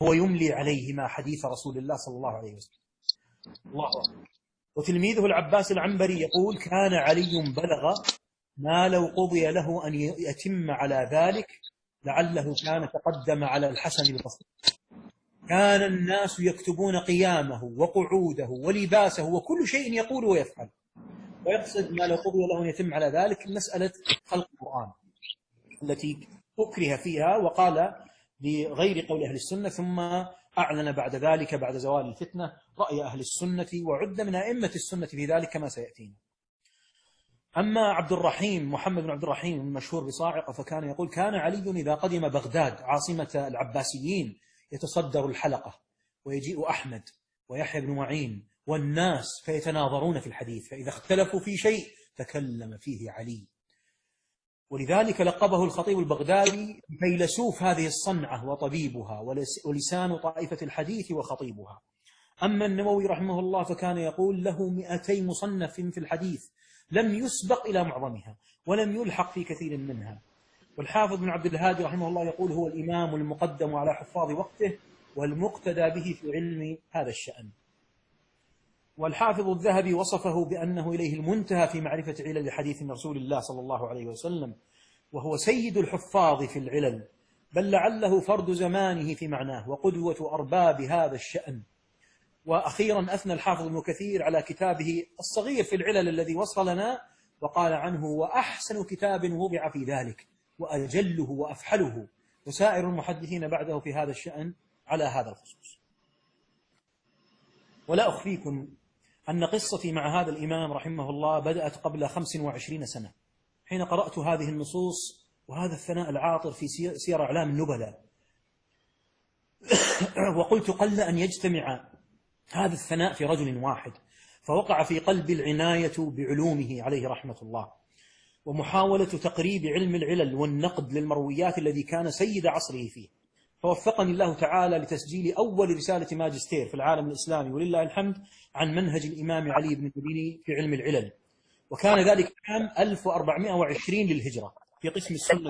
هو يملي عليهما حديث رسول الله صلى الله عليه وسلم. الله أكبر. وتلميذه العباس العنبري يقول: كان علي بلغ ما لو قضي له أن يتم على ذلك لعله كان تقدم على الحسن بفصل. كان الناس يكتبون قيامه وقعوده ولباسه وكل شيء يقول ويفعل، ويقصد ما لو قضي له أن يتم على ذلك مسألة خلق القرآن التي أكره فيها، وقال بغير قول أهل السنة، ثم أعلن بعد ذلك بعد زوال الفتنة رأي أهل السنة، وعد من أئمة السنة في ذلك كما سيأتينا. أما عبد الرحيم محمد بن عبد الرحيم المشهور بصاعقة فكان يقول: كان علي إذا قدم بغداد عاصمة العباسيين يتصدر الحلقة، ويجيء أحمد ويحيى بن معين والناس فيتناظرون في الحديث، فإذا اختلفوا في شيء تكلم فيه علي. ولذلك لقبه الخطيب البغدادي فيلسوف هذه الصنعة وطبيبها ولسان طائفة الحديث وخطيبها. أما النووي رحمه الله فكان يقول: له 200 مصنف في الحديث لم يسبق إلى معظمها ولم يلحق في كثير منها. والحافظ بن عبد الهادي رحمه الله يقول: هو الإمام المقدم على حفاظ وقته والمقتدى به في علم هذا الشأن. والحافظ الذهبي وصفه بأنه إليه المنتهى في معرفة علل حديث رسول الله صلى الله عليه وسلم، وهو سيد الحفاظ في العلل، بل لعله فرد زمانه في معناه وقدوة أرباب هذا الشأن. وأخيرا أثنى الحافظ ابن كثير على كتابه الصغير في العلل الذي وصل لنا، وقال عنه: وأحسن كتاب وضع في ذلك وأجله وأفحله، وسائر المحدثين بعده في هذا الشأن على هذا الخصوص. ولا أخفيكم أن قصتي مع هذا الإمام رحمه الله بدأت قبل 25 سنة، حين قرأت هذه النصوص وهذا الثناء العاطر في سير أعلام النبلاء، وقلت: قل أن يجتمع هذا الثناء في رجل واحد. فوقع في قلبي العناية بعلومه عليه رحمة الله، ومحاولة تقريب علم العلل والنقد للمرويات الذي كان سيد عصره فيه. فوفقني الله تعالى لتسجيل أول رسالة ماجستير في العالم الإسلامي ولله الحمد عن منهج الإمام علي بن المديني في علم العلل، وكان ذلك عام 1420 للهجرة في قسم السنة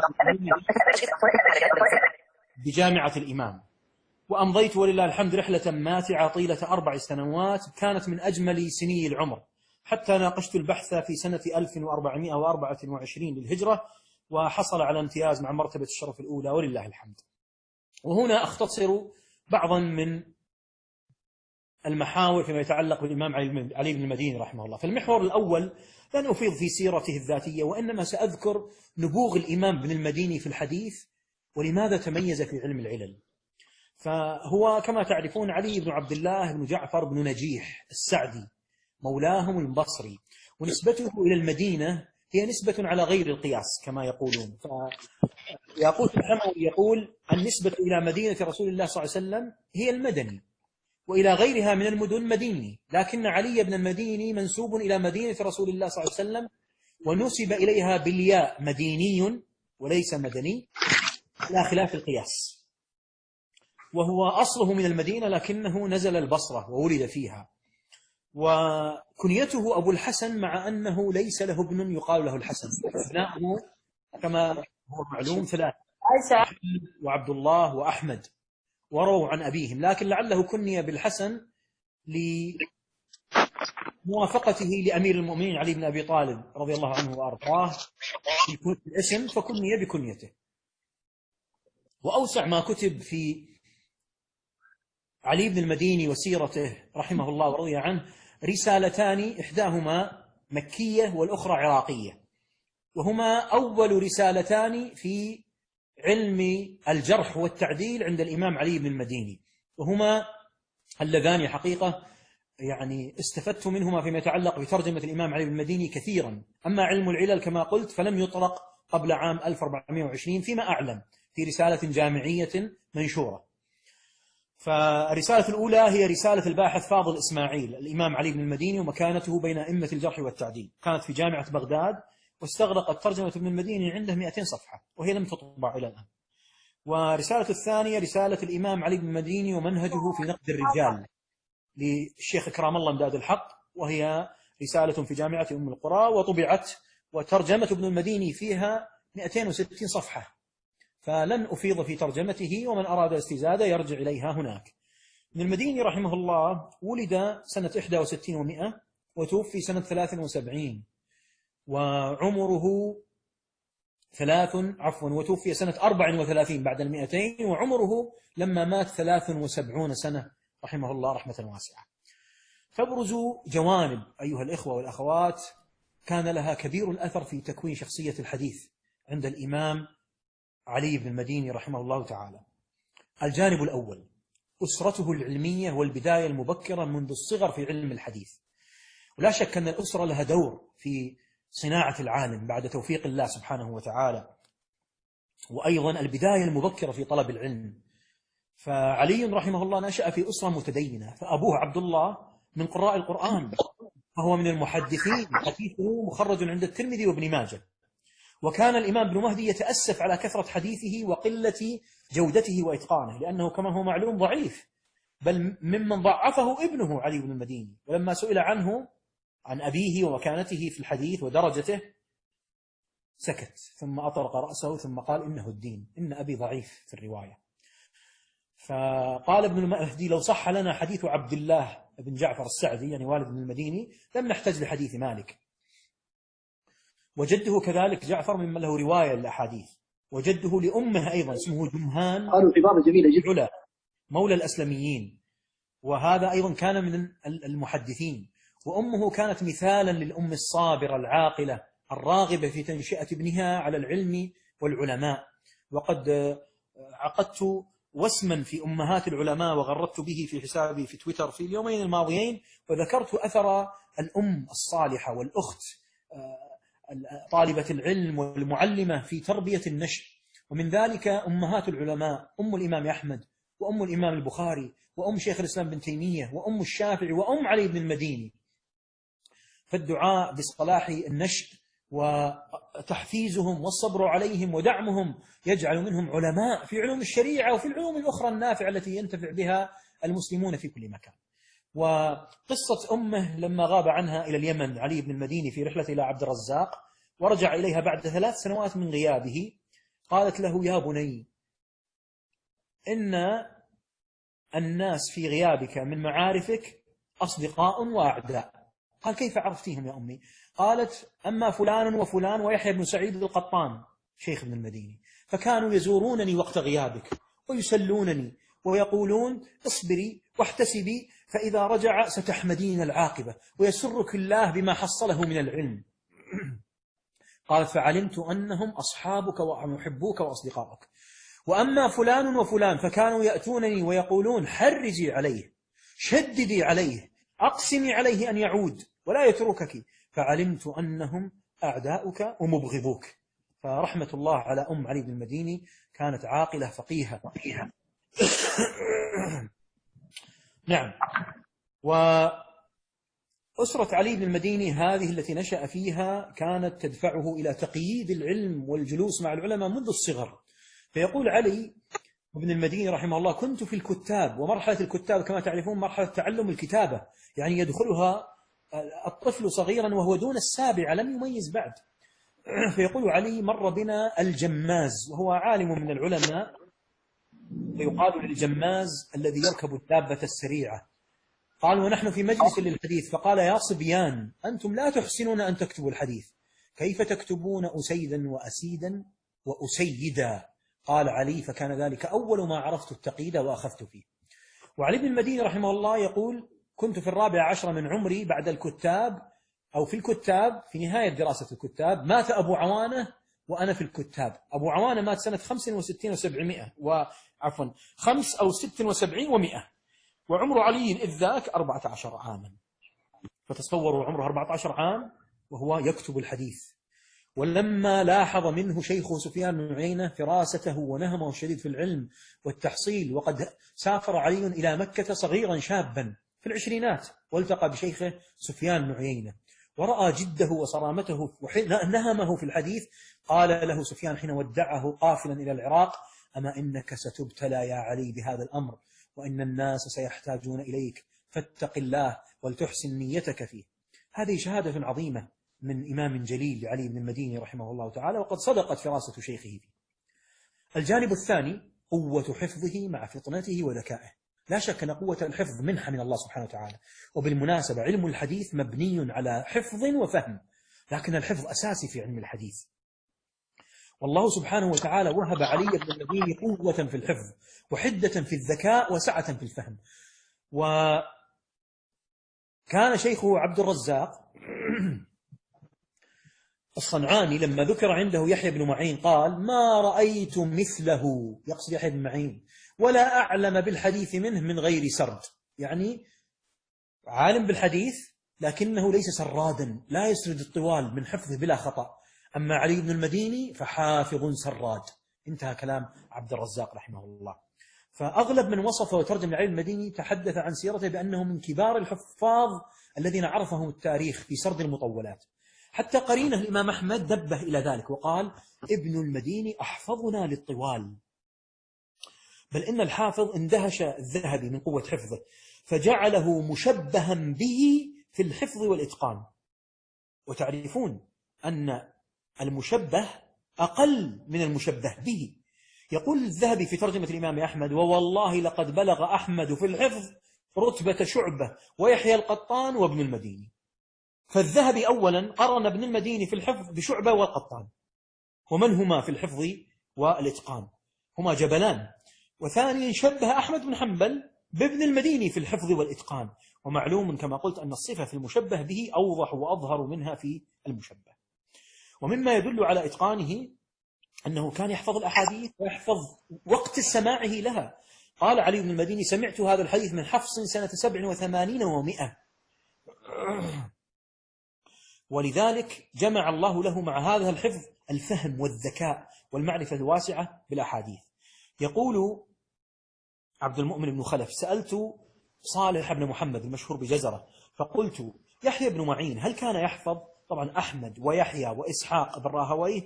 بجامعة الإمام. وأمضيت ولله الحمد رحلة ماتعة طيلة 4 سنوات كانت من أجمل سني العمر، حتى ناقشت البحث في سنة 1424 للهجرة، وحصل على امتياز مع مرتبة الشرف الأولى ولله الحمد. وهنا أختصر بعضا من المحاور فيما يتعلق بالإمام علي بن المديني رحمه الله. فالمحور الأول لن أفيض في سيرته الذاتية، وإنما سأذكر نبوغ الإمام بن المديني في الحديث ولماذا تميز في علم العلل. فهو كما تعرفون علي بن عبد الله بن جعفر بن نجيح السعدي مولاهم البصري، ونسبته إلى المدينة هي نسبة على غير القياس كما يقولون. فياقوت الحموي يقول: النسبة إلى مدينة رسول الله صلى الله عليه وسلم هي المدني، وإلى غيرها من المدن مديني، لكن علي بن المديني منسوب إلى مدينة رسول الله صلى الله عليه وسلم، ونسب إليها بالياء مديني وليس مدني على خلاف القياس. وهو أصله من المدينة لكنه نزل البصرة وولد فيها. وكنيته أبو الحسن، مع أنه ليس له ابن يقال له الحسن، أبناؤه كما هو معلوم 3: وعبد الله وأحمد، ورووا عن أبيهم، لكن لعله كني بالحسن لموافقته لأمير المؤمنين علي بن أبي طالب رضي الله عنه وأرضاه في الاسم، فكني بكنيته. وأوسع ما كتب في علي بن المديني وسيرته رحمه الله ورضي عنه رسالتان، إحداهما مكية والأخرى عراقية، وهما أول رسالتان في علم الجرح والتعديل عند الإمام علي بن المديني، وهما اللذان حقيقة يعني استفدت منهما فيما يتعلق بترجمة الإمام علي بن المديني كثيرا. أما علم العلل كما قلت فلم يطرق قبل عام 1420 فيما أعلم في رسالة جامعية منشورة. فالرسالة الأولى هي رسالة الباحث فاضل إسماعيل الإمام علي بن المديني ومكانته بين أئمة الجرح والتعديل، كانت في جامعة بغداد، واستغرقت ترجمة ابن المديني عنده 200 صفحة وهي لم تطبع إلى الآن. ورسالة الثانية رسالة الإمام علي بن المديني ومنهجه في نقد الرجال للشيخ إكرام الله امداد الحق، وهي رسالة في جامعة أم القرى، وطبعت وترجمة ابن المديني فيها 260 صفحة، فلن أفيض في ترجمته، ومن أراد الاستزادة يرجع إليها هناك. ابن المديني رحمه الله ولد سنة 61 و100 وتوفي سنة 73، وعمره وتوفي سنة 34 بعد 200، وعمره لما مات 73 سنة رحمه الله رحمة واسعة. تبرز جوانب أيها الإخوة والأخوات كان لها كبير الأثر في تكوين شخصية الحديث عند الإمام علي بن المديني رحمه الله تعالى. الجانب الأول أسرته العلمية والبداية المبكرة منذ الصغر في علم الحديث، ولا شك أن الأسرة لها دور في صناعة العالم بعد توفيق الله سبحانه وتعالى، وأيضا البداية المبكرة في طلب العلم. فعلي رحمه الله نشأ في أسرة متدينة، فأبوه عبد الله من قراء القرآن، فهو من المحدثين، حديثه مخرج عند الترمذي وابن ماجه. وكان الإمام ابن مهدي يتأسف على كثرة حديثه وقلة جودته وإتقانه، لأنه كما هو معلوم ضعيف، بل ممن ضعفه ابنه علي بن المديني. ولما سئل عنه عن أبيه ومكانته في الحديث ودرجته سكت، ثم أطرق رأسه ثم قال إنه الدين، إن أبي ضعيف في الرواية. فقال ابن المهدي لو صح لنا حديث عبد الله بن جعفر السعدي يعني والد ابن المديني لم نحتج لحديث مالك. وجده كذلك جعفر ممن له رواية للأحاديث، وجده لأمه أيضا اسمه جمهان علا مولى الأسلميين، وهذا أيضا كان من المحدثين. وأمه كانت مثالا للأم الصابرة العاقلة الراغبة في تنشئة ابنها على العلم والعلماء. وقد عقدت وسما في أمهات العلماء وغردت به في حسابي في تويتر في اليومين الماضيين، وذكرت أثر الأم الصالحة والأخت طالبة العلم والمعلمة في تربية النشء. ومن ذلك أمهات العلماء، أم الإمام أحمد، وأم الإمام البخاري، وأم شيخ الإسلام بن تيمية، وأم الشافعي، وأم علي بن المديني. فالدعاء بصلاح النشء وتحفيزهم والصبر عليهم ودعمهم يجعل منهم علماء في علوم الشريعة وفي العلوم الأخرى النافعة التي ينتفع بها المسلمون في كل مكان. وقصة أمه لما غاب عنها إلى اليمن علي بن المديني في رحلة إلى عبد الرزاق ورجع إليها بعد 3 سنوات من غيابه، قالت له يا بني إن الناس في غيابك من معارفك أصدقاء وأعداء. قال كيف عرفتيهم يا أمي؟ قالت أما فلان وفلان ويحيى بن سعيد القطان شيخ ابن المديني، فكانوا يزورونني وقت غيابك ويسلونني ويقولون اصبري واحتسبي فإذا رجع ستحمدين العاقبة ويسرك الله بما حصله من العلم. قالت فعلمت أنهم أصحابك ومحبوك وأصدقائك. وأما فلان وفلان فكانوا يأتونني ويقولون حرجي عليه، شددي عليه، أقسمي عليه أن يعود ولا يتركك، فعلمت أنهم أعداؤك ومبغضوك. فرحمة الله على أم علي بن المديني، كانت عاقلة فقيهة. نعم. وأسرة علي بن المديني هذه التي نشأ فيها كانت تدفعه إلى تقييد العلم والجلوس مع العلماء منذ الصغر. فيقول علي بن المديني رحمه الله كنت في الكتاب، ومرحلة الكتاب كما تعرفون مرحلة تعلم الكتابة، يعني يدخلها الطفل صغيرا وهو دون 7 لم يميز بعد. فيقول علي مر بنا الجماز، وهو عالم من العلماء، فيقال للجماز الذي يركب الدابة السريعة. قال ونحن في مجلس للحديث، فقال يا صبيان أنتم لا تحسنون أن تكتبوا الحديث، كيف تكتبون أسيدا وأسيدا وأسيدا؟ قال علي فكان ذلك أول ما عرفت التقييد وأخذت فيه. وعلي بن المديني رحمه الله يقول كنت في 14 من عمري بعد الكتاب أو في الكتاب، في نهاية دراسة الكتاب مات أبو عوانة وأنا في الكتاب. أبو عوانة مات سنة 65 و700 وعفوا 5 أو 76 و100، وعمر علي إذ ذاك 14 عاما. فتصوروا عمره 14 عام وهو يكتب الحديث. ولما لاحظ منه شيخه سفيان بن عيينة فراسته ونهمه الشديد في العلم والتحصيل، وقد سافر علي إلى مكة صغيرا شابا في العشرينات والتقى بشيخه سفيان بن عيينة، ورأى جده وصرامته ونهمه في الحديث، قال له سفيان حين ودعه قافلا إلى العراق أما إنك ستبتلى يا علي بهذا الأمر، وإن الناس سيحتاجون إليك، فاتق الله ولتحسن نيتك فيه. هذه شهادة عظيمة من إمام جليل لعلي بن المديني رحمه الله تعالى، وقد صدقت فراسة شيخه فيه. الجانب الثاني قوة حفظه مع فطنته وذكائه. لا شك أن قوة الحفظ منحة من الله سبحانه وتعالى، وبالمناسبة علم الحديث مبني على حفظ وفهم، لكن الحفظ أساسي في علم الحديث. والله سبحانه وتعالى وهب علي بن المديني قوة في الحفظ وحدة في الذكاء وسعة في الفهم. وكان شيخه عبد الرزاق الصنعاني لما ذكر عنده يحيى بن معين قال: ما رأيت مثله، يقصد يحيى بن معين، ولا أعلم بالحديث منه من غير سرد. يعني عالم بالحديث لكنه ليس سرادا، لا يسرد الطوال من حفظه بلا خطأ. أما علي بن المديني فحافظ سراد. انتهى كلام عبد الرزاق رحمه الله. فأغلب من وصفه وترجم لعلي المديني تحدث عن سيرته بأنه من كبار الحفاظ الذين عرفهم التاريخ في سرد المطولات. حتى قرينه الإمام أحمد نبه إلى ذلك وقال: ابن المديني أحفظنا للطوال. بل إن الحافظ اندهش الذهبي من قوة حفظه فجعله مشبها به في الحفظ والإتقان. وتعرفون أن المشبه أقل من المشبه به. يقول الذهبي في ترجمة الإمام أحمد: ووالله لقد بلغ أحمد في الحفظ رتبة شعبة ويحيى القطان وابن المديني. فالذهبي أولا قرن ابن المديني في الحفظ بشعبة والقطان، ومن هما في الحفظ والإتقان؟ هما جبلان. وثانيا شبه أحمد بن حنبل بابن المديني في الحفظ والإتقان. ومعلوم كما قلت أن الصفة في المشبه به أوضح وأظهر منها في المشبه. ومما يدل على إتقانه أنه كان يحفظ الأحاديث ويحفظ وقت سماعه لها. قال علي بن المديني: سمعت هذا الحديث من حفص سنة 87 و100. ولذلك جمع الله له مع هذا الحفظ الفهم والذكاء والمعرفة الواسعة بالأحاديث. يقول عبد المؤمن بن خلف: سألت صالح بن محمد المشهور بجزرة فقلت: يحيى بن معين هل كان يحفظ؟ طبعا أحمد ويحيى وإسحاق بن راهويه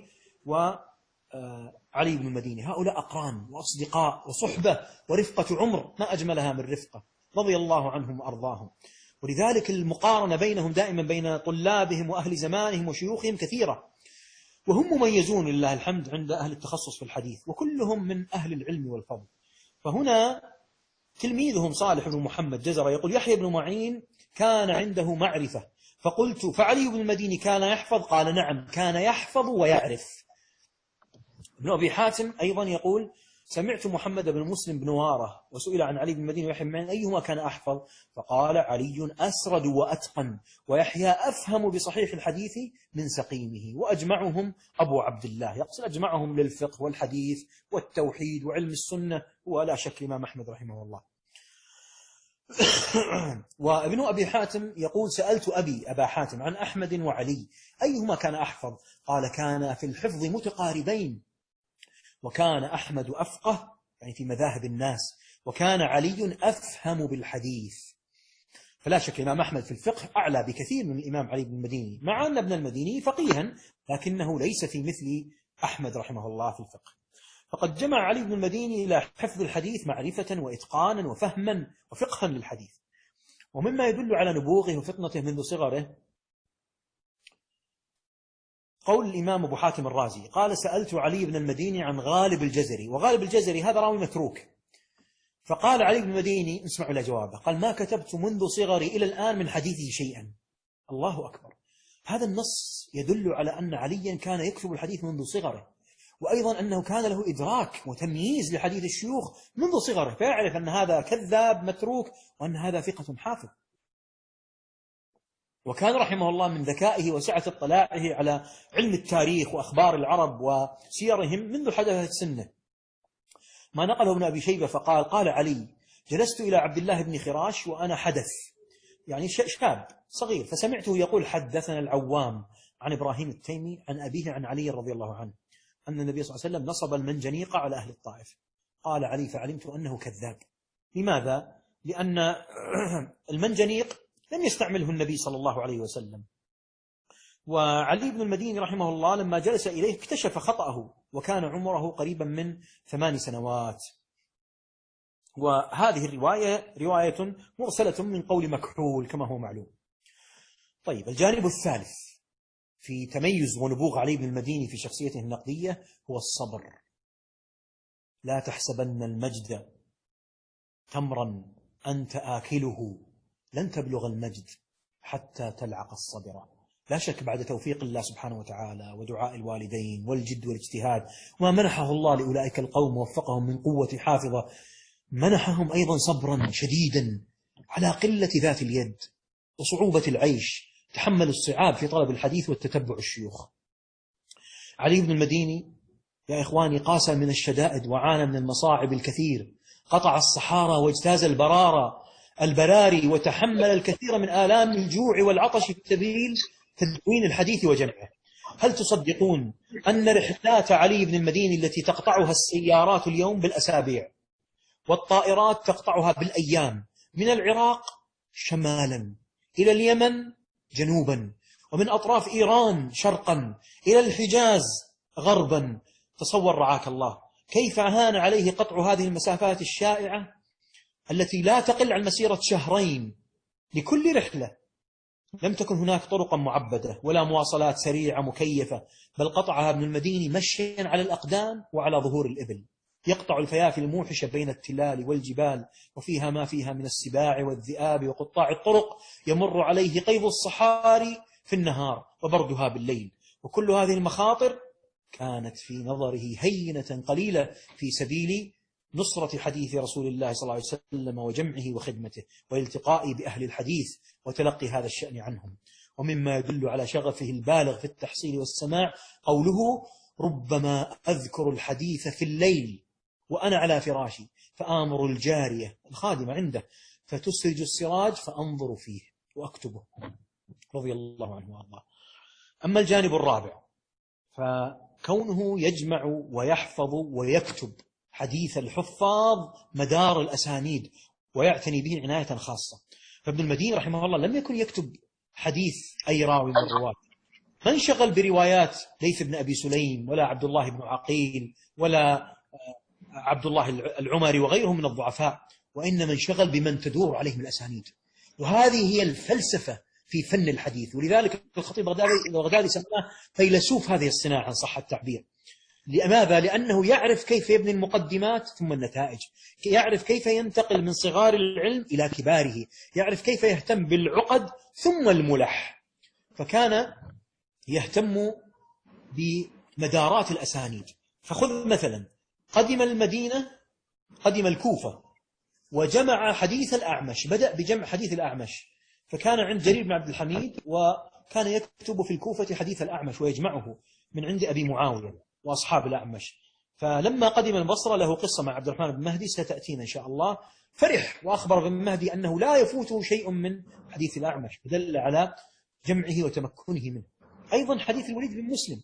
وعلي بن المديني هؤلاء أقران وأصدقاء وصحبة ورفقة عمر ما أجملها من رفقة، رضي الله عنهم وأرضاهم. ولذلك المقارنة بينهم دائما بين طلابهم وأهل زمانهم وشيوخهم كثيرة، وهم مميزون لله الحمد عند أهل التخصص في الحديث، وكلهم من أهل العلم والفضل. فهنا تلميذهم صالح بن محمد جزرة يقول: يحيى بن معين كان عنده معرفة. فقلت: فعلي بن المديني كان يحفظ؟ قال: نعم، كان يحفظ ويعرف. ابن أبي حاتم أيضا يقول: سمعت محمد بن مسلم بن وارة وسئل عن علي بن المديني ويحيى بن معين أيهما كان أحفظ؟ فقال: علي أسرد وأتقن، ويحيى أفهم بصحيح الحديث من سقيمه. وأجمعهم أبو عبد الله، يقصد أجمعهم للفقه والحديث والتوحيد وعلم السنة، ولا شك الإمام أحمد رحمه الله. وابن أبي حاتم يقول: سألت أبا حاتم عن أحمد وعلي أيهما كان أحفظ؟ قال: كان في الحفظ متقاربين، وكان أحمد أفقه يعني في مذاهب الناس، وكان علي أفهم بالحديث. فلا شك الإمام أحمد في الفقه أعلى بكثير من الإمام علي بن المديني، مع أن ابن المديني فقيها لكنه ليس في مثل أحمد رحمه الله في الفقه. فقد جمع علي بن المديني إلى حفظ الحديث معرفة وإتقانا وفهما وفقها للحديث. ومما يدل على نبوغه وفطنته منذ صغره قول الإمام أبو حاتم الرازي قال: سألت علي بن المديني عن غالب الجزري، وغالب الجزري هذا راوي متروك. فقال علي بن المديني، اسمعوا إلى جوابه، قال: ما كتبت منذ صغري إلى الآن من حديثه شيئا. الله أكبر. هذا النص يدل على أن عليا كان يكتب الحديث منذ صغره، وأيضا أنه كان له إدراك وتمييز لحديث الشيوخ منذ صغره، فيعرف أن هذا كذاب متروك وأن هذا ثقة حافظ. وكان رحمه الله من ذكائه وسعة اطلاعه على علم التاريخ وأخبار العرب وسيرهم منذ حدثت سنه. ما نقله ابن أبي شيبة فقال: قال علي: جلست إلى عبد الله بن خراش وأنا حدث، يعني شاب صغير، فسمعته يقول: حدثنا العوام عن إبراهيم التيمي عن أبيه عن علي رضي الله عنه أن النبي صلى الله عليه وسلم نصب المنجنيق على أهل الطائف. قال علي: فعلمت أنه كذاب. لماذا؟ لأن المنجنيق لم يستعمله النبي صلى الله عليه وسلم. وعلي بن المديني رحمه الله لما جلس إليه اكتشف خطأه، وكان عمره قريبا من 8 سنوات. وهذه الرواية رواية مرسلة من قول مكحول كما هو معلوم. طيب، الجانب الثالث في تميز ونبوغ علي بن المديني في شخصيته النقدية هو الصبر. لا تحسبن المجد تمرا أنت آكله، لن تبلغ المجد حتى تلعق الصبر. لا شك بعد توفيق الله سبحانه وتعالى ودعاء الوالدين والجد والاجتهاد وما منحه الله لأولئك القوم ووفقهم من قوة حافظة، منحهم أيضا صبرا شديدا على قلة ذات اليد وصعوبة العيش، تحملوا الصعاب في طلب الحديث والتتبع الشيوخ. علي بن المديني يا إخواني قاس من الشدائد وعانى من المصاعب الكثير، قطع الصحارى واجتاز البراري وتحمل الكثير من آلام الجوع والعطش في سبيل تدوين الحديث وجمعه. هل تصدقون أن رحلات علي بن المديني التي تقطعها السيارات اليوم بالأسابيع والطائرات تقطعها بالأيام، من العراق شمالا إلى اليمن جنوبا، ومن أطراف إيران شرقا إلى الحجاز غربا، تصور رعاك الله كيف هان عليه قطع هذه المسافات الشائعة التي لا تقل عن مسيرة شهرين لكل رحلة. لم تكن هناك طرقا معبدة ولا مواصلات سريعة مكيفة، بل قطعها ابن المديني مشيا على الأقدام وعلى ظهور الإبل، يقطع الفيافي الموحشة بين التلال والجبال وفيها ما فيها من السباع والذئاب وقطاع الطرق، يمر عليه قيظ الصحاري في النهار وبردها بالليل، وكل هذه المخاطر كانت في نظره هينة قليلة في سبيل نصرة حديث رسول الله صلى الله عليه وسلم وجمعه وخدمته والالتقاء بأهل الحديث وتلقي هذا الشأن عنهم. ومما يدل على شغفه البالغ في التحصيل والسماع قوله: ربما أذكر الحديث في الليل وأنا على فراشي فآمر الجارية الخادمة عنده فتسرج السراج فأنظر فيه وأكتبه، رضي الله عنه وارضاه. أما الجانب الرابع فكونه يجمع ويحفظ ويكتب حديث الحفاظ مدار الأسانيد ويعتني به عناية خاصة. فابن المديني رحمه الله لم يكن يكتب حديث أي راوي من الرواة، ما انشغل بروايات ليث بن أبي سليم ولا عبد الله بن عقيل ولا عبد الله العمري وغيرهم من الضعفاء، وإنما انشغل بمن تدور عليهم الأسانيد. وهذه هي الفلسفة في فن الحديث، ولذلك الخطيب البغدادي سماه فيلسوف هذه الصناعة إن صح التعبير. لماذا؟ لأنه يعرف كيف يبني المقدمات ثم النتائج، يعرف كيف ينتقل من صغار العلم إلى كباره، يعرف كيف يهتم بالعقد ثم الملح. فكان يهتم بمدارات الأسانيد. فخذ مثلا قدم الكوفة وجمع حديث الأعمش، بدأ بجمع حديث الأعمش، فكان عند جرير بن عبد الحميد وكان يكتب في الكوفة حديث الأعمش ويجمعه من عند أبي معاوية وأصحاب الأعمش. فلما قدم البصرة له قصة مع عبد الرحمن بن مهدي ستأتينا إن شاء الله، فرح وأخبر بن مهدي أنه لا يفوته شيء من حديث الأعمش، فدل على جمعه وتمكنه منه. أيضا حديث الوليد بن مسلم،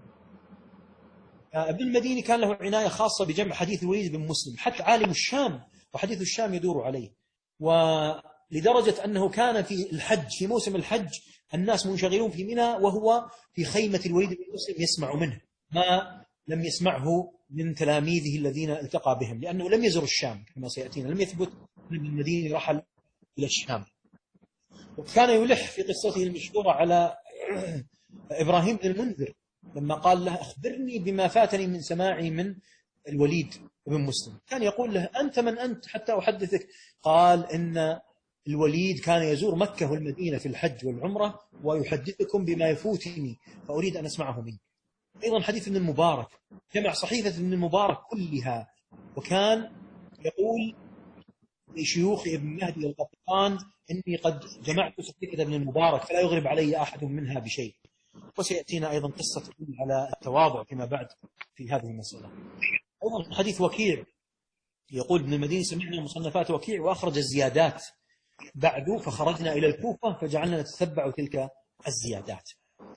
ابن المديني كان له عناية خاصة بجمع حديث الوليد بن مسلم، حتى عالم الشام وحديث الشام يدور عليه، ولدرجة أنه كان في الحج في موسم الحج الناس منشغلون في منى وهو في خيمة الوليد بن مسلم يسمع منه ما لم يسمعه من تلاميذه الذين التقى بهم، لأنه لم يزر الشام كما سيأتينا، لم يثبت أن ابن المديني رحل إلى الشام. وكان يلح في قصته المشهورة على إبراهيم بن المنذر لما قال له: أخبرني بما فاتني من سماعي من الوليد بن مسلم. كان يقول له: أنت من أنت حتى أحدثك؟ قال: إن الوليد كان يزور مكة والمدينة في الحج والعمرة ويحدثكم بما يفوتني فأريد أن أسمعه منك. أيضا حديث ابن المبارك، جمع صحيفة ابن المبارك كلها، وكان يقول لشيوخ ابن مهدي القطان: إني قد جمعت صحيفة ابن المبارك فلا يغرب علي أحد منها بشيء. وسيأتينا أيضا قصة على التواضع فيما بعد في هذه المسألة. أيضا حديث وكيع، يقول ابن المديني: سمعنا مصنفات وكيع وأخرج الزيادات بعد فخرجنا إلى الكوفة فجعلنا نتتبع تلك الزيادات.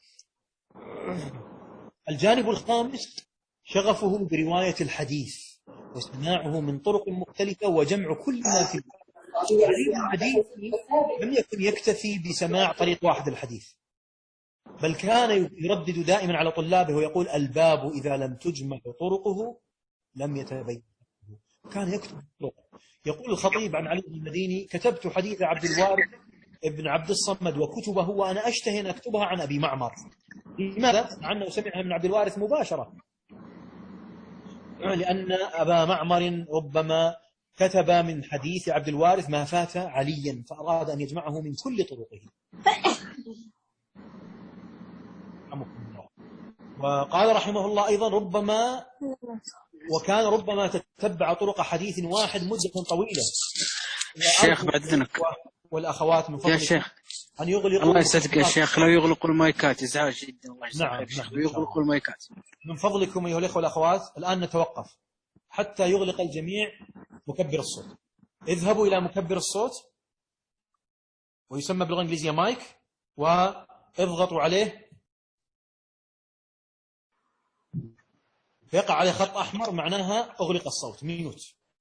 الجانب الخامس شغفه برواية الحديث واستماعه من طرق مختلفة وجمع كل ما فيه. الحديث لم يكن يكتفي بسماع طريق واحد الحديث، بل كان يردد دائما على طلابه ويقول: الباب إذا لم تجمع طرقه لم يتبين. كان يكتب طرق. يقول الخطيب عن علي بن المديني: كتبت حديث عبد الوارث ابن عبد الصمد وكتبه وأنا أشتهي أن أكتبها عن أبي معمر. لماذا؟ مع أنه سمعها من عبد الوارث مباشرة. لأن أبا معمر ربما كتب من حديث عبد الوارث ما فات عليا، فأراد أن يجمعه من كل طرقه. وقال رحمه الله أيضا ربما تتبع طرق حديث واحد مدة طويلة. الشيخ بعد إذنك والأخوات من يا فضلكم شيخ، أن يغلقوا. الله يسعدك يا شيخ، لو يغلقوا المايكات إزعاج جدا. الله يجزاك نعم خير. لو يغلقوا المايكات من فضلكم أيها الأخوة والأخوات، الآن نتوقف حتى يغلق الجميع مكبر الصوت. اذهبوا إلى مكبر الصوت، ويسمى باللغة الإنجليزية مايك، واضغطوا عليه فيقع عليه خط أحمر معناها أغلق الصوت، ميوت.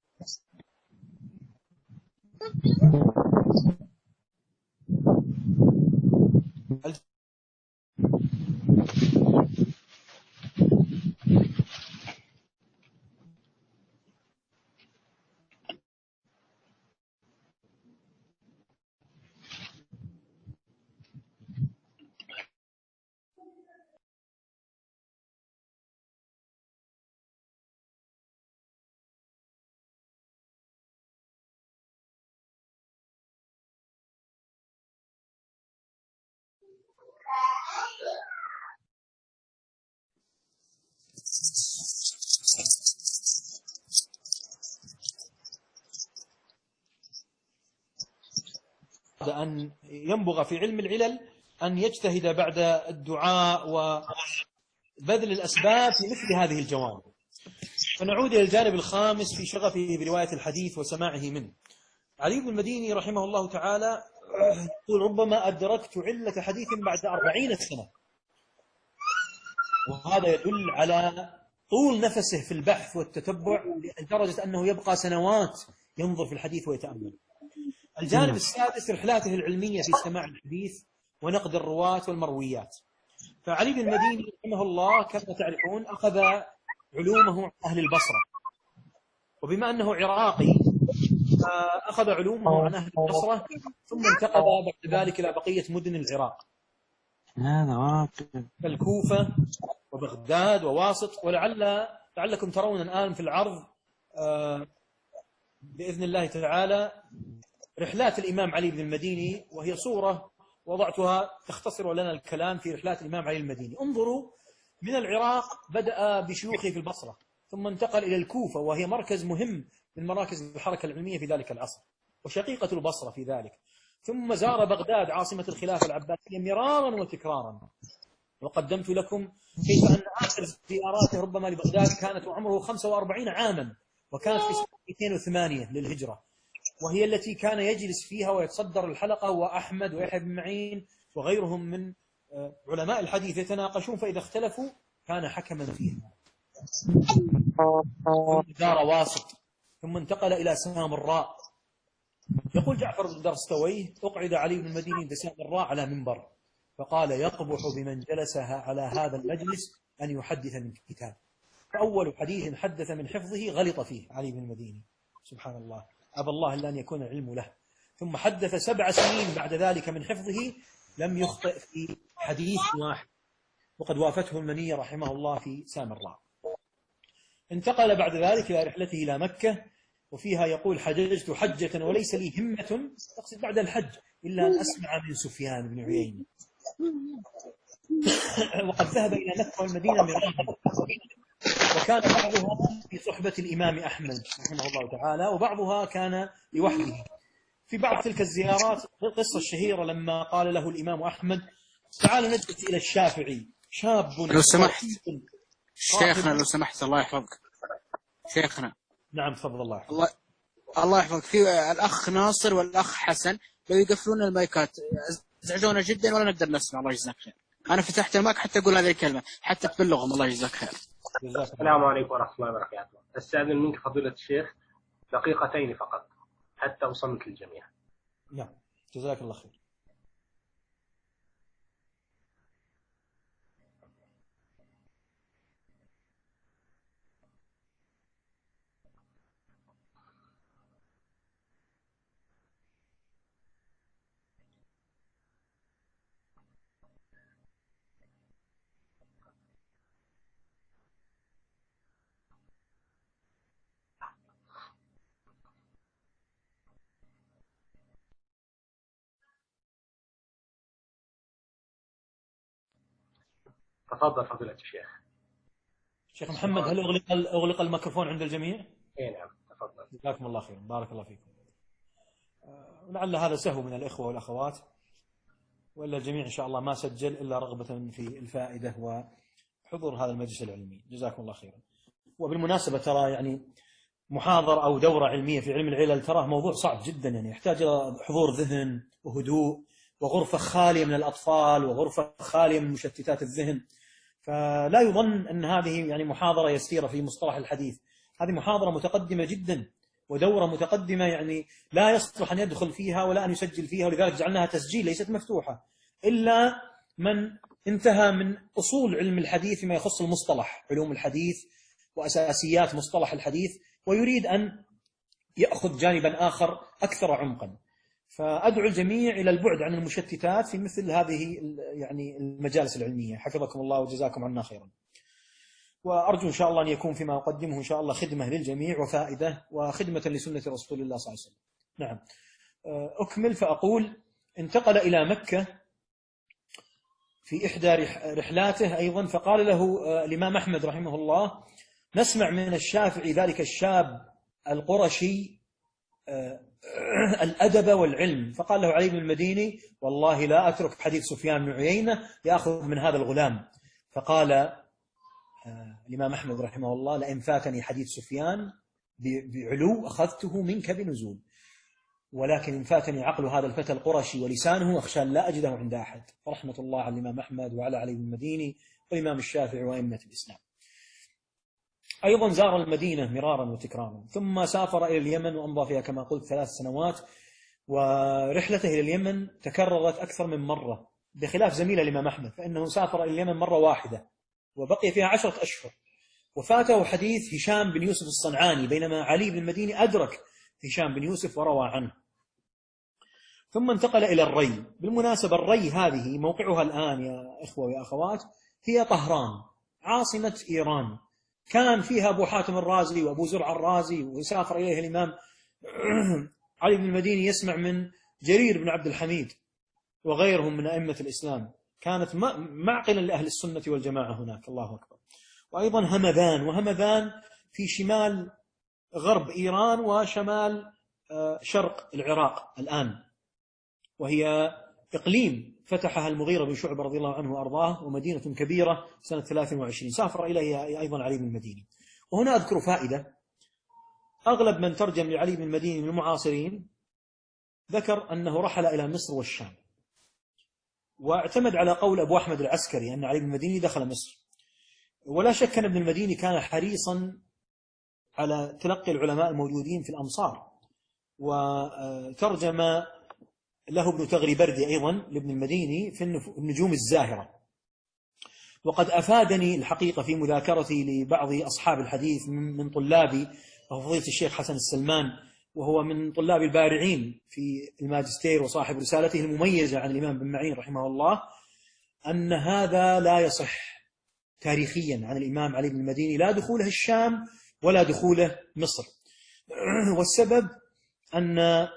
أن ينبغ في علم العلل أن يجتهد بعد الدعاء وبذل الأسباب في مثل هذه الجوانب. فنعود إلى الجانب الخامس في شغفه برواية الحديث وسماعه منه. علي بن المديني رحمه الله تعالى يقول ربما أدركت علة حديث بعد 40 سنة، وهذا يدل على طول نفسه في البحث والتتبع لدرجة أنه يبقى سنوات ينظر في الحديث ويتأمل. الجانب السادس رحلاته العلمية في سماع الحديث ونقد الرواة والمرويات. فعلي بن المديني رحمه الله كما تعرفون أخذ علومه عن أهل البصرة، وبما أنه عراقي أخذ علومه عن أهل البصرة، ثم انتقل بعد ذلك إلى بقية مدن العراق كالكوفة وبغداد وواسط. لعلكم ترون الآن في العرض بإذن الله تعالى رحلات الإمام علي بن المديني، وهي صورة وضعتها تختصر لنا الكلام في رحلات الإمام علي المديني. انظروا، من العراق بدأ بشيوخه في البصرة، ثم انتقل إلى الكوفة وهي مركز مهم من مراكز الحركة العلمية في ذلك العصر وشقيقة البصرة في ذلك، ثم زار بغداد عاصمة الخلافة العباسية مرارا وتكرارا. وقدمت لكم كيف أن آخر زياراته ربما لبغداد كانت وعمره 45 عاما، وكانت في سنة 208 للهجرة، وهي التي كان يجلس فيها ويتصدر الحلقة هو أحمد ويحيى بن معين وغيرهم من علماء الحديث يتناقشون، فإذا اختلفوا كان حكما فيها. ثم دار واسط، ثم انتقل إلى سامراء. يقول جعفر بن درستويه أقعد علي بن المديني بسامراء على منبر، فقال يقبح بمن جلس على هذا المجلس أن يحدث من كتاب. فأول حديث حدث من حفظه غلط فيه علي بن المديني، سبحان الله، أبى الله إلا أن يكون العلم له. ثم حدث 7 سنين بعد ذلك من حفظه لم يخطئ في حديث واحد، وقد وافته المنية رحمه الله في سامراء. انتقل بعد ذلك إلى رحلته إلى مكة، وفيها يقول حججت حجة وليس لي همة، تقصد بعد الحج، إلا أن أسمع من سفيان بن عيينة. وقد ذهب إلى مكة والمدينة مرارا، وكان بعضها في صحبة الإمام أحمد رحمه الله تعالى، وبعضها كان لوحده. في بعض تلك الزيارات القصة الشهيرة لما قال له الإمام أحمد تعال نجلس إلى الشافعي، شاب لو سمحت شيخنا، لو سمحت الله يحفظك شيخنا. نعم تفضل. الله يحفظك. الله يحفظك. في الأخ ناصر والأخ حسن لو يقفلون المايكات ازعجونا جدا ولا نقدر نسمع. الله يجزاك خير. أنا فتحت المايك حتى أقول هذه الكلمة حتى تبلغهم. الله يجزاك خير. السلام عليكم ورحمة الله وبركاته. أستأذن منك فضيلة الشيخ دقيقتين فقط حتى أصمت للجميع. نعم جزاك الله خير. تفضل فضيلة الشيخ. شيخ محمد، هل أغلق الميكروفون عند الجميع؟ اي نعم تفضل. جزاكم الله خيرا، بارك الله فيكم. لعل هذا سهو من الإخوة والأخوات، وإلا الجميع إن شاء الله ما سجل إلا رغبة في الفائدة وحضور هذا المجلس العلمي. جزاكم الله خيرا. وبالمناسبة ترى يعني محاضرة أو دورة علمية في علم العلل تراه موضوع صعب جدا، يعني يحتاج إلى حضور ذهن وهدوء وغرفة خالية من الأطفال وغرفة خالية من مشتتات الذهن. فلا يظن أن هذه يعني محاضرة يسيرة في مصطلح الحديث، هذه محاضرة متقدمة جدا ودورة متقدمة، يعني لا يصلح أن يدخل فيها ولا أن يسجل فيها، ولذلك جعلناها تسجيل ليست مفتوحة، إلا من انتهى من أصول علم الحديث فيما يخص المصطلح، علوم الحديث وأساسيات مصطلح الحديث، ويريد أن يأخذ جانبا آخر أكثر عمقا. فأدعو الجميع إلى البعد عن المشتتات في مثل هذه يعني المجالس العلمية. حفظكم الله وجزاكم عنا خيرا. وأرجو إن شاء الله أن يكون فيما أقدمه إن شاء الله خدمة للجميع وفائدة وخدمة لسنة رسول الله صلى الله عليه وسلم. نعم، أكمل فأقول: انتقل إلى مكة في إحدى رحلاته أيضا، فقال له الإمام أحمد رحمه الله: نسمع من الشافعي ذلك الشاب القرشي الأدب والعلم. فقال له علي بن المديني: والله لا أترك حديث سفيان بن عيينة يأخذ من هذا الغلام. فقال الإمام أحمد رحمه الله: لئن فاتني حديث سفيان بعلو أخذته منك بنزول، ولكن إن فاتني عقل هذا الفتى القرشي ولسانه أخشى أن لا أجده عند أحد. فرحمة الله على الإمام أحمد وعلى علي بن المديني والإمام الشافعي وأئمة الإسلام. أيضا زار المدينة مرارا وتكرارا، ثم سافر إلى اليمن وأمضى فيها كما قلت 3 سنوات، ورحلته إلى اليمن تكررت أكثر من مرة، بخلاف زميل الإمام أحمد فإنه سافر إلى اليمن مرة واحدة وبقي فيها 10 أشهر، وفاته حديث هشام بن يوسف الصنعاني، بينما علي بن المديني أدرك هشام بن يوسف وروى عنه. ثم انتقل إلى الري. بالمناسبة الري هذه موقعها الآن يا إخوة ويا أخوات هي طهران عاصمة إيران، كان فيها أبو حاتم الرازي وأبو زرع الرازي، ويسافر إليه الإمام علي بن المديني يسمع من جرير بن عبد الحميد وغيرهم من أئمة الإسلام، كانت معقلا لأهل السنة والجماعة هناك. الله أكبر. وأيضا همذان، وهمذان في شمال غرب إيران وشمال شرق العراق الآن، وهي إقليم فتحها المغيرة بن شعبة رضي الله عنه وأرضاه، ومدينة كبيرة سنة 23 سافر إليها أيضا علي بن المديني. وهنا أذكر فائدة: أغلب من ترجم لعلي بن المديني من المعاصرين ذكر أنه رحل إلى مصر والشام، واعتمد على قول أبو أحمد العسكري أن علي بن المديني دخل مصر. ولا شك أن ابن المديني كان حريصا على تلقي العلماء الموجودين في الأمصار، وترجم له ابن تغري بردي أيضا لابن المديني في النجوم الزاهرة. وقد أفادني الحقيقة في مذاكرتي لبعض أصحاب الحديث من طلابي، فضيلة الشيخ حسن السلمان، وهو من طلاب البارعين في الماجستير وصاحب رسالته المميزة عن الإمام بن معين رحمه الله، أن هذا لا يصح تاريخيا عن الإمام علي بن المديني، لا دخوله الشام ولا دخوله مصر. والسبب أن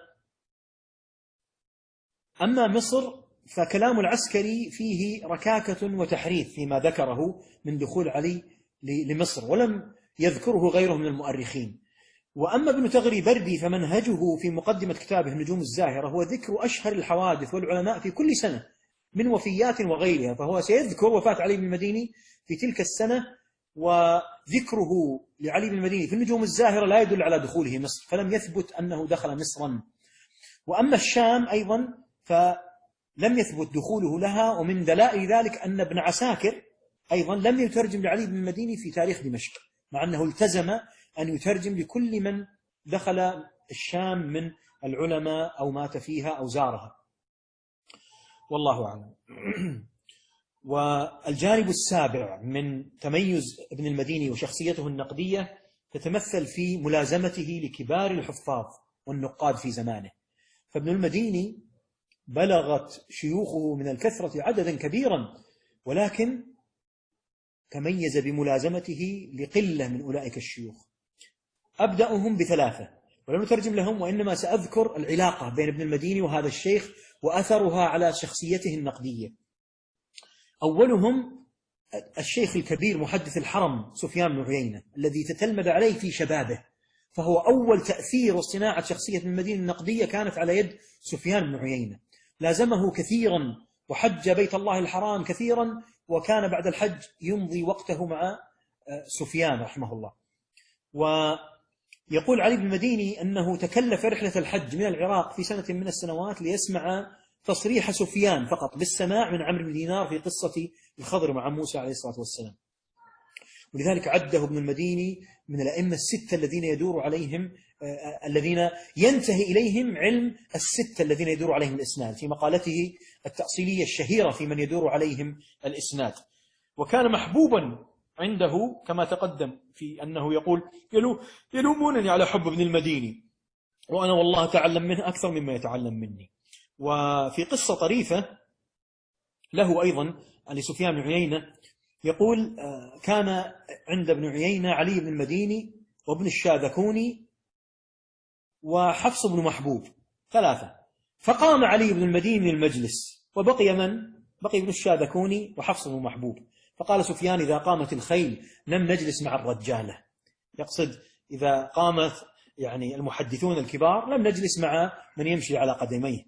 أما مصر فكلام العسكري فيه ركاكة وتحريف فيما ذكره من دخول علي لمصر، ولم يذكره غيره من المؤرخين. وأما ابن تغري بردي فمنهجه في مقدمة كتابه النجوم الزاهرة هو ذكر أشهر الحوادث والعلماء في كل سنة من وفيات وغيرها، فهو سيذكر وفاة علي بن المديني في تلك السنة، وذكره لعلي بن المديني في النجوم الزاهرة لا يدل على دخوله مصر، فلم يثبت أنه دخل مصرا. وأما الشام أيضا فلم يثبت دخوله لها، ومن دلائل ذلك أن ابن عساكر أيضا لم يترجم لعلي بن المديني في تاريخ دمشق، مع أنه التزم أن يترجم لكل من دخل الشام من العلماء أو مات فيها أو زارها، والله أعلم. والجانب السابع من تميز ابن المديني وشخصيته النقدية تتمثل في ملازمته لكبار الحفاظ والنقاد في زمانه. فابن المديني بلغت شيوخه من الكثرة عددا كبيرا، ولكن تميز بملازمته لقلة من أولئك الشيوخ. أبدأهم ب3 ولم نترجم لهم، وإنما سأذكر العلاقة بين ابن المديني وهذا الشيخ وأثرها على شخصيته النقدية. أولهم الشيخ الكبير محدث الحرم سفيان بن عيينة الذي تتلمذ عليه في شبابه، فهو أول تأثير وصناعة شخصية المدينة النقدية كانت على يد سفيان بن عيينة. لازمه كثيرا وحج بيت الله الحرام كثيرا، وكان بعد الحج يمضي وقته مع سفيان رحمه الله. ويقول علي بن المديني أنه تكلف رحلة الحج من العراق في سنة من السنوات ليسمع تصريح سفيان فقط بالسماع من عمرو بن دينار في قصة الخضر مع موسى عليه الصلاة والسلام. ولذلك عده ابن المديني من الأئمة الستة الذين يدور عليهم الذين ينتهي إليهم علم الستة الذين يدور عليهم الإسناد، في مقالته التأصيلية الشهيرة في من يدور عليهم الإسناد. وكان محبوبا عنده كما تقدم في أنه يقول يلومونني على حب ابن المديني وأنا والله أتعلم منه أكثر مما يتعلم مني. وفي قصة طريفة له أيضا لسفيان بن عيينة يقول كان عند ابن عيينة علي بن المديني وابن الشاذكوني وحفص بن محبوب ثلاثة، فقام علي بن المديني من المجلس وبقي من؟ بقي ابن الشاذكوني وحفص بن محبوب. فقال سفيان إذا قامت الخيل لم نجلس مع الرجالة، يقصد إذا قامت يعني المحدثون الكبار لم نجلس مع من يمشي على قدميه.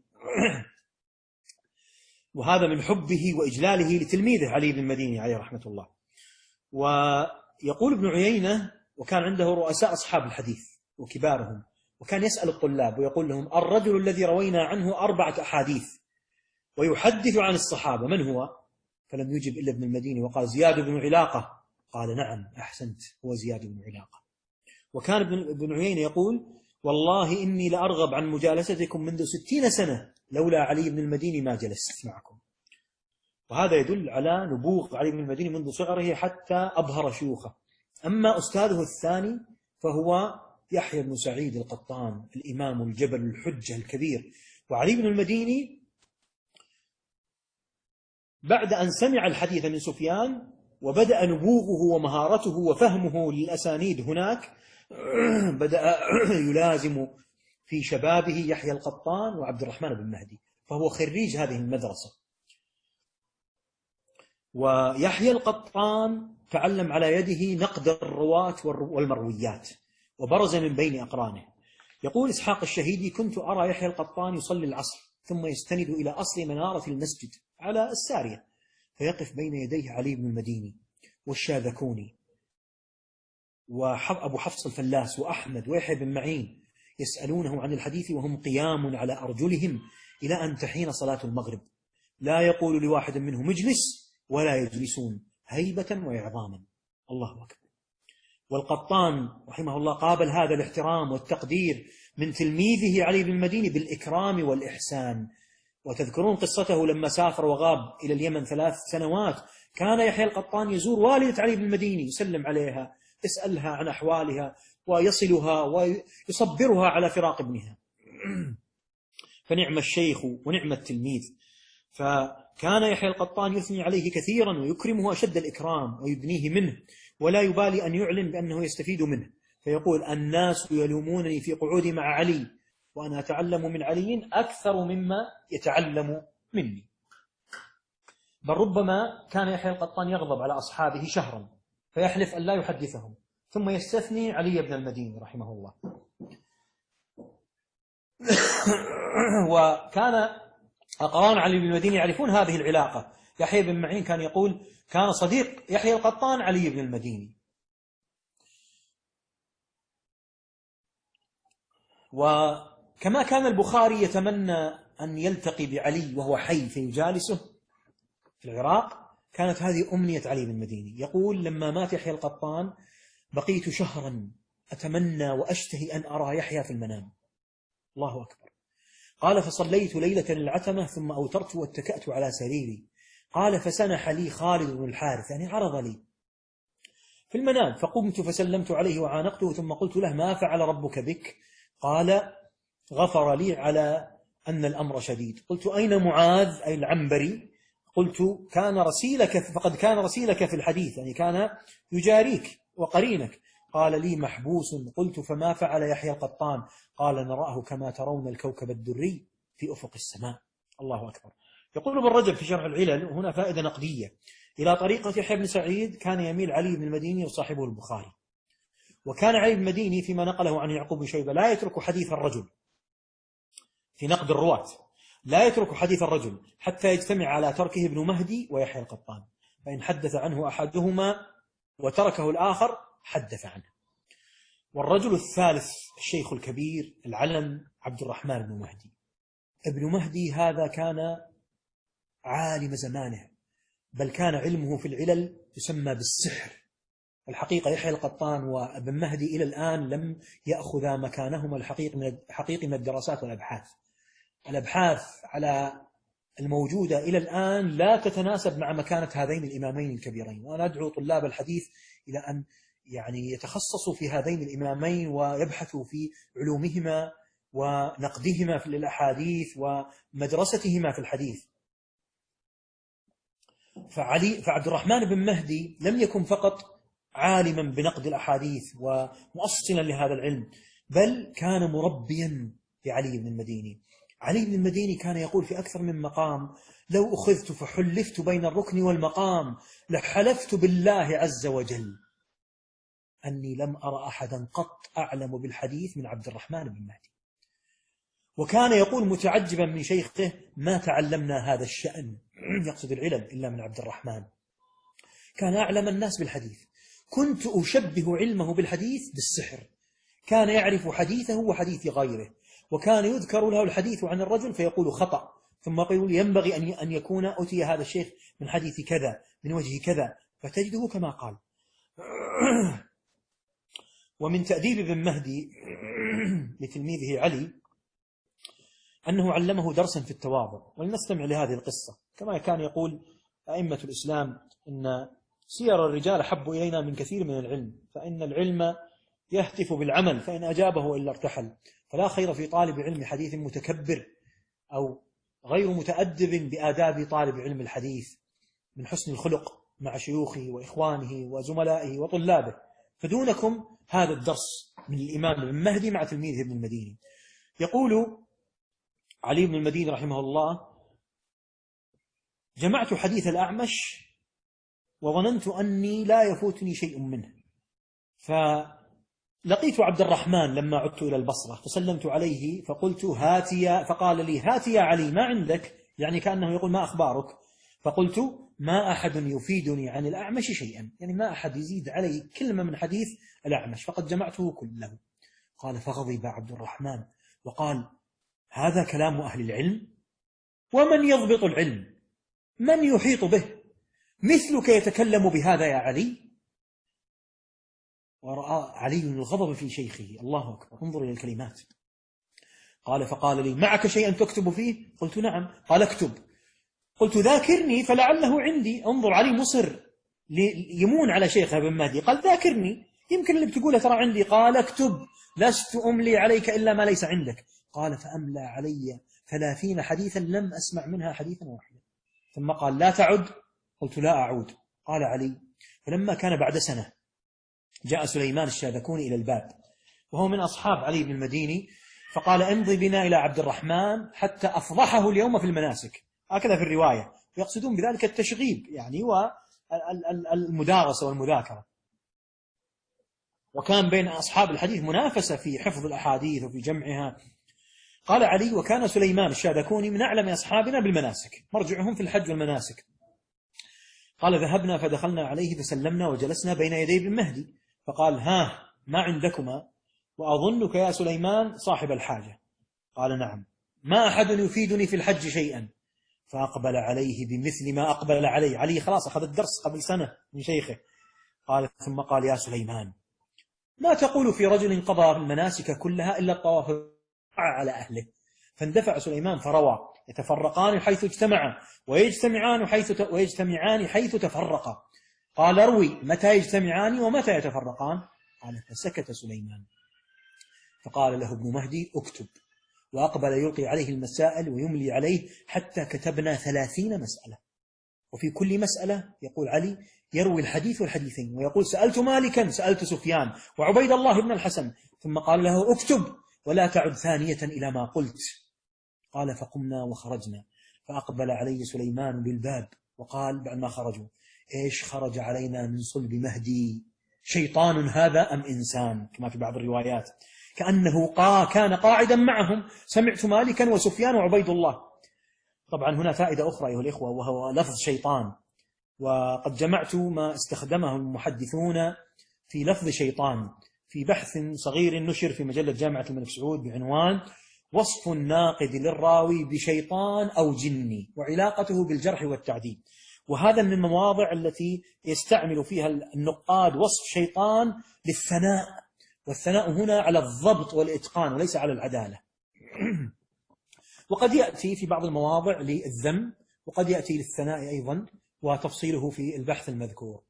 وهذا من حبه وإجلاله لتلميذه علي بن المديني عليه رحمة الله. ويقول ابن عيينة وكان عنده رؤساء أصحاب الحديث وكبارهم، وكان يسأل الطلاب ويقول لهم الرجل الذي روينا عنه 4 أحاديث ويحدث عن الصحابة من هو؟ فلم يجب إلا ابن المديني وقال زياد بن علاقة. قال نعم أحسنت هو زياد بن علاقة. وكان ابن عيينة يقول والله إني لأرغب عن مجالستكم منذ 60 سنة لولا علي بن المديني ما جلست معكم. وهذا يدل على نبوغ علي بن المديني منذ صغره حتى أبهر شيوخه. أما أستاذه الثاني فهو يحيى بن سعيد القطان الإمام الجبل الحجة الكبير. وعلي بن المديني بعد أن سمع الحديث من سفيان وبدأ نبوغه ومهارته وفهمه للأسانيد هناك بدأ يلازم في شبابه يحيى القطان وعبد الرحمن بن مهدي، فهو خريج هذه المدرسة. ويحيى القطان تعلم على يده نقد الرواة والمرويات وبرز من بين أقرانه. يقول إسحاق الشهيدي كنت أرى يحيى القطان يصلي العصر ثم يستند إلى أصل منارة المسجد على السارية فيقف بين يديه علي بن المديني والشاذكوني وأبو حفص الفلاس وأحمد ويحيى بن معين يسألونه عن الحديث وهم قيام على أرجلهم إلى أن تحين صلاة المغرب، لا يقول لواحد منهم اجلس ولا يجلسون هيبة وإعظاما. الله أكبر. والقطان رحمه الله قابل هذا الاحترام والتقدير من تلميذه علي بن المديني بالإكرام والإحسان. وتذكرون قصته لما سافر وغاب إلى اليمن 3 سنوات، كان يحيى القطان يزور والدة علي بن المديني يسلم عليها يسألها عن أحوالها ويصلها ويصبرها على فراق ابنها. فنعم الشيخ ونعم التلميذ. فكان يحيى القطان يثني عليه كثيرا ويكرمه أشد الإكرام ويدنيه منه ولا يبالي أن يعلن بأنه يستفيد منه، فيقول الناس يلومونني في قعودي مع علي وأنا أتعلم من علي أكثر مما يتعلم مني. بل ربما كان يحيى القطان يغضب على أصحابه شهرا فيحلف أن لا يحدثهم ثم يستثني علي بن المديني رحمه الله. وكان أقران علي بن المديني يعرفون هذه العلاقة. يحيى بن معين كان يقول كان صديق يحيى القطان علي بن المديني. وكما كان البخاري يتمنى أن يلتقي بعلي وهو حي فيجالسه في العراق، كانت هذه أمنية علي بن المديني. يقول لما مات يحيى القطان بقيت شهرا أتمنى وأشتهي أن أرى يحيى في المنام. الله أكبر. قال فصليت ليلة العتمة ثم أوترت واتكأت على سريري. قال فسنح لي خالد بن الحارث يعني عرض لي في المنام، فقمت فسلمت عليه وعانقته ثم قلت له ما فعل ربك بك؟ قال غفر لي على أن الأمر شديد. قلت أين معاذ أي العنبري؟ قلت كان رسيلك فقد كان رسيلك في الحديث يعني كان يجاريك وقرينك. قال لي محبوس. قلت فما فعل يحيى القطان؟ قال نراه كما ترون الكوكب الدري في أفق السماء. الله أكبر. يقول ابن رجب في شرح العلل وهنا فائدة نقدية، إلى طريقة يحيى بن سعيد كان يميل علي بن المديني وصاحبه البخاري. وكان علي بن المديني فيما نقله عن يعقوب بن شيبة لا يترك حديث الرجل في نقد الرواة، لا يترك حديث الرجل حتى يجتمع على تركه ابن مهدي ويحيى القطان، فإن حدث عنه أحدهما وتركه الآخر حدث عنه. والرجل الثالث الشيخ الكبير العلم عبد الرحمن بن مهدي. ابن مهدي هذا كان عالم زمانه، بل كان علمه في العلل يسمى بالسحر. الحقيقة يحيى القطان وابن مهدي إلى الآن لم يأخذا مكانهما الحقيقي من الدراسات والأبحاث. الأبحاث على الموجودة إلى الآن لا تتناسب مع مكانة هذين الإمامين الكبيرين، وأنا أدعو طلاب الحديث إلى أن يتخصصوا في هذين الإمامين ويبحثوا في علومهما ونقدهما في الأحاديث ومدرستهما في الحديث. فعبد الرحمن بن مهدي لم يكن فقط عالما بنقد الأحاديث ومؤصلا لهذا العلم، بل كان مربيا لعلي بن المديني. علي بن المديني كان يقول في أكثر من مقام: لو أخذت فحلفت بين الركن والمقام لحلفت بالله عز وجل أني لم أرى أحدا قط أعلم بالحديث من عبد الرحمن بن مهدي. وكان يقول متعجبا من شيخه: ما تعلمنا هذا الشأن، يقصد العلم، إلا من عبد الرحمن. كان أعلم الناس بالحديث. كنت أشبه علمه بالحديث بالسحر، كان يعرف حديثه وحديث غيره، وكان يذكر له الحديث عن الرجل فيقول خطأ، ثم يقول ينبغي أن يكون أتي هذا الشيخ من حديث كذا من وجه كذا، فتجده كما قال. ومن تأديب ابن مهدي لتلميذه علي أنه علمه درسا في التواضع. ولنستمع لهذه القصة. كما كان يقول أئمة الإسلام إن سير الرجال أحب إلينا من كثير من العلم، فإن العلم يهتف بالعمل، فإن أجابه إلا ارتحل. فلا خير في طالب علم حديث متكبر أو غير متأدب بآداب طالب علم الحديث من حسن الخلق مع شيوخه وإخوانه وزملائه وطلابه. فدونكم هذا الدرس من الإمام ابن مهدي مع تلميذه ابن المديني. يقول علي بن المديني رحمه الله: جمعت حديث الأعمش وظننت أني لا يفوتني شيء منه، فلقيت عبد الرحمن لما عدت إلى البصرة فسلمت عليه فقلت: هاتي، فقال لي: هاتي يا علي، ما عندك؟ يعني كأنه يقول: ما أخبارك؟ فقلت: ما أحد يفيدني عن الأعمش شيئا، يعني ما أحد يزيد علي كلمة من حديث الأعمش، فقد جمعته كله. قال: فغضب عبد الرحمن وقال: هذا كلام أهل العلم؟ ومن يضبط العلم؟ من يحيط به؟ مثلك يتكلم بهذا يا علي؟ ورأى علي الغضب في شيخه. الله أكبر، انظر إلى الكلمات. قال: فقال لي: معك شيئا تكتب فيه؟ قلت: نعم. قال: اكتب. قلت: ذاكرني فلعله عندي. انظر، علي مصر يمون على شيخه ابن مهدي، قال: ذاكرني يمكن اللي بتقوله ترى عندي. قال: اكتب، لست أملي عليك إلا ما ليس عندك. قال: فأملى علي 30 حديثا لم أسمع منها حديثا واحدا. ثم قال: لا تعد؟ قلت: لا أعود. قال علي: فلما كان بعد سنة جاء سليمان الشاذكوني إلى الباب، وهو من أصحاب علي بن المديني، فقال: امضي بنا إلى عبد الرحمن حتى أفضحه اليوم في المناسك. هكذا في الرواية، يقصدون بذلك التشغيب يعني والمدارسة والمذاكرة. وكان بين أصحاب الحديث منافسة في حفظ الأحاديث وفي جمعها. قال علي: وكان سليمان الشاذكوني من أعلم أصحابنا بالمناسك، مرجعهم في الحج والمناسك. قال: ذهبنا فدخلنا عليه فسلمنا وجلسنا بين يدي ابن مهدي، فقال: ها، ما عندكما؟ وأظنك يا سليمان صاحب الحاجة. قال: نعم. ما أحد يفيدني في الحج شيئا. فأقبل عليه بمثل ما أقبل عليه. علي خلاص أخذ الدرس قبل سنة من شيخه. قال: ثم قال: يا سليمان، ما تقول في رجل قضى المناسك كلها إلا الطواف على أهله؟ فاندفع سليمان فروى: يتفرقان حيث اجتمعا ويجتمعان حيث تفرقا. قال: اروي، متى يجتمعان ومتى يتفرقان؟ قال: فسكت سليمان. فقال له ابن مهدي: اكتب. وأقبل يلقي عليه المسائل ويملي عليه حتى كتبنا 30 مسألة، وفي كل مسألة يقول علي يروي الحديث والحديثين، ويقول: سألت مالكا، سألت سفيان وعبيد الله بن الحسن. ثم قال له: اكتب ولا تعد ثانية إلى ما قلت. قال: فقمنا وخرجنا، فأقبل علي سليمان بالباب وقال بعد ما خرجوا: إيش خرج علينا من صلب مهدي؟ شيطان هذا أم إنسان؟ كما في بعض الروايات كأنه كان قاعدا معهم. سمعت مالكا وسفيان وعبيد الله. طبعا هنا فائدة أخرى أيها الإخوة، وهو لفظ شيطان، وقد جمعت ما استخدمه المحدثون في لفظ شيطان في بحث صغير نشر في مجلة جامعة الملك سعود بعنوان وصف الناقد للراوي بشيطان أو جني وعلاقته بالجرح والتعديل. وهذا من المواضع التي يستعمل فيها النقاد وصف شيطان للثناء، والثناء هنا على الضبط والإتقان وليس على العدالة. وقد يأتي في بعض المواضع للذم، وقد يأتي للثناء أيضا، وتفصيله في البحث المذكور.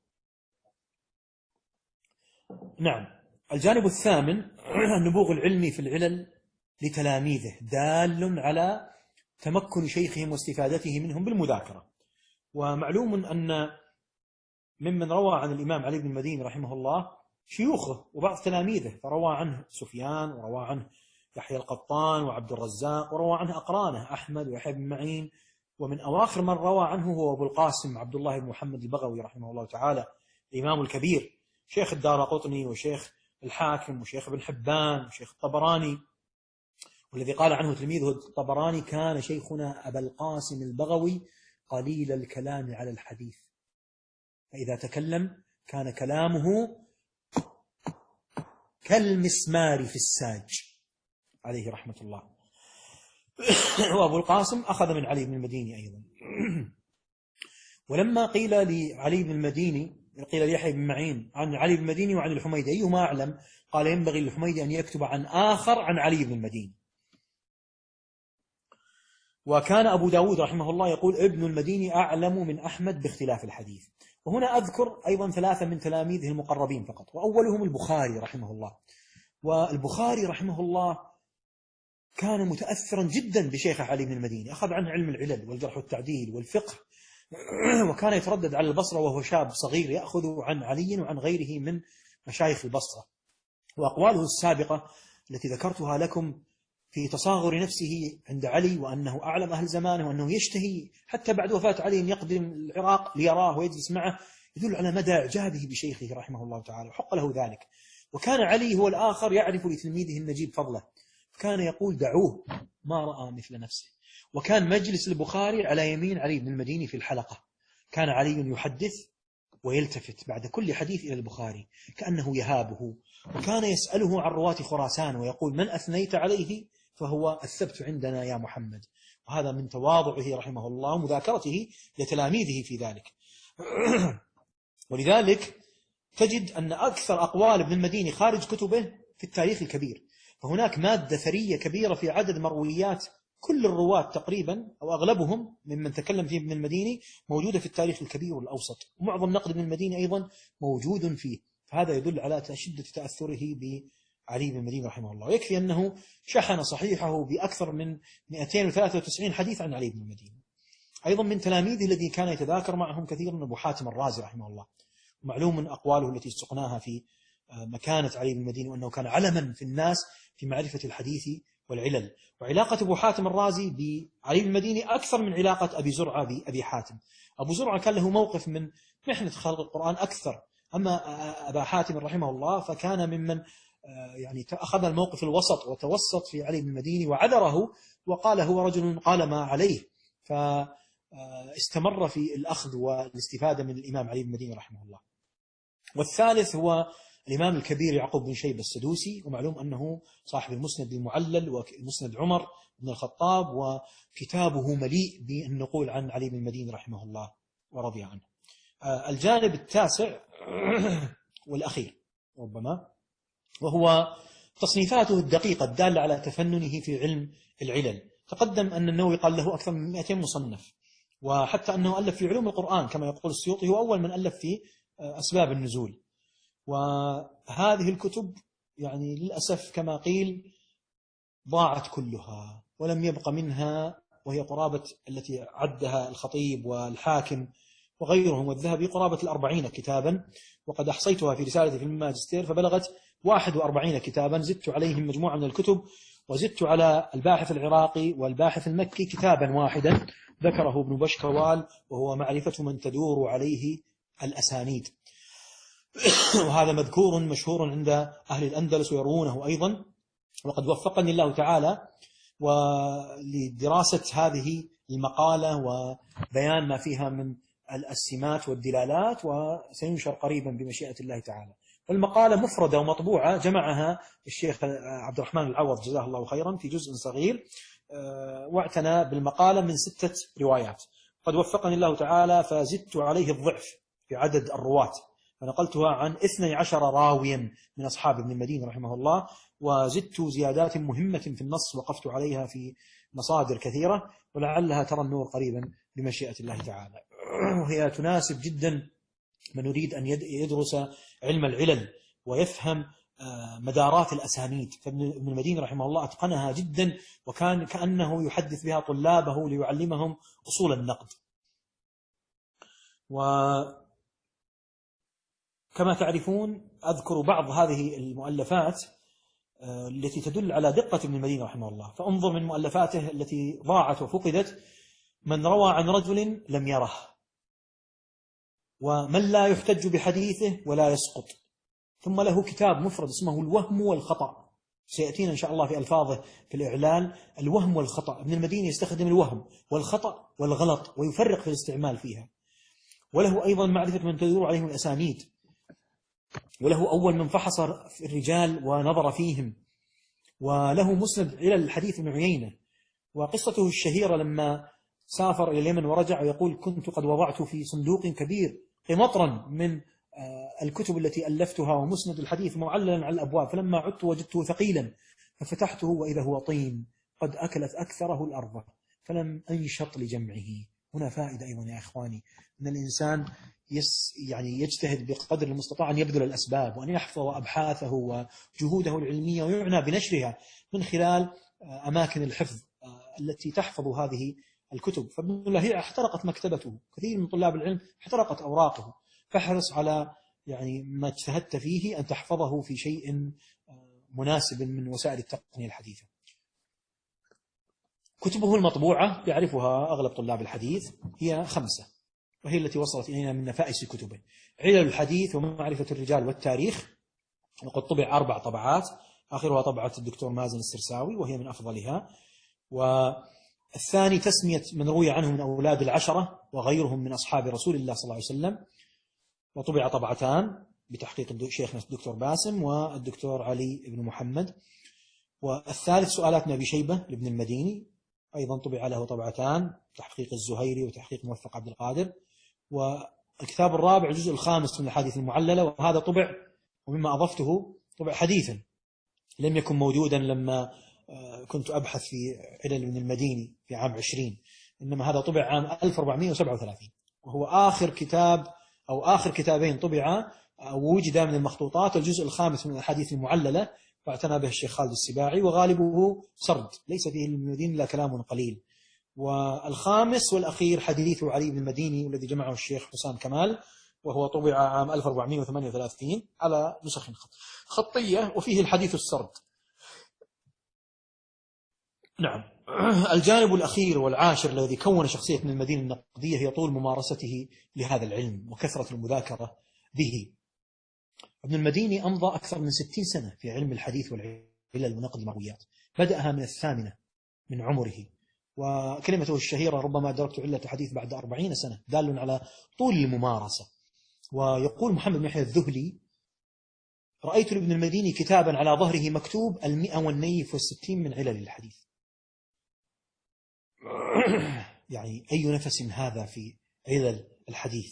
نعم. الجانب الثامن النبوغ العلمي في العلل لتلاميذه، دال على تمكن شيخهم واستفادته منهم بالمذاكرة. ومعلوم أن ممن روى عن الإمام علي بن المديني رحمه الله شيوخه وبعض تلاميذه، فروى عنه سفيان، وروى عنه يحيى القطان وعبد الرزاق، وروى عنه أقرانه أحمد ويحيى بن معين. ومن أواخر من روى عنه هو أبو القاسم عبد الله بن محمد البغوي رحمه الله تعالى، الإمام الكبير، شيخ الدارقطني وشيخ الحاكم وشيخ ابن حبان وشيخ الطبراني، والذي قال عنه تلميذه الطبراني: كان شيخنا أبا القاسم البغوي قليل الكلام على الحديث، فإذا تكلم كان كلامه كالمسمار في الساج، عليه رحمة الله. وأبو القاسم أخذ من علي بن المديني أيضا. ولما قيل لعلي بن المديني، قيل ليحيى بن معين عن علي بن المديني وعن الحميدي أيهما أعلم، قال: ينبغي للحميدي أن يكتب عن آخر عن علي بن المديني. وكان أبو داود رحمه الله يقول: ابن المديني أعلم من أحمد باختلاف الحديث. وهنا أذكر أيضا ثلاثة من تلاميذه المقربين فقط، وأولهم البخاري رحمه الله. والبخاري رحمه الله كان متأثرا جدا بشيخه علي بن المديني، أخذ عنه علم العلل والجرح والتعديل والفقه، وكان يتردد على البصرة وهو شاب صغير يأخذ عن علي وعن غيره من مشايخ البصرة. وأقواله السابقة التي ذكرتها لكم في تصاغر نفسه عند علي، وأنه أعلم أهل زمانه، وأنه يشتهي حتى بعد وفاة علي أن يقدم العراق ليراه ويجلس معه، يدل على مدى إعجابه بشيخه رحمه الله تعالى، وحق له ذلك. وكان علي هو الآخر يعرف لتلميذه النجيب فضله، كان يقول: دعوه ما رأى مثل نفسه. وكان مجلس البخاري على يمين علي بن المديني في الحلقة، كان علي يحدث ويلتفت بعد كل حديث إلى البخاري كأنه يهابه، وكان يسأله عن رواة خراسان ويقول: من أثنيت عليه فهو الثبت عندنا يا محمد. وهذا من تواضعه رحمه الله ومذاكرته لتلاميذه في ذلك. ولذلك تجد أن أكثر أقوال ابن المديني خارج كتبه في التاريخ الكبير، فهناك مادة ثرية كبيرة في عدد مرويات كل الرواة تقريبا أو أغلبهم ممن تكلم فيه ابن المديني موجودة في التاريخ الكبير والأوسط، ومعظم نقد ابن المديني أيضا موجود فيه. فهذا يدل على شدة تأثره بعلي بن المديني رحمه الله. ويكفي أنه شحن صحيحه بأكثر من 293 حديث عن علي بن المديني. أيضا من تلاميذه الذي كان يتذاكر معهم كثيرا أبو حاتم الرازي رحمه الله، ومعلوم من أقواله التي استقناها في مكانة علي بن المديني، وأنه كان علما في الناس في معرفة الحديث والعلل. وعلاقة أبو حاتم الرازي بعلي بن المديني أكثر من علاقة أبي زرعة بأبي حاتم. أبو زرعة كان له موقف من محنة خلق القرآن أكثر، أما أبا حاتم رحمه الله فكان ممن يعني أخذ الموقف الوسط وتوسط في علي بن المديني وعذره، وقال هو رجل قال ما عليه، فاستمر في الأخذ والاستفادة من الإمام علي بن المديني رحمه الله. والثالث هو الإمام الكبير يعقوب بن شيبة السدوسي، ومعلوم أنه صاحب المسند المعلل ومسند عمر بن الخطاب، وكتابه مليء بالنقول عن علي بن المديني رحمه الله ورضي عنه. الجانب التاسع والأخير ربما، وهو تصنيفاته الدقيقة الدالة على تفننه في علم العلل. تقدم أن النووي قال له أكثر من 200 مصنف، وحتى أنه ألف في علوم القرآن كما يقول السيوطي، هو أول من ألف في أسباب النزول. وهذه الكتب يعني للأسف كما قيل ضاعت كلها ولم يبق منها، وهي قرابة التي عدها الخطيب والحاكم وغيرهم والذهبي قرابة 40 كتابا، وقد أحصيتها في رسالتي في الماجستير فبلغت 41 كتابا. زدت عليهم مجموعة من الكتب، وزدت على الباحث العراقي والباحث المكي كتابا واحدا ذكره ابن بشكوال، وهو معرفة من تدور عليه الأسانيد. وهذا مذكور مشهور عند أهل الأندلس ويروونه أيضا. وقد وفقني الله تعالى ولدراسة هذه المقالة وبيان ما فيها من السمات والدلالات، وسينشر قريبا بمشيئة الله تعالى. والمقالة مفردة ومطبوعة، جمعها الشيخ عبد الرحمن العوض جزاه الله خيرا في جزء صغير، واعتنى بالمقالة من 6 روايات. قد وفقني الله تعالى فزدت عليه الضعف في عدد الرواة، فنقلتها عن 12 راويا من أصحاب ابن المديني رحمه الله، وزدت زيادات مهمة في النص وقفت عليها في مصادر كثيرة، ولعلها ترى النور قريبا بمشيئة الله تعالى. وهي تناسب جدا من يريد أن يدرس علم العلل ويفهم مدارات الأسانيد، فابن المديني رحمه الله أتقنها جدا، وكان كأنه يحدث بها طلابه ليعلمهم أصول النقد. وكما تعرفون أذكر بعض هذه المؤلفات التي تدل على دقة ابن المديني رحمه الله، فانظر من مؤلفاته التي ضاعت وفقدت: من روى عن رجل لم يره، ومن لا يحتج بحديثه ولا يسقط. ثم له كتاب مفرد اسمه الوهم والخطأ، سيأتينا إن شاء الله في ألفاظه في الإعلان. الوهم والخطأ، ابن المديني يستخدم الوهم والخطأ والغلط ويفرق في الاستعمال فيها. وله أيضا معرفة من تدور عليهم الأسانيد، وله أول من فحص في الرجال ونظر فيهم، وله مسند إلى الحديث ابن عيينة. وقصته الشهيرة لما سافر إلى اليمن ورجع ويقول: كنت قد وضعت في صندوق كبير قمطرا من الكتب التي ألفتها ومسند الحديث معللا على الأبواب، فلما عدت وجدته ثقيلا ففتحته وإذا هو طين قد أكلت أكثره الأرض فلم أنشط لجمعه. هنا فائدة أيضا يا إخواني، أن الإنسان يعني يجتهد بقدر المستطاع أن يبذل الأسباب وأن يحفظ أبحاثه وجهوده العلمية ويعنى بنشرها من خلال أماكن الحفظ التي تحفظ هذه الكتب. فابن الله احترقت مكتبته، كثير من طلاب العلم احترقت أوراقه، فاحرص على يعني ما اجتهدت فيه أن تحفظه في شيء مناسب من وسائل التقنية الحديثة. كتبه المطبوعة يعرفها أغلب طلاب الحديث، هي 5، وهي التي وصلت إلينا من نفائس كتبه: علل الحديث ومعرفة الرجال والتاريخ، وقد طبع 4 طبعات، آخرها طبعة الدكتور مازن السرساوي وهي من أفضلها. والثاني تسمية من روي عنه من أولاد العشرة وغيرهم من أصحاب رسول الله صلى الله عليه وسلم، وطبع طبعتان بتحقيق شيخنا الدكتور باسم والدكتور علي بن محمد. والثالث سؤالات ابن أبي شيبة لابن المديني، أيضا طبع له طبعتان، تحقيق الزهيري وتحقيق موفق عبد القادر. والكتاب الرابع الجزء الخامس من الأحاديث المعللة، وهذا طبع، ومما أضفته طبع حديثا لم يكن موجودا لما كنت أبحث في علل ابن المديني في عام 20، إنما هذا طبع عام 1437، وهو آخر كتاب أو آخر كتابين طبعا أو وجد من المخطوطات. الجزء الخامس من الأحاديث المعللة واعتنى به الشيخ خالد السباعي، وغالبه سرد ليس فيه المديني إلا كلام قليل. والخامس والأخير حديث علي بن المديني الذي جمعه الشيخ حسام كمال، وهو طبع عام 1438 على نسخ خطية، وفيه الحديث السرد. نعم. الجانب الأخير والعاشر الذي كون شخصية ابن المديني النقدية هي طول ممارسته لهذا العلم وكثرة المذاكرة به. ابن المديني أمضى أكثر من 60 سنة في علم الحديث والعلل ونقد المرويات، بدأها من 8 من عمره، وكلمته الشهيرة: ربما أدركت علة الحديث بعد 40 سنة، دال على طول الممارسة. ويقول محمد بن يحيى الذهلي: رأيت لابن المديني كتابا على ظهره مكتوب 160 من علل الحديث. يعني أي نفس هذا في علل الحديث.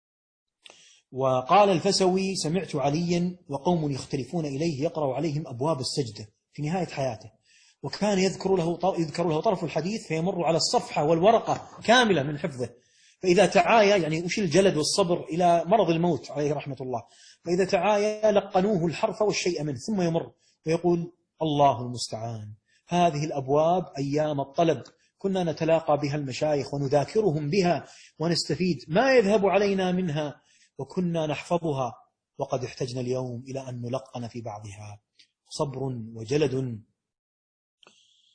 وقال الفسوي: سمعت عليا وقوم يختلفون إليه يقرأ عليهم أبواب السجدة في نهاية حياته، وكان يذكر له طرف الحديث فيمر على الصفحة والورقة كاملة من حفظه، فإذا تعايا، يعني وش الجلد والصبر إلى مرض الموت عليه رحمة الله، فإذا تعايا لقنوه الحرف والشيء منه، ثم يمر ويقول: الله المستعان. هذه الأبواب أيام الطلب كنا نتلاقى بها المشايخ ونذاكرهم بها ونستفيد ما يذهب علينا منها، وكنا نحفظها، وقد احتجنا اليوم إلى أن نلقن في بعضها. صبر وجلد.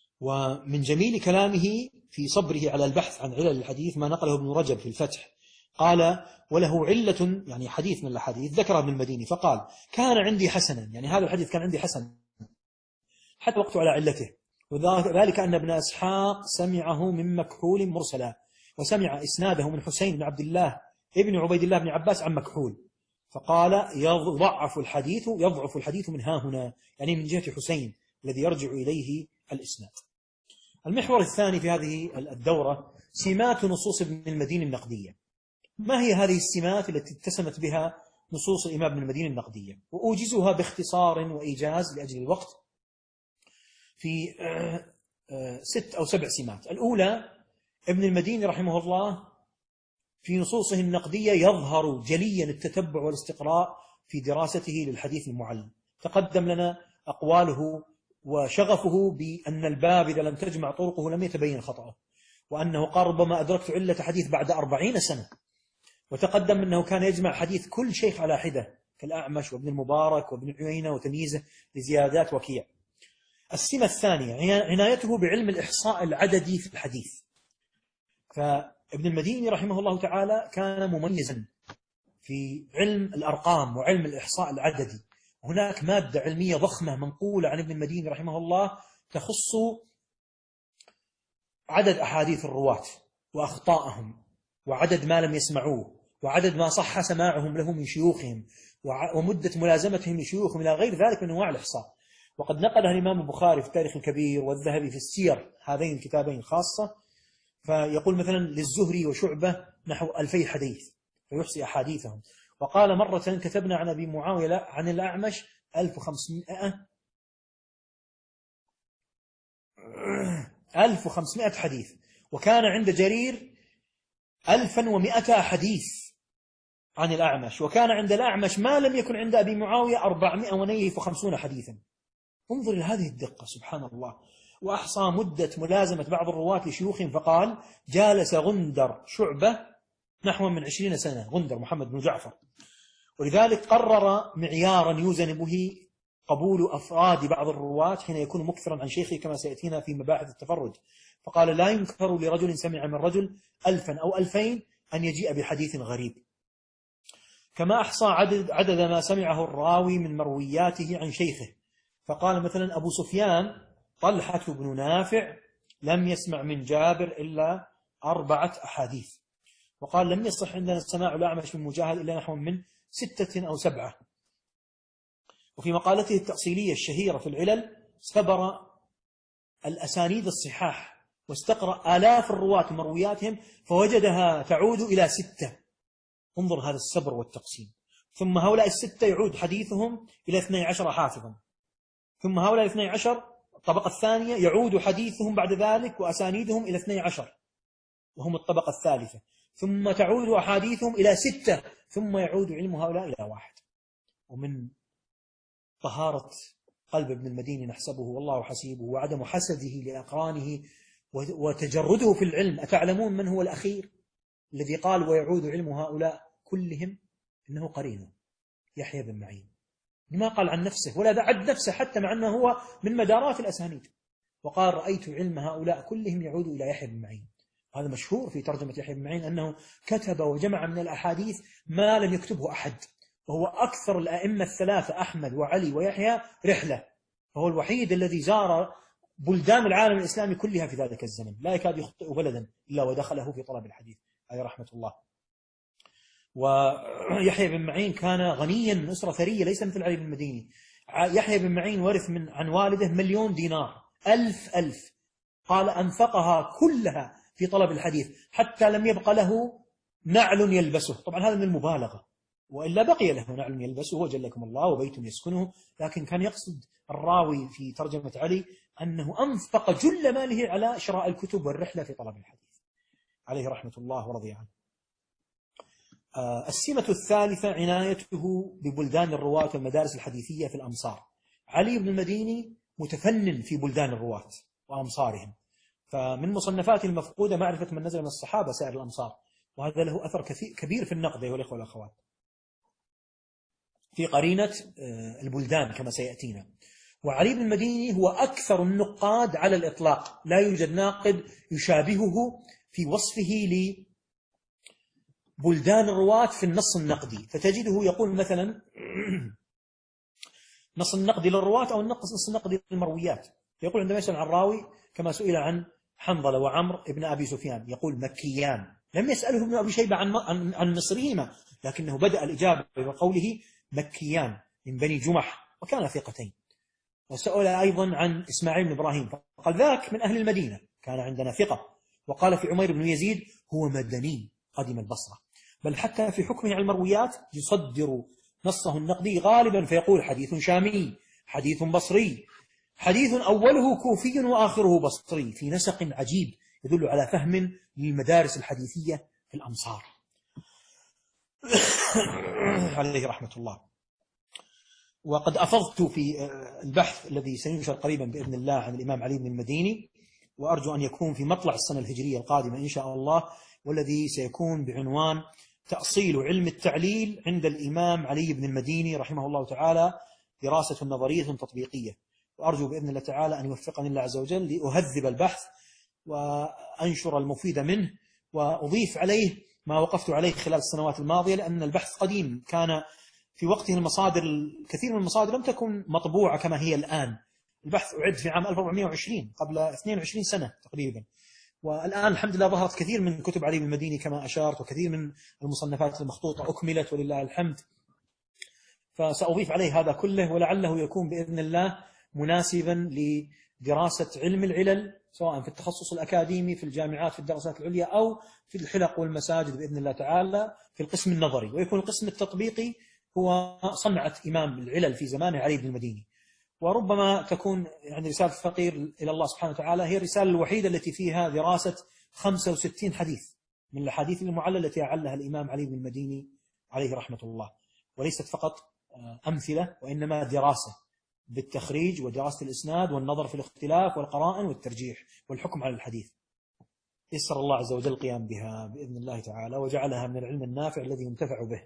ومن جميل كلامه في صبره على البحث عن علل الحديث ما نقله ابن رجب في الفتح، قال وله علة، يعني حديث من الحديث ذكر ابن المديني فقال كان عندي حسنا، يعني هذا الحديث كان عندي حسن حتى وقت على علته، وذلك أن ابن إسحاق سمعه من مكحول مرسلا، وسمع إسناده من حسين بن عبد الله ابن عبيد الله بن عباس عن مكحول، فقال يضعف الحديث من ها هنا، يعني من جهة حسين الذي يرجع إليه الإسناد. المحور الثاني في هذه الدورة سمات نصوص ابن المديني النقدية. ما هي هذه السمات التي اتسمت بها نصوص الإمام ابن المديني النقدية؟ وأوجزها باختصار وإيجاز لأجل الوقت في 6 أو 7 سمات. الأولى، ابن المديني رحمه الله في نصوصه النقدية يظهر جليا التتبع والاستقراء في دراسته للحديث المعلم. تقدم لنا أقواله وشغفه بأن الباب إذا لم تجمع طرقه لم يتبين خطأه، وأنه قال ربما أدركت علة حديث بعد 40 سنة. وتقدم أنه كان يجمع حديث كل شيخ على حدة كالأعمش وابن المبارك وابن عيينة وتمييزه لزيادات وكيع. السمة الثانية عنايته بعلم الإحصاء العددي في الحديث. فابن المديني رحمه الله تعالى كان مميزا في علم الأرقام وعلم الإحصاء العددي. هناك مادة علمية ضخمة منقولة عن ابن المديني رحمه الله تخص عدد أحاديث الرواة وأخطائهم، وعدد ما لم يسمعوه، وعدد ما صح سماعهم له من شيوخهم، ومدة ملازمتهم لشيوخهم، إلى غير ذلك من أنواع الإحصاء. وقد نقلها الإمام البخاري في التاريخ الكبير والذهبي في السير، هذين الكتابين خاصة. فيقول مثلا للزهري وشعبة نحو 2000 حديث فيحصي أحاديثهم. وقال مرة كتبنا عن أبي معاوية عن الأعمش 1500 حديث، وكان عند جرير 1100 حديث عن الأعمش، وكان عند الأعمش ما لم يكن عند أبي معاوية 450 حديثا. انظر إلى هذه الدقة سبحان الله. وأحصى مدة ملازمة بعض الرواة لشيوخهم فقال جالس غندر شعبة نحو من 20 سنة، غندر محمد بن جعفر. ولذلك قرر معيارا يوزن به قبول أفراد بعض الرواة حين يكون مكثرا عن شيخه كما سيأتينا في مباحث التفرد. فقال لا ينكر لرجل سمع من رجل 1000 أو 2000 أن يجيء بحديث غريب. كما أحصى عدد ما سمعه الراوي من مروياته عن شيخه. فقال مثلا أبو سفيان طلحة بن نافع لم يسمع من جابر إلا 4 أحاديث. وقال لم يصح عندنا السماع الأعمش من مجاهد إلا نحو من 6 أو 7. وفي مقالته التأصيلية الشهيرة في العلل سبر الأسانيد الصحاح واستقرأ آلاف الرواة مروياتهم فوجدها تعود إلى 6. انظر هذا السبر والتقسيم. ثم هؤلاء 6 يعود حديثهم إلى 12 حافظا، ثم هؤلاء 12 الطبقة الثانية يعود حديثهم بعد ذلك وأسانيدهم إلى 12 وهم الطبقة الثالثة، ثم تعود أحاديثهم إلى 6، ثم يعود علم هؤلاء إلى 1. ومن طهارة قلب ابن المديني نحسبه والله حسيبه، وعدم حسده لأقرانه وتجرده في العلم. أتعلمون من هو الأخير الذي قال ويعود علم هؤلاء كلهم؟ إنه قرينه يحيى بن معين. ما قال عن نفسه ولا دعد نفسه حتى، مع أنه هو من مدارات الأسانيد، وقال رأيت علم هؤلاء كلهم يعود إلى يحيى بن معين. هذا مشهور في ترجمة يحيى بن معين أنه كتب وجمع من الأحاديث ما لم يكتبه أحد، وهو أكثر الأئمة الثلاثة أحمد وعلي ويحيى رحلة، فهو الوحيد الذي زار بلدان العالم الإسلامي كلها في ذلك الزمن، لا يكاد يخطئ بلدا إلا ودخله في طلب الحديث عليه رحمة الله. ويحيى بن معين كان غنيا من أسرة ثرية ليس مثل علي بن المديني. يحيى بن معين ورث عن والده 1,000,000 دينار، 1000 قال أنفقها كلها في طلب الحديث حتى لم يبق له نعل يلبسه. طبعا هذا من المبالغة، وإلا بقي له نعل يلبسه وجلكم الله وبيت يسكنه، لكن كان يقصد الراوي في ترجمة علي أنه أنفق جل ماله على شراء الكتب والرحلة في طلب الحديث عليه رحمة الله ورضي عنه. السمة الثالثة عنايته ببلدان الرواة والمدارس الحديثية في الأمصار. علي بن المديني متفنن في بلدان الرواة وأمصارهم، فمن مصنفاته المفقودة معرفة من نزل من الصحابة سائر الأمصار، وهذا له أثر كبير في النقد أيها الأخوة والأخوات في قرينة البلدان كما سيأتينا. وعلي بن المديني هو أكثر النقاد على الإطلاق، لا يوجد ناقد يشابهه في وصفه بلدان الرواة في النص النقدي، فتجده يقول مثلا نص النقدي للرواة أو النص النقدي للمرويات. يقول عندما يسأل عن راوي كما سئل عن حنظلة وعمر ابن أبي سفيان يقول مكيان، لم يسأله ابن أبي شيبة عن مصرهما، لكنه بدأ الإجابة بقوله مكيان من بني جمح وكان ثقتين. وسأل أيضا عن إسماعيل بن إبراهيم فقال ذاك من أهل المدينة كان عندنا ثقة. وقال في عمير بن يزيد هو مدني قدم البصرة. بل حتى في حكمه على المرويات يصدر نصه النقدي غالبا فيقول حديث شامي، حديث بصري، حديث أوله كوفي وآخره بصري، في نسق عجيب يدل على فهم للمدارس الحديثية في الأمصار عليه رحمة الله. وقد أفضت في البحث الذي سينشر قريبا بإذن الله عن الإمام علي بن المديني، وأرجو أن يكون في مطلع السنة الهجرية القادمة إن شاء الله، والذي سيكون بعنوان تأصيل علم التعليل عند الإمام علي بن المديني رحمه الله تعالى، دراسة نظرية تطبيقية. وأرجو بإذن الله تعالى أن يوفقني الله عز وجل لأهذب البحث وأنشر المفيد منه، وأضيف عليه ما وقفت عليه خلال السنوات الماضية، لأن البحث قديم كان في وقته المصادر، الكثير من المصادر لم تكن مطبوعة كما هي الآن. البحث أعد في عام 1420 قبل 22 سنة تقريبا، والآن الحمد لله ظهرت كثير من كتب علي بن المديني كما أشارت، وكثير من المصنفات المخطوطة أكملت ولله الحمد. فسأضيف عليه هذا كله، ولعله يكون بإذن الله مناسبا لدراسة علم العلل سواء في التخصص الأكاديمي في الجامعات في الدراسات العليا أو في الحلق والمساجد بإذن الله تعالى في القسم النظري، ويكون القسم التطبيقي هو صنعة إمام العلل في زمانه علي بن المديني. وربما تكون يعني رسالة الفقير إلى الله سبحانه وتعالى هي الرسالة الوحيدة التي فيها دراسة 65 حديث من الحديث المعلل التي أعلها الإمام علي بن المديني عليه رحمة الله، وليست فقط أمثلة وإنما دراسة بالتخريج ودراسة الإسناد والنظر في الاختلاف والقرائن والترجيح والحكم على الحديث. يسر الله عز وجل القيام بها بإذن الله تعالى، وجعلها من العلم النافع الذي ينتفع به.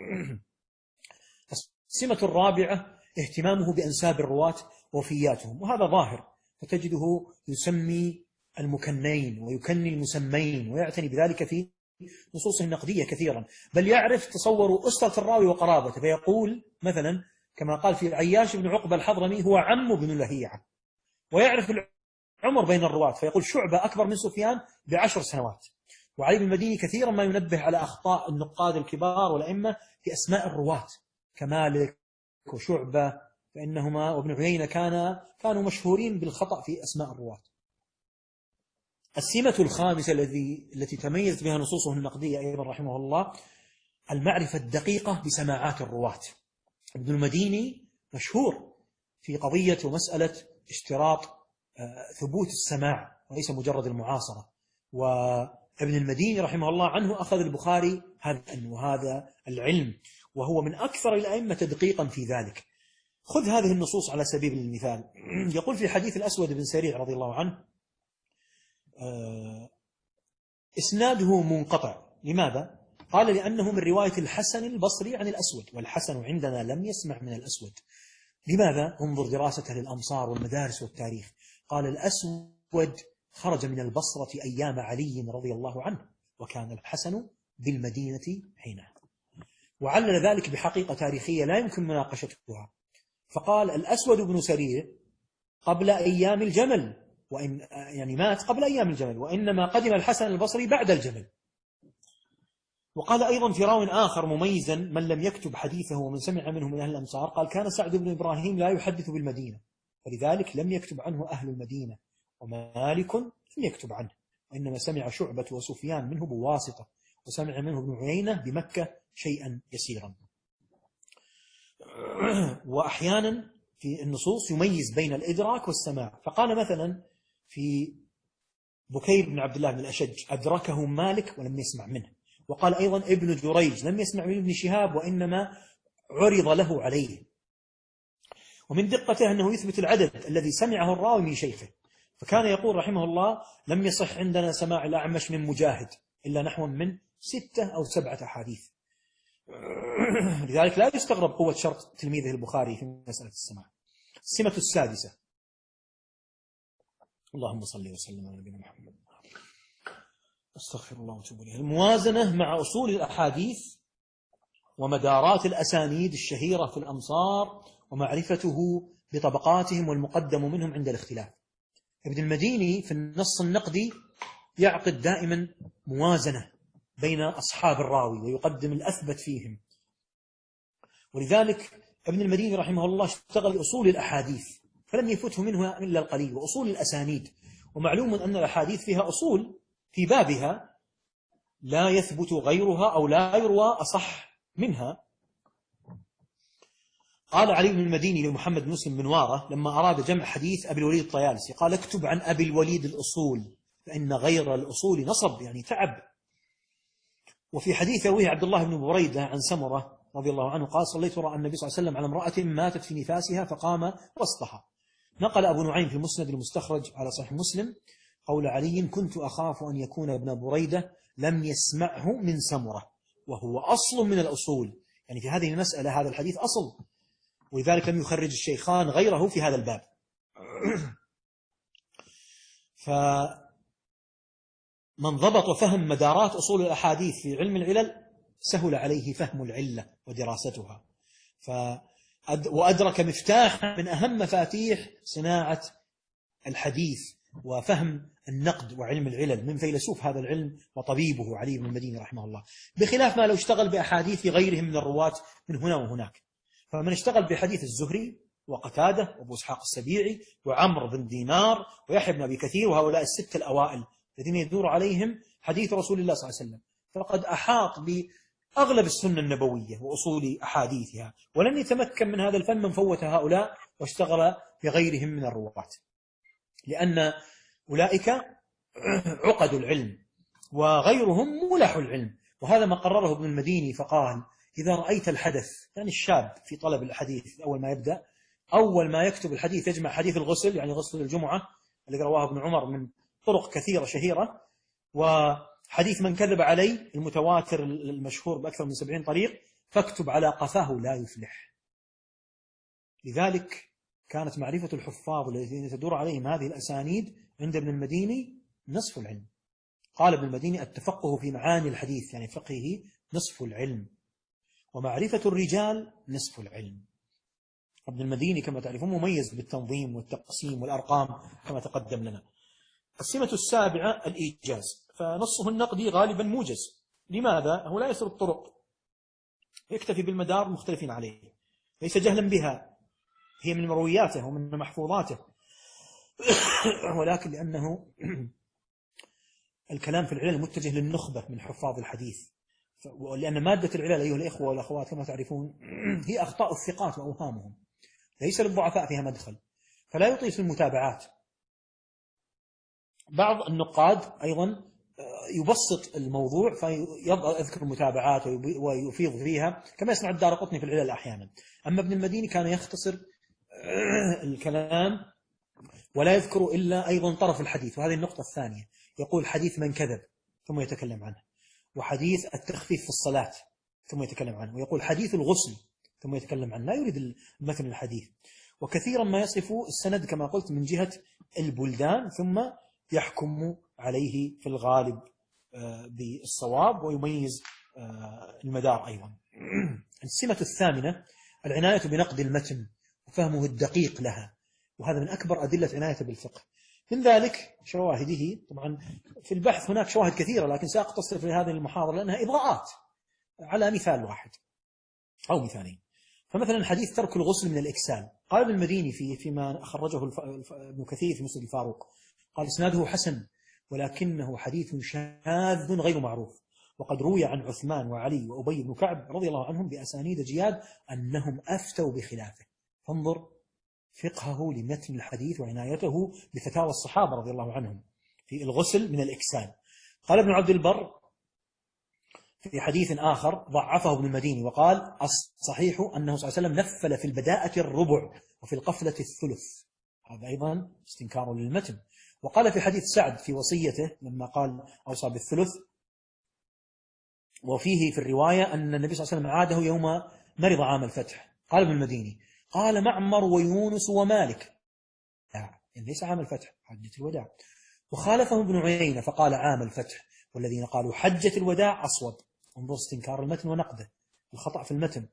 السمة الرابعة اهتمامه بأنساب الرواة ووفياتهم، وهذا ظاهر، فتجده يسمي المكنين ويكني المسمين، ويعتني بذلك في نصوصه النقدية كثيرا، بل يعرف تصور أسرة الراوي وقرابته، فيقول مثلا كما قال في عياش بن عقبة الحضرمي هو عم بن لهيعة، ويعرف العمر بين الرواة، فيقول شعبة أكبر من سفيان ب10 سنوات. وعلي بن المديني كثيرا ما ينبه على أخطاء النقاد الكبار والأئمة في أسماء الرواة كمالك وشعبة، فإنهما وابن عيينة كانوا مشهورين بالخطأ في أسماء الرواة. السمة الخامسة التي تميزت بها نصوصه النقدية أيضا رحمه الله المعرفة الدقيقة بسماعات الرواة. ابن المديني مشهور في قضية ومسألة اشتراط ثبوت السماع وليس مجرد المعاصرة، وابن المديني رحمه الله عنه أخذ البخاري هذا العلم، وهو من أكثر الأئمة تدقيقا في ذلك. خذ هذه النصوص على سبيل المثال. يقول في حديث الأسود بن سريع رضي الله عنه إسناده منقطع، لماذا؟ قال لأنه من رواية الحسن البصري عن الأسود، والحسن عندنا لم يسمع من الأسود. لماذا؟ انظر دراسته للأمصار والمدارس والتاريخ. قال الأسود خرج من البصرة أيام علي رضي الله عنه، وكان الحسن بالمدينة حينها. وعلل ذلك بحقيقة تاريخية لا يمكن مناقشتها، فقال الأسود بن سريع قبل أيام الجمل، وإن يعني مات قبل أيام الجمل، وإنما قدم الحسن البصري بعد الجمل. وقال أيضا في راو آخر مميزا من لم يكتب حديثه ومن سمع منه من أهل الأمصار، قال كان سعد بن إبراهيم لا يحدث بالمدينة، فلذلك لم يكتب عنه أهل المدينة، ومالك لم يكتب عنه، وإنما سمع شعبة وسفيان منه بواسطة، وسمع منه ابن عيينة بمكة شيئا يسيرا. وأحيانا في النصوص يميز بين الإدراك والسماع، فقال مثلا في بكير بن عبد الله بن الأشج أدركه مالك ولم يسمع منه. وقال أيضا ابن جريج لم يسمع من ابن شهاب وإنما عرض له عليه. ومن دقته أنه يثبت العدد الذي سمعه الراوي من شيخه، فكان يقول رحمه الله لم يصح عندنا سماع الأعمش من مجاهد إلا نحو من 6 أو 7 أحاديث. لذلك لا يستغرب قوة شرط تلميذه البخاري في مسألة السماع. السمة السادسة، اللهم صل وسلم على نبينا محمد. استغفر الله واتوب اليه. الموازنة مع أصول الأحاديث ومدارات الأسانيد الشهيرة في الأمصار ومعرفته بطبقاتهم والمقدم منهم عند الاختلاف. ابن المديني في النص النقدي يعقد دائما موازنة بين أصحاب الراوي ويقدم الأثبت فيهم، ولذلك ابن المديني رحمه الله اشتغل بأصول الأحاديث فلم يفته منها إلا القليل، وأصول الأسانيد. ومعلوم أن الأحاديث فيها أصول في بابها لا يثبت غيرها أو لا يروى أصح منها. قال علي بن المديني لمحمد بن مسلم بن وارة لما أراد جمع حديث أبي الوليد الطيالسي، قال اكتب عن أبي الوليد الأصول فإن غير الأصول نصب، يعني تعب. وفي حديث يرويه عبد الله بن بريدة عن سمرة رضي الله عنه قال صليت وراء النبي صلى الله عليه وسلم على امرأة ماتت في نفاسها فقام وسطها. نقل أبو نعيم في المسند المستخرج على صحيح مسلم قول علي كنت أخاف أن يكون ابن بريدة لم يسمعه من سمرة وهو أصل من الأصول، يعني في هذه المسألة هذا الحديث أصل، ولذلك لم يخرج الشيخان غيره في هذا الباب. فمن ضبط وفهم مدارات أصول الأحاديث في علم العلل سهل عليه فهم العلة ودراستها، وأدرك مفتاح من أهم مفاتيح صناعة الحديث وفهم النقد وعلم العلل من فيلسوف هذا العلم وطبيبه علي بن المديني رحمه الله، بخلاف ما لو اشتغل بأحاديث غيرهم من الرواة من هنا وهناك. فمن اشتغل بحديث الزهري وقتادة وابو اسحاق السبيعي وعمرو بن دينار ويحيى بن أبي كثير وهؤلاء الستة الأوائل الذين يدور عليهم حديث رسول الله صلى الله عليه وسلم، فقد أحاط بأغلب السنة النبوية وأصول أحاديثها، ولن يتمكن من هذا الفن من فوت هؤلاء واشتغل بغيرهم من الرواة، لأن أولئك عقد العلم وغيرهم ملح العلم. وهذا ما قرره ابن المديني فقال إذا رأيت الحدث، يعني الشاب في طلب الحديث أول ما يبدأ أول ما يكتب الحديث يجمع حديث الغسل، يعني غسل الجمعة الذي رواه ابن عمر من طرق كثيرة شهيرة، وحديث من كذب علي المتواتر المشهور بأكثر من 70 طريق، فاكتب على قفاه لا يفلح. لذلك كانت معرفة الحفاظ الذين تدور عليهم هذه الأسانيد عند ابن المديني نصف العلم. قال ابن المديني التفقه في معاني الحديث يعني فقهه نصف العلم، ومعرفة الرجال نصف العلم. ابن المديني كما تعرفون مميز بالتنظيم والتقسيم والأرقام كما تقدم لنا. السمة السابعة الإيجاز، فنصه النقدي غالبا موجز. لماذا؟ هو لا يسرد الطرق، يكتفي بالمدار المختلفين عليه، ليس جهلا بها، هي من مروياته ومن محفوظاته، ولكن لأنه الكلام في العلل متجه للنخبة من حفاظ الحديث، ولأن مادة العلل أيها الإخوة والأخوات كما تعرفون هي أخطاء الثقات وأوهامهم، ليس للضعفاء فيها مدخل، فلا يطيل في المتابعات. بعض النقاد أيضا يبسط الموضوع فيذكر المتابعات ويفيض فيها كما يصنع الدارقطني في العلل أحيانا. أما ابن المديني كان يختصر الكلام ولا يذكر إلا أيضا طرف الحديث، وهذه النقطة الثانية. يقول حديث من كذب ثم يتكلم عنه، وحديث التخفيف في الصلاة ثم يتكلم عنه، ويقول حديث الغسل ثم يتكلم عنه، لا يريد المثل الحديث. وكثيرا ما يصف السند كما قلت من جهة البلدان ثم يحكم عليه في الغالب بالصواب ويميز المدار أيضا. السمة الثامنة العناية بنقد المتن وفهمه الدقيق لها، وهذا من أكبر أدلة عناية بالفقه. من ذلك شواهده، طبعا في البحث هناك شواهد كثيرة لكن سأقتصر في هذه المحاضرة لأنها إضاءات على مثال واحد أو مثالين. فمثلا حديث ترك الغسل من الإكسال، قال ابن المديني فيما خرجه ابن كثير في مسند الفاروق قال إسناده حسن ولكنه حديث شاذ غير معروف، وقد روي عن عثمان وعلي وأبي بن كعب رضي الله عنهم بأسانيد جياد أنهم أفتوا بخلافه. فانظر فقهه لمتن الحديث وعنايته بفتاوى الصحابة رضي الله عنهم في الغسل من الإكسال. قال ابن عبد البر في حديث آخر ضعفه ابن المديني وقال الصحيح أنه صلى الله عليه وسلم نفل في البداءة الربع وفي القفلة الثلث، هذا أيضا استنكار للمتن. وقال في حديث سعد في وصيته لما قال أوصى بالثلث، وفيه في الرواية أن النبي صلى الله عليه وسلم عاده يوم مرض عام الفتح. قال ابن المديني قال معمر ويونس ومالك لا، ليس عام الفتح، حجة الوداع. وخالفه ابن عيينة فقال عام الفتح، والذين قالوا حجة الوداع أصوب. انظر استنكار المتن ونقده، الخطأ في المتن.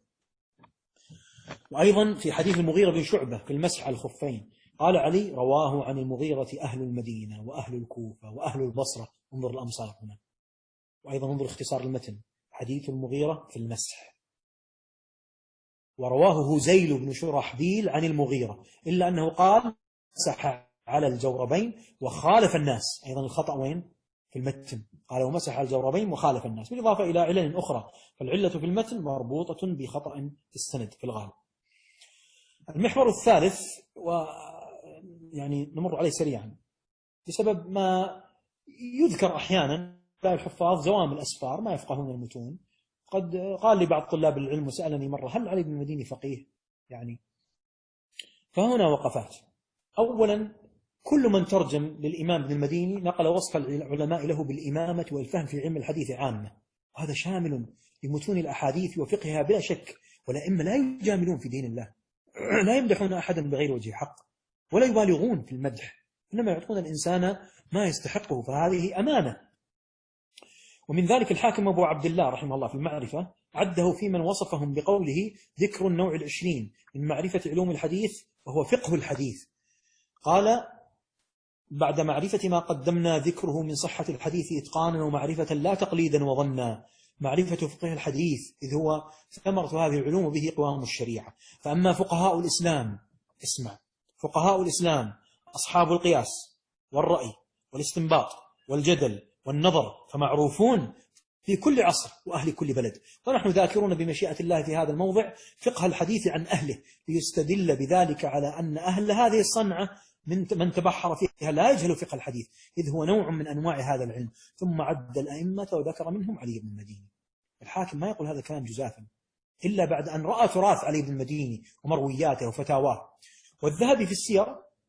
وأيضا في حديث المغيرة بن شعبة في المسح على الخفين قال علي: رواه عن المغيرة أهل المدينة وأهل الكوفة وأهل البصرة. انظر الأمصار هنا. وأيضا انظر اختصار المتن، حديث المغيرة في المسح. ورواه هزيل بن شرحبيل عن المغيرة، إلا أنه قال مسح على الجوربين وخالف الناس. أيضا الخطأ وين؟ في المتن، قال ومسح على الجوربين وخالف الناس، بالإضافة إلى علل أخرى. فالعلة في المتن مربوطة بخطأ في السند في الغالب. المحور الثالث، ويعني نمر عليه سريعا بسبب ما يذكر أحيانا لا الحفاظ زوام الأسفار ما يفقهون المتون. قد قال لي بعض طلاب العلم وسألني مرة: هل علي بن المديني فقيه؟ يعني فهنا وقفات. أولا، كل من ترجم للإمام ابن المديني نقل وصف العلماء له بالإمامة والفهم في علم الحديث عامة، وهذا شامل لمتون الأحاديث وفقهها بلا شك. والأئمة لا يجاملون في دين الله، لا يمدحون أحدا بغير وجه حق، ولا يبالغون في المدح، إنما يعطون الإنسان ما يستحقه، فهذه أمانة. ومن ذلك الحاكم أبو عبد الله رحمه الله في المعرفة عده في من وصفهم بقوله: ذكر النوع 20 من معرفة علوم الحديث وهو فقه الحديث. قال: بعد معرفة ما قدمنا ذكره من صحة الحديث إتقانا ومعرفة لا تقليدا وظنا، معرفة فقه الحديث إذ هو ثمرة هذه العلوم وبه قوام الشريعة. فأما فقهاء الإسلام، اسمع، فقهاء الإسلام أصحاب القياس والرأي والاستنباط والجدل والنظر فمعروفون في كل عصر وأهل كل بلد، ونحن ذاكرون بمشيئة الله في هذا الموضع فقه الحديث عن أهله، ليستدل بذلك على أن أهل هذه الصنعة من تبحر فيها لا يجهل فقه الحديث إذ هو نوع من أنواع هذا العلم. ثم عد الأئمة وذكر منهم علي بن المديني. الحاكم ما يقول هذا الكلام جزافا إلا بعد أن رأى تراث علي بن المديني ومروياته وفتاواه. والذهبي في السير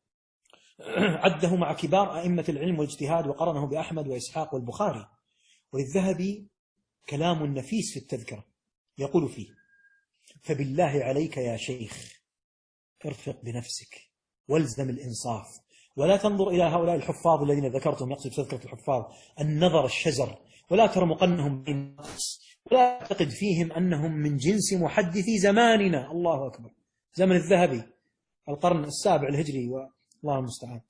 عده مع كبار أئمة العلم والاجتهاد وقرنه بأحمد وإسحاق والبخاري. وللذهبي كلام نفيس في التذكرة يقول فيه: فبالله عليك يا شيخ ارفق بنفسك والزم الإنصاف، ولا تنظر إلى هؤلاء الحفاظ الذين ذكرتهم، يقصد تذكرة الحفاظ، النظر الشزر، ولا ترمقنهم بالنقص، ولا تعتقد فيهم أنهم من جنس محدثي زماننا. الله أكبر، زمن الذهبي القرن السابع الهجري والله المستعان.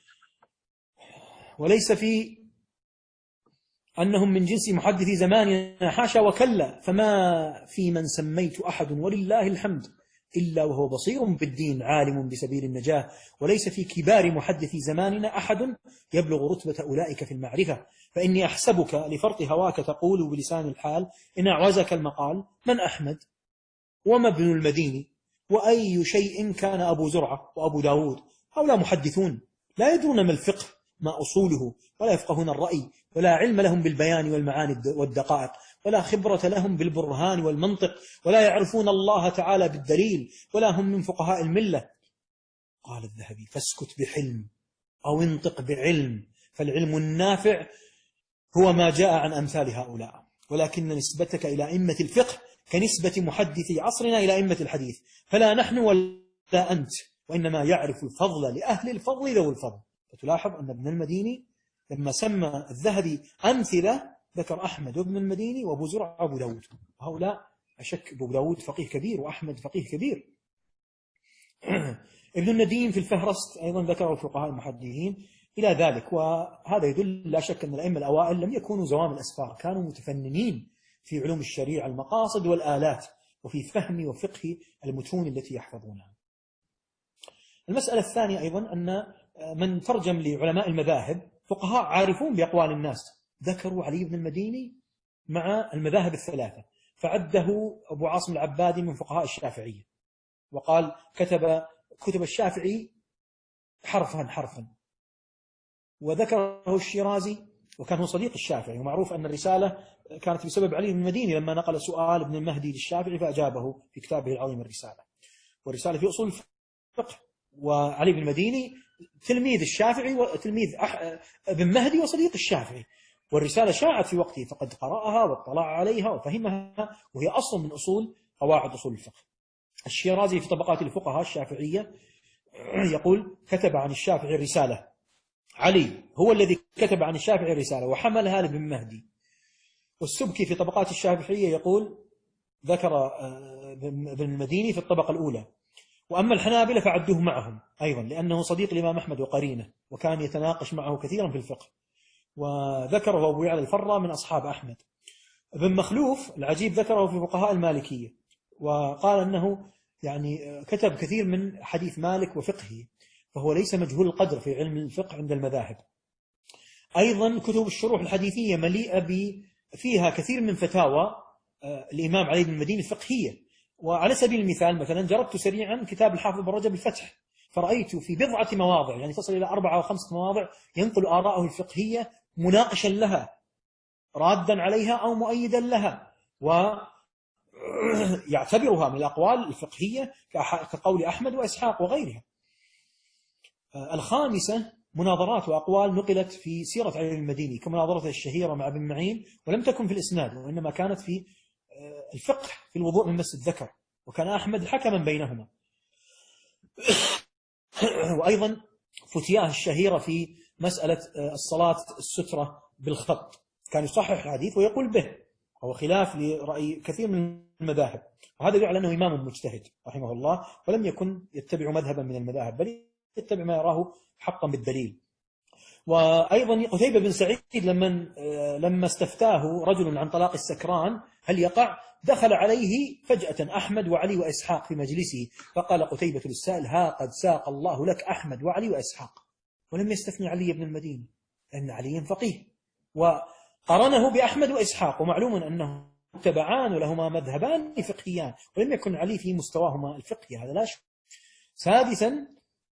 وليس في أنهم من جنس محدثي زماننا، حاشا وكلا، فما في من سميت أحد ولله الحمد إلا وهو بصير بالدين عالم بسبيل النجاة، وليس في كبار محدثي زماننا أحد يبلغ رتبة أولئك في المعرفة. فإني أحسبك لفرط هواك تقول بلسان الحال إن أعوزك المقال: من أحمد وما ابن المديني وأي شيء كان أبو زرعة وأبو داود؟ هؤلاء محدثون لا يدرون ما الفقه ما أصوله، ولا يفقهون الرأي، ولا علم لهم بالبيان والمعاني والدقائق، ولا خبرة لهم بالبرهان والمنطق، ولا يعرفون الله تعالى بالدليل، ولا هم من فقهاء الملة. قال الذهبي: فاسكت بحلم أو انطق بعلم، فالعلم النافع هو ما جاء عن أمثال هؤلاء، ولكن نسبتك إلى أئمة الفقه كنسبة محدثي عصرنا إلى أئمة الحديث، فلا نحن ولا أنت، وإنما يعرف الفضل لأهل الفضل ذو الفضل. فتلاحظ أن ابن المديني لما سمى الذهبي أمثلة ذكر أحمد وابن المديني وأبو زرع وأبو داود، وهؤلاء أشك أبو داود فقيه كبير وأحمد فقيه كبير. ابن النديم في الفهرست أيضا ذكره فقهاء المحدثين إلى ذلك. وهذا يدل لا شك أن الأئمة الأوائل لم يكونوا زوام الأسفار، كانوا متفننين في علوم الشريعة المقاصد والآلات، وفي فهم وفقه المتون التي يحفظونها. المسألة الثانية أيضا أن من ترجم لعلماء المذاهب فقهاء عارفون بأقوال الناس، ذكروا علي بن المديني مع المذاهب الثلاثة، فعده أبو عاصم العبادي من فقهاء الشافعية، وقال كتب الشافعي حرفا، وذكره الشيرازي وكان هو صديق الشافعي، ومعروف أن الرسالة كانت بسبب علي بن المديني لما نقل سؤال ابن المهدي للشافعي فأجابه في كتابه العظيم الرسالة، والرسالة في أصول الفقه. وعلي بن المديني تلميذ الشافعي وتلميذ ابن مهدي وصديق الشافعي، والرسالة شاعت في وقته فقد قرأها واطلع عليها وفهمها، وهي أصل من قواعد أصول الفقه. الشيرازي في طبقات الفقهاء الشافعية يقول: كتب عن الشافعي الرسالة علي هو الذي كتب عن الشافعي رسالة وحملها لابن مهدي. والسبكي في طبقات الشافعية يقول ذكر ابن المديني في الطبقة الأولى. وأما الحنابلة فعدوه معهم أيضا لأنه صديق الإمام أحمد وقرينه، وكان يتناقش معه كثيرا في الفقه، وذكره أبو يعلى الفرة من أصحاب أحمد. ابن مخلوف العجيب ذكره في فقهاء المالكية، وقال أنه يعني كتب كثير من حديث مالك وفقهه، فهو ليس مجهول القدر في علم الفقه عند المذاهب. أيضا كتب الشروح الحديثية مليئة فيها كثير من فتاوى الإمام علي بن المديني الفقهية. وعلى سبيل المثال مثلا جربت سريعا كتاب الحافظ بن رجب الفتح، فرأيت في بضعة مواضع يعني تصل إلى 4 أو 5 مواضع ينقل آراءه الفقهية مناقشا لها، رادا عليها أو مؤيدا لها، ويعتبرها من الأقوال الفقهية كقول أحمد وإسحاق وغيرها. الخامسة مناظرات وأقوال نقلت في سيرة علي بن المديني كمناظرته الشهيرة مع ابن معين، ولم تكن في الإسناد وإنما كانت في الفقه في الوضوء من مس الذكر، وكان أحمد حكما بينهما. وأيضا فتياه الشهيرة في مسألة الصلاة السترة بالخط، كان يصحح الحديث ويقول به، وهو خلاف لرأي كثير من المذاهب، وهذا يدل على أنه إمام مجتهد رحمه الله، ولم يكن يتبع مذهبا من المذاهب بل يتبع ما يراه حقا بالدليل. وأيضا قتيبة بن سعيد لما استفتاه رجل عن طلاق السكران هل يقع، دخل عليه فجأة أحمد وعلي وإسحاق في مجلسه، فقال قتيبة للسائل ها قد ساق الله لك أحمد وعلي وإسحاق، ولم يستثني علي بن المديني لأن علي فقيه، وقرنه بأحمد وإسحاق، ومعلوم أنه تبعان ولهما مذهبان فقهيان، ولم يكن علي في مستواهما الفقهي، هذا لا شك. سادسا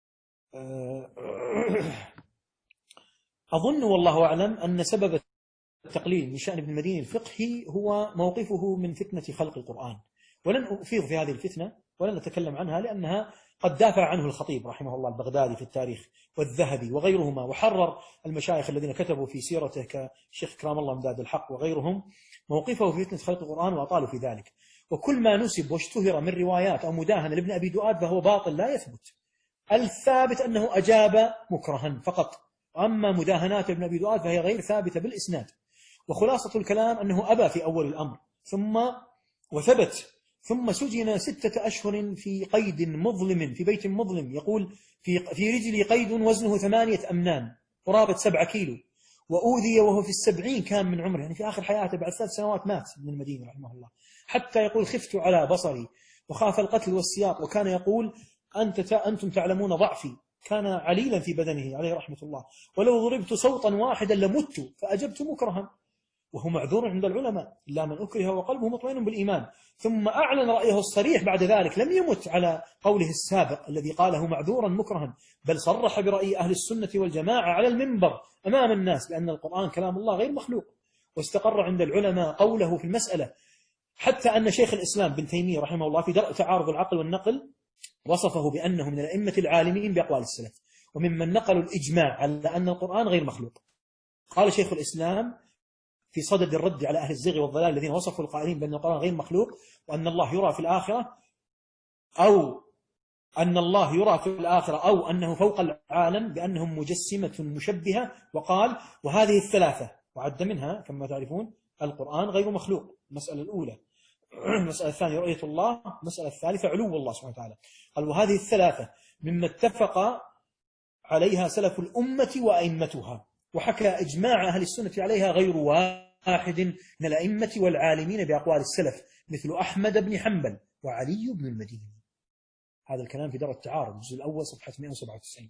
أظن والله أعلم أن سبب التقليل من شأن ابن المديني الفقهي هو موقفه من فتنة خلق القرآن، ولن أفيض في هذه الفتنة ولن أتكلم عنها لأنها قد دافع عنه الخطيب رحمه الله البغدادي في التاريخ والذهبي وغيرهما، وحرر المشايخ الذين كتبوا في سيرته كشيخ كرام الله امداد الحق وغيرهم موقفه في فتنة خلق القرآن وأطالوا في ذلك. وكل ما نسب واشتهر من روايات أو مداهنة لابن أبي دؤاد فهو باطل لا يثبت. الثابت أنه أجاب مكرها فقط، أما مداهنات ابن أبي دؤاد فهي غير ثابتة بالإسناد. وخلاصة الكلام أنه أبى في أول الأمر وثبت، ثم سجن 6 أشهر في قيد مظلم في بيت مظلم، يقول في رجلي قيد وزنه 8 أمنان قرابة 7 كيلو، وأوذي وهو في 70 كان من عمره، يعني في آخر حياته بعد 3 سنوات مات ابن المديني رحمه الله، حتى يقول خفت على بصري وخاف القتل والسياط، وكان يقول أنتم تعلمون ضعفي، كان عليلا في بدنه عليه رحمة الله، ولو ضربت صوتا واحدا لمت فأجبت مكرها، وهو معذور عند العلماء إلا من أكره وقلبه مطمئن بالإيمان. ثم أعلن رأيه الصريح بعد ذلك، لم يمت على قوله السابق الذي قاله معذورا مكرها، بل صرح برأي أهل السنة والجماعة على المنبر أمام الناس بأن القرآن كلام الله غير مخلوق، واستقر عند العلماء قوله في المسألة، حتى أن شيخ الإسلام بن تيمية رحمه الله في درء تعارض العقل والنقل وصفه بأنه من الأئمة العالمين بأقوال السلف، وممن نقلوا الإجماع على أن القرآن غير مخلوق. قال شيخ الإسلام في صدد الرد على أهل الزيغ والضلال الذين وصفوا القائلين بأن القرآن غير مخلوق، وأن الله يرى في الآخرة، أو أن الله يرى في الآخرة، أو أنه فوق العالم، بأنهم مجسمة مشبهة، وقال وهذه الثلاثة، وعد منها كما تعرفون القرآن غير مخلوق، المسألة الأولى. المسألة الثانية رؤية الله، المسألة الثالثة علو الله سبحانه وتعالى. قال وهذه الثلاثة مما اتفق عليها سلف الأمة وأئمتها، وحكى إجماع أهل السنة عليها غير واحد من الأئمة والعالمين بأقوال السلف، مثل أحمد بن حنبل وعلي بن المديني. هذا الكلام في درء التعارض الجزء الأول صفحة 197.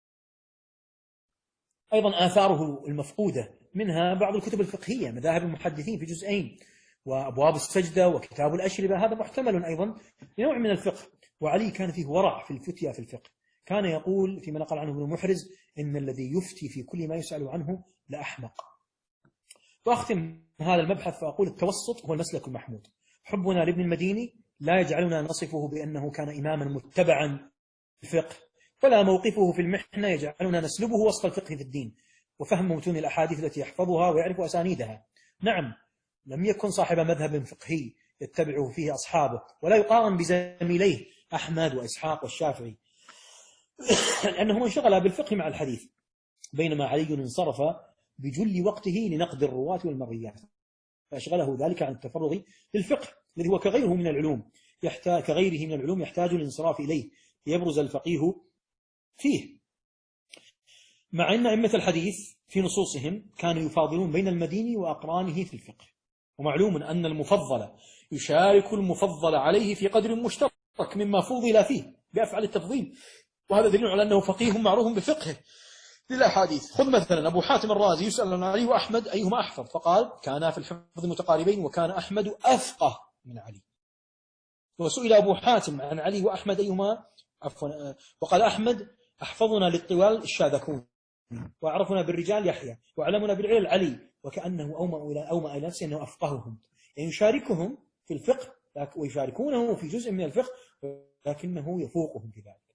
أيضا آثاره المفقودة منها بعض الكتب الفقهية، مذاهب المحدثين في جزئين، وأبواب السجدة وكتاب الأشربة، هذا محتمل أيضا لنوع من الفقه. وعلي كان فيه ورع في الفتيا في الفقه، كان يقول فيما نقل عنه ابن محرز إن الذي يفتي في كل ما يسأل عنه لأحمق. وأختم هذا المبحث فأقول التوسط هو المسلك المحمود. حبنا لابن المديني لا يجعلنا نصفه بأنه كان إماما متبعا في الفقه، ولا موقفه في المحنة يجعلنا نسلبه وسط الفقه في الدين وفهم متون الأحاديث التي يحفظها ويعرف أسانيدها. نعم، لم يكن صاحب مذهب فقهي يتبعه فيه أصحابه، ولا يقارن بزميليه أحمد وإسحاق والشافعي لأنهم انشغلا بالفقه مع الحديث، بينما علي انصرف بجل وقته لنقد الرواة والمرويات، فأشغله ذلك عن التفرغ للفقه الذي هو كغيره من العلوم يحتاج الانصراف إليه ليبرز الفقيه فيه. مع أن أئمة الحديث في نصوصهم كانوا يفاضلون بين المديني وأقرانه في الفقه، ومعلوم أن المفضل يشارك المفضل عليه في قدر مشترك مما فضل فيه بأفعال التفضيل، وهذا دليل على أنه فقيه معروف بفقهه للأحاديث. خذ مثلا أبو حاتم الرازي يسأل عن علي وأحمد أيهما أحفظ، فقال كانا في الحفظ متقاربين وكان أحمد أفقه من علي. وسئل أبو حاتم عن علي وأحمد أيهما وقال أحمد أحفظنا للطوال الشاذكون، وأعرفنا بالرجال يحيى، وأعلمنا بالعلل علي، وكأنه أومأ إلى نفسه أنه أفقههم، يعني يشاركهم في الفقه ويشاركونه في جزء من الفقه لكنه يفوقهم في ذلك.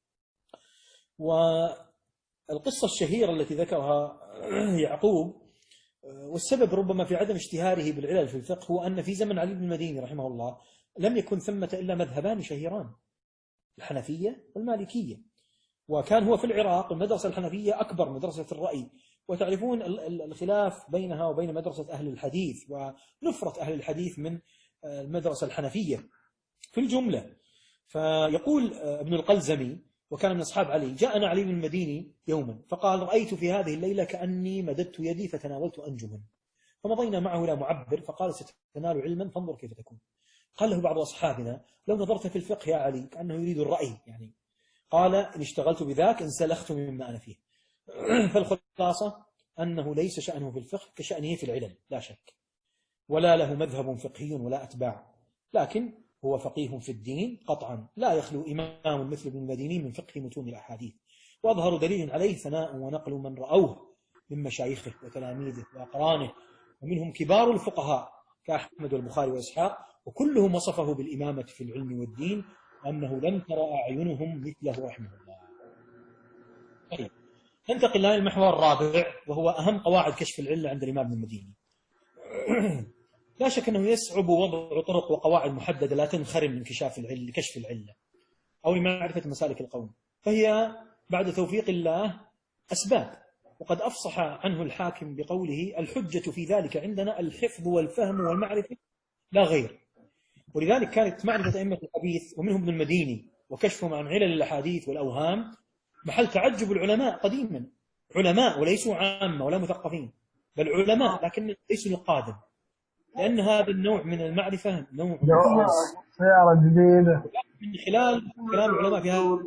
والقصة الشهيرة التي ذكرها يعقوب، والسبب ربما في عدم اشتهاره بالعلل في الفقه، هو أن في زمن علي بن المديني رحمه الله لم يكن ثمة إلا مذهبان شهيران، الحنفية والمالكية، وكان هو في العراق المدرسة الحنفية أكبر مدرسة الرأي، وتعرفون الخلاف بينها وبين مدرسة أهل الحديث ونفرة أهل الحديث من المدرسة الحنفية في الجملة. فيقول ابن القلزمي وكان من أصحاب علي: جاءنا علي بن المديني يوما فقال: رأيت في هذه الليلة كأني مددت يدي فتناولت أنجما، فمضينا معه إلى معبر فقال: ستنال علما فانظر كيف تكون. قال له بعض أصحابنا: لو نظرت في الفقه يا علي، كأنه يريد الرأي يعني. قال: إن اشتغلت بذاك انسلخت مما أنا فيه. فالخلاصة أنه ليس شأنه في الفقه كشأنه في العلل لا شك، ولا له مذهب فقهي ولا أتباع، لكن هو فقيه في الدين قطعا، لا يخلو إمام مثل ابن المديني من فقه متون الأحاديث. وأظهر دليل عليه ثناء ونقل من رأوه من مشايخه وتلاميذه وأقرانه، ومنهم كبار الفقهاء كأحمد والبخاري وإسحاق، وكلهم وصفه بالإمامة في العلم والدين، وأنه لم ترى أعينهم مثله رحمه الله. طيب، ننتقل الآن للمحور الرابع، وهو أهم قواعد كشف العلة عند الإمام ابن المديني. لا شك أنه يصعب وضع طرق وقواعد محددة لا تنخرم من كشف العلة أو لمعرفة مسالك القوم، فهي بعد توفيق الله أسباب، وقد أفصح عنه الحاكم بقوله: الحجة في ذلك عندنا الحفظ والفهم والمعرفة لا غير. ولذلك كانت معرفة أئمة الحديث ومنهم ابن المديني وكشفهم عن علل الأحاديث والأوهام محل تعجب العلماء قديما، علماء وليسوا عامة ولا مثقفين، بل علماء لكن ليسوا نقادا، لأن هذا النوع من المعرفة نوع سيارة جديدة من خلال كلام العلماء في هذه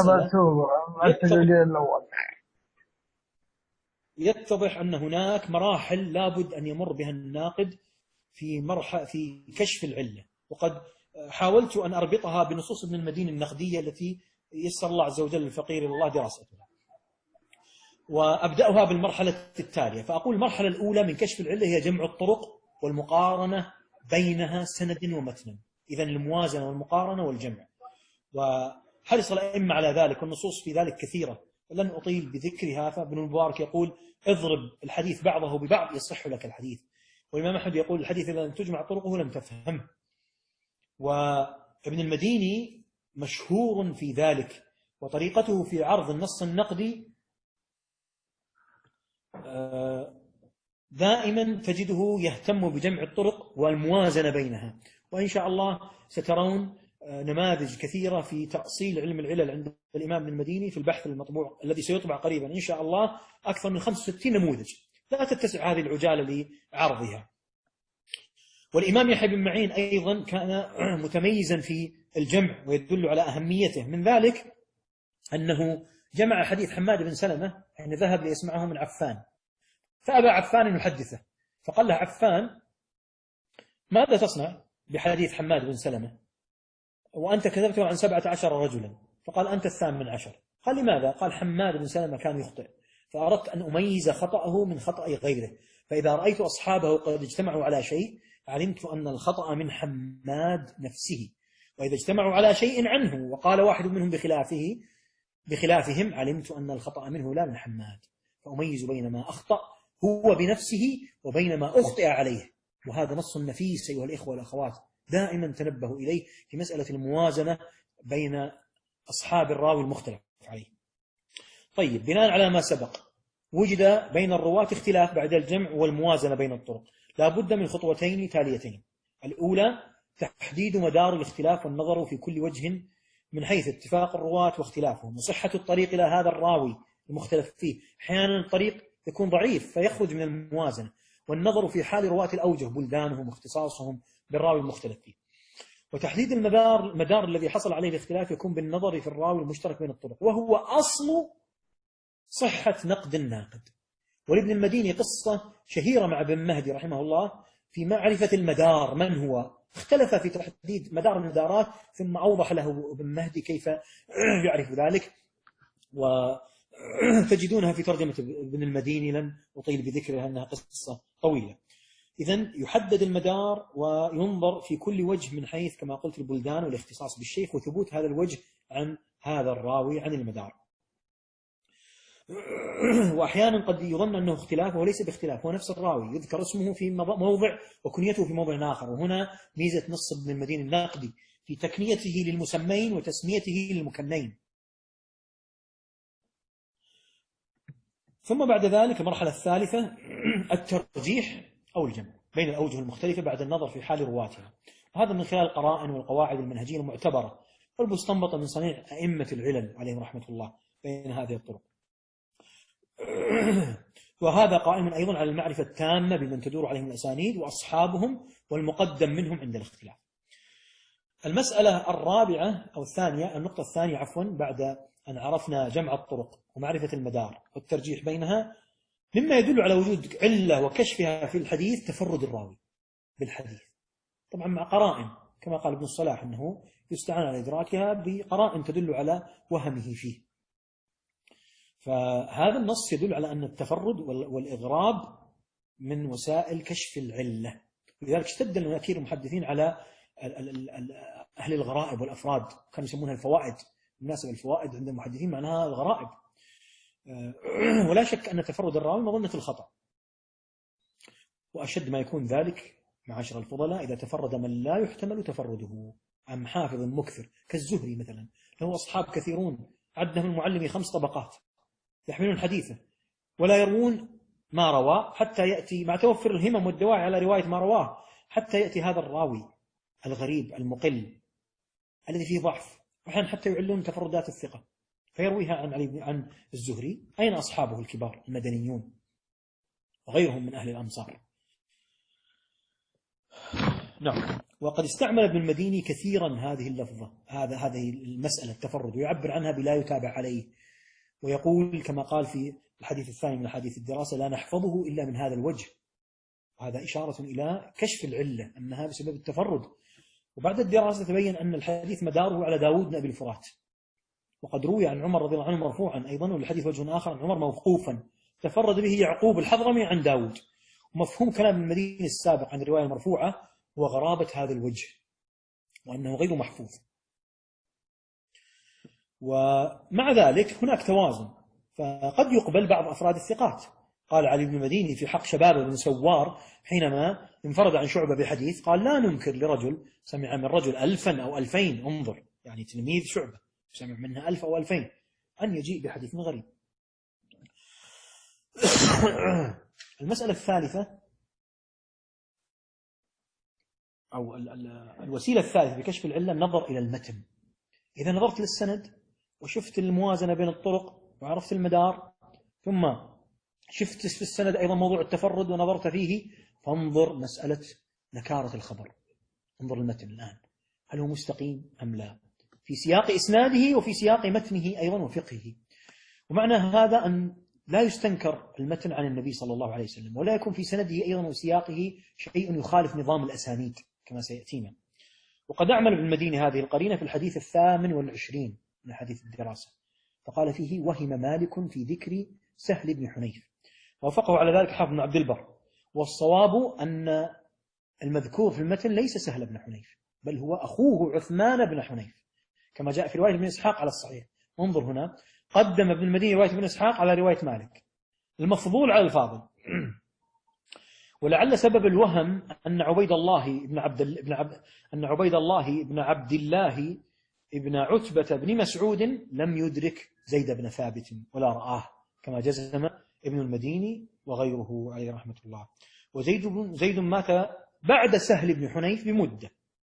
المسألة يتضح أن هناك مراحل لابد أن يمر بها الناقد في كشف العلة، وقد حاولت أن أربطها بنصوص ابن المديني النقدية التي يسر الله عز وجل الفقير إلى الله دراستها، وأبدأها بالمرحلة التالية. فأقول المرحلة الأولى من كشف العلة هي جمع الطرق والمقارنة بينها سند ومتن، إذن الموازنة والمقارنة والجمع، وحرص الأئمة على ذلك، والنصوص في ذلك كثيرة لن أطيل بذكرها. فابن المبارك يقول: اضرب الحديث بعضه ببعض يصح لك الحديث، والإمام أحمد يقول: الحديث إذا لم تجمع طرقه لم تفهم. وابن المديني مشهور في ذلك، وطريقته في عرض النص النقدي دائما تجده يهتم بجمع الطرق والموازنة بينها. وإن شاء الله سترون نماذج كثيرة في تأصيل علم العلل عند الإمام ابن المديني في البحث المطبوع الذي سيطبع قريبا إن شاء الله، أكثر من 65 نموذج لا تتسع هذه العجالة لعرضها. والإمام يحيى بن معين أيضا كان متميزا في الجمع، ويدل على أهميته. من ذلك أنه جمع حديث حماد بن سلمة حين ذهب ليسمعه من عفان، فأبى عفان أن يحدثه، فقال له عفان: ماذا تصنع بحديث حماد بن سلمة وأنت كذبته عن 17 رجلا؟ فقال: أنت ال18. قال: لماذا؟ قال: حماد بن سلمة كان يخطئ، فأردت أن أميز خطأه من خطأ غيره، فإذا رأيت أصحابه قد اجتمعوا على شيء علمت أن الخطأ من حماد نفسه، وإذا اجتمعوا على شيء عنه وقال واحد منهم بخلافهم علمت أن الخطأ منه لا من حماد، فأميز بين ما أخطأ هو بنفسه وبين ما أخطئ عليه. وهذا نص نفيس أيها الإخوة والأخوات، دائما تنبهوا إليه في مسألة الموازنة بين أصحاب الراوي المختلف عليه. طيب، بناء على ما سبق وجد بين الرواة اختلاف بعد الجمع والموازنة بين الطرق، لا بد من خطوتين تاليتين. الأولى تحديد مدار الاختلاف والنظر في كل وجه من حيث اتفاق الرواة واختلافهم وصحة الطريق إلى هذا الراوي المختلف فيه. أحيانا الطريق يكون ضعيف فيخرج من الموازنة، والنظر في حال رواة الأوجه بلدانهم واختصاصهم بالراوي المختلف فيه. وتحديد المدار الذي حصل عليه الاختلاف يكون بالنظر في الراوي المشترك بين الطرق، وهو أصل صحة نقد الناقد. ولابن المديني قصة شهيرة مع ابن مهدي رحمه الله في معرفة المدار من هو. اختلف في تحديد مدار المدارات، ثم أوضح له ابن مهدي كيف يعرف ذلك، وتجدونها في ترجمة ابن المديني، لن أطيل بذكرها أنها قصة طويلة. إذن يحدد المدار وينظر في كل وجه من حيث كما قلت البلدان والاختصاص بالشيخ وثبوت هذا الوجه عن هذا الراوي عن المدار. وأحيانا قد يظن أنه اختلاف وليس باختلاف، هو نفس الراوي يذكر اسمه في موضع وكنيته في موضع آخر. وهنا ميزة نص ابن المديني الناقدي في تكنيته للمسمين وتسميته للمكنين. ثم بعد ذلك المرحلة الثالثة الترجيح أو الجمع بين الأوجه المختلفة بعد النظر في حال رواتها، وهذا من خلال القرائن والقواعد المنهجية المعتبرة والمستنبطة من صنيع أئمة العلل عليهم رحمة الله بين هذه الطرق. وهذا قائم أيضا على المعرفة التامة بمن تدور عليهم الأسانيد وأصحابهم والمقدم منهم عند الاختلاف. المسألة الرابعة أو الثانية، النقطة الثانية عفوا، بعد أن عرفنا جمع الطرق ومعرفة المدار والترجيح بينها، مما يدل على وجود علة وكشفها في الحديث تفرد الراوي بالحديث، طبعا مع قرائن كما قال ابن الصلاح أنه يستعان على إدراكها بقرائن تدل على وهمه فيه. فهذا النص يدل على أن التفرد والإغراب من وسائل كشف العلة، لذلك اشتد المناكير المحدثين على أهل الغرائب والأفراد، كانوا يسمونها الفوائد. بالنسبة الفوائد عند المحدثين معناها الغرائب. ولا شك أن تفرد الراوي مظنة الخطأ، وأشد ما يكون ذلك معاشر الفضلاء إذا تفرد من لا يحتمل تفرده، أم حافظ مكثر كالزهري مثلا، له أصحاب كثيرون عدهم المعلم 5 طبقات يحملون حديثه ولا يروون ما رواه، حتى يأتي مع توفر الهمم والدواعي على رواية ما رواه، حتى يأتي هذا الراوي الغريب المقل الذي فيه ضعف، وأحيانا حتى يعلون تفردات الثقة فيرويها عن الزهري. أين أصحابه الكبار المدنيون وغيرهم من أهل الأمصار؟ نعم. وقد استعمل ابن المديني كثيرا هذه اللفظة، هذه المسألة التفرد، ويعبر عنها بلا يتابع عليه، ويقول كما قال في الحديث الثاني من حديث الدراسة: لا نحفظه إلا من هذا الوجه. هذا إشارة إلى كشف العلة أنها بسبب التفرد. وبعد الدراسة تبين أن الحديث مداره على داود بن أبي الفرات، وقد روي عن عمر رضي الله عنه مرفوعا أيضا، والحديث وجه آخر عن عمر موقوفا تفرد به يعقوب الحضرمي عن داود. ومفهوم كلام المديني السابق عن الرواية المرفوعة هو غرابة هذا الوجه وأنه غير محفوظ. ومع ذلك هناك توازن، فقد يقبل بعض أفراد الثقات. قال علي بن المديني في حق شباب بن سوار حينما انفرد عن شعبة بحديث، قال: لا ننكر لرجل سمع من رجل 1000 أو 2000، انظر يعني تلميذ شعبة سمع منها 1000 أو 2000، أن يجيء بحديث غريب. المسألة الثالثة أو الوسيلة الثالثة بكشف العلة النظر إلى المتن. إذا نظرت للسند وشفت الموازنة بين الطرق وعرفت المدار، ثم شفت في السند أيضا موضوع التفرد ونظرت فيه، فانظر مسألة نكارة الخبر، انظر المتن الآن هل هو مستقيم أم لا، في سياق إسناده وفي سياق متنه أيضا وفقهه. ومعنى هذا أن لا يستنكر المتن عن النبي صلى الله عليه وسلم، ولا يكون في سنده أيضا وسياقه شيء يخالف نظام الأسانيد كما سيأتينا. وقد أعمل ابن المديني هذه القرينة في الحديث 28 من حديث الدراسة، فقال فيه: وهم مالك في ذكر سهل بن حنيف، ووافقه على ذلك حافظ بن عبد البر. والصواب أن المذكور في المتن ليس سهل بن حنيف، بل هو أخوه عثمان بن حنيف كما جاء في رواية ابن إسحاق على الصحيح. انظر هنا، قدم ابن المديني رواية ابن إسحاق على رواية مالك، المفضول على الفاضل. ولعل سبب الوهم أن عبيد الله بن عبد الله ابن عتبة بن مسعود لم يدرك زيد بن ثابت ولا رآه، كما جزم ابن المديني وغيره عليه رحمة الله. وزيد مات بعد سهل بن حنيف بمدة.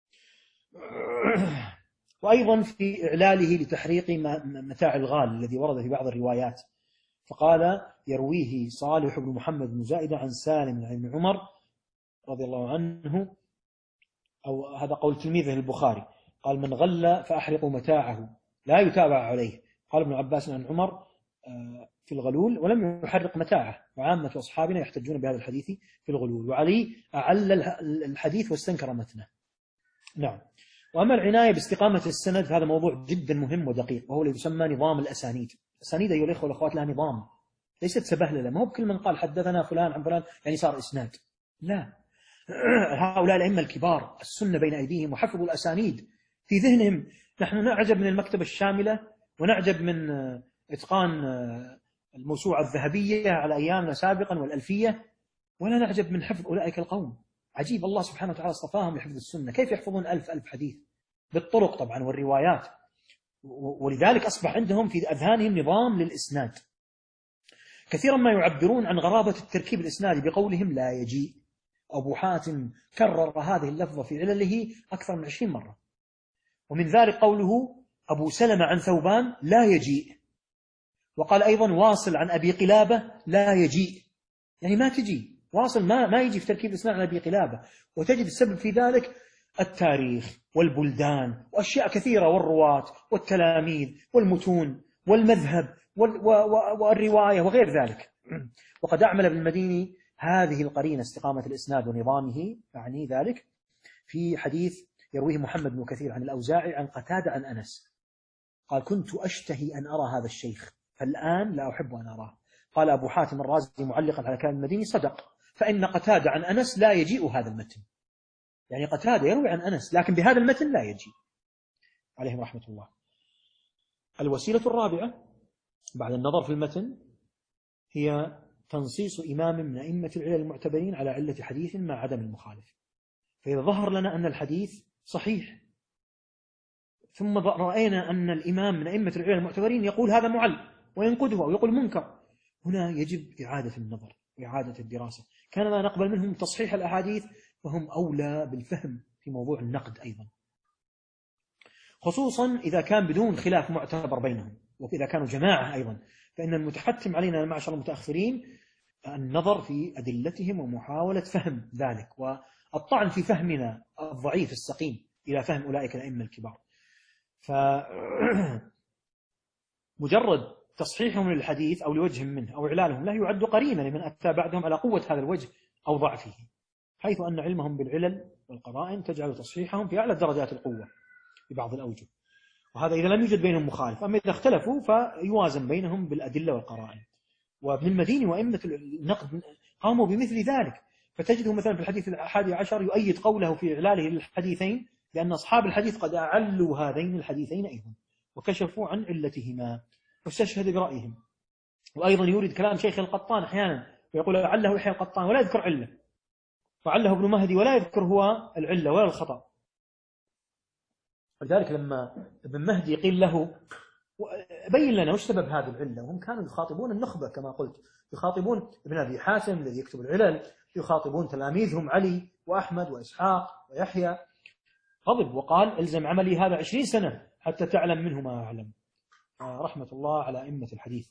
وأيضا في إعلاله لتحريق متاع الغال الذي ورد في بعض الروايات، فقال يرويه صالح بن محمد بن زائدة عن سالم عن ابن عمر رضي الله عنه، أو هذا قول تلميذه البخاري، قال من غل فأحرقوا متاعه لا يتابع عليه. قال ابن عباس عن عمر في الغلول ولم يحرق متاعه، وعامة أصحابنا يحتجون بهذا الحديث في الغلول. وعلي أعل الحديث واستنكر متنه. نعم. وأما العناية باستقامة السند فهذا موضوع جدا مهم ودقيق، وهو اللي يسمى نظام الأسانيد. الأسانيد أيها الإخوة والأخوات لها نظام، ليست سبهللة، ما هو بكل من قال حدثنا فلان عن فلان يعني صار إسناد، لا. هؤلاء الأئمة الكبار السنة بين أيديهم وحفظوا الأسانيد في ذهنهم. نحن نعجب من المكتبة الشاملة ونعجب من إتقان الموسوعة الذهبية على أيامنا سابقا والألفية، ولا نعجب من حفظ أولئك القوم. عجيب، الله سبحانه وتعالى اصطفاهم لحفظ السنة، كيف يحفظون ألف حديث بالطرق طبعا والروايات. ولذلك أصبح عندهم في أذهانهم نظام للإسناد. كثيرا ما يعبرون عن غرابة التركيب الإسنادي بقولهم لا يجيء. أبو حاتم كرر هذه اللفظة في علله أكثر من 20 مرة. ومن ذلك قوله أبو سلمة عن ثوبان لا يجيء، وقال أيضا واصل عن أبي قلابة لا يجيء، يعني ما تجي واصل، ما يجي في تركيب الإسناد عن أبي قلابة. وتجد السبب في ذلك التاريخ والبلدان وأشياء كثيرة، والرواة والتلاميذ والمتون والمذهب والرواية وغير ذلك. وقد أعمل ابن المديني هذه القرينة استقامة الإسناد ونظامه، يعني ذلك في حديث يرويه محمد بن كثير عن الأوزاعي عن قتادة عن أنس قال كنت أشتهي أن أرى هذا الشيخ فالآن لا أحب أن أراه. قال أبو حاتم الرازي معلقا على كلام المديني صدق، فإن قتادة عن أنس لا يجيء هذا المتن، يعني قتادة يروي عن أنس لكن بهذا المتن لا يجي عليهم رحمة الله. الوسيلة الرابعة بعد النظر في المتن هي تنصيص إمام من أئمة العلل المعتبرين على علة حديث مع عدم المخالف. فإذا ظهر لنا أن الحديث صحيح ثم رأينا أن الإمام من أئمة العلل المعتبرين يقول هذا معل وينقده أو يقول منكر، هنا يجب إعادة النظر وإعادة الدراسة. كان لا نقبل منهم تصحيح الأحاديث وهم أولى بالفهم في موضوع النقد أيضا، خصوصا إذا كان بدون خلاف معتبر بينهم، وإذا كانوا جماعة أيضا، فإن المتحتم علينا معشر المتأخرين النظر في أدلتهم ومحاولة فهم ذلك، والطعن في فهمنا الضعيف السقيم إلى فهم أولئك الأئمة الكبار. فمجرد تصحيحهم للحديث أو لوجه منه أو إعلالهم لا يعد قرينة لمن أتى بعدهم على قوة هذا الوجه أو ضعفه، حيث أن علمهم بالعلل والقرائن تجعل تصحيحهم في أعلى درجات القوة في بعض الأوجه، وهذا إذا لم يوجد بينهم مخالف. أما إذا اختلفوا فيوازن بينهم بالأدلة والقرائن. وابن المديني وأئمة النقد قاموا بمثل ذلك، فتجده مثلا في الحديث 11 يؤيد قوله في إعلاله للحديثين لأن أصحاب الحديث قد أعلوا هذين الحديثين أيضا وكشفوا عن علتهما واستشهد برأيهم. وأيضا يورد كلام شيخ القطان أحيانا ويقول لعله يحيى القطان ولا يذكر علة، وعله ابن مهدي ولا يذكر هو العلة ولا الخطأ. ولذلك لما ابن مهدي قيل له بين لنا وش سبب هذه العلة، وهم كانوا يخاطبون النخبة كما قلت، يخاطبون ابن أبي حاتم الذي يكتب العلل، يخاطبون تلاميذهم علي وأحمد وإسحاق ويحيى، غضب وقال الزم عملي هذا 20 سنة حتى تعلم منه ما أعلم. رحمة الله على أئمة الحديث.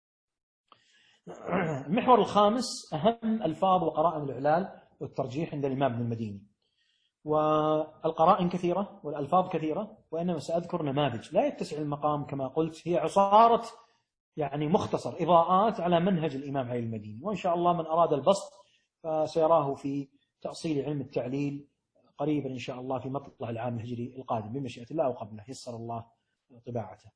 المحور الخامس أهم ألفاظ وقرائن الإعلال والترجيح عند الإمام ابن المديني. والقرائن كثيرة والألفاظ كثيرة، وإنما سأذكر نماذج لا يتسع المقام كما قلت، هي عصارة يعني مختصر إضاءات على منهج الإمام علي المديني، وإن شاء الله من أراد البسط فسيراه في تأصيل علم التعليل قريبا إن شاء الله في مطلع العام الهجري القادم بمشيئة الله، أو قبله يسر الله طباعته.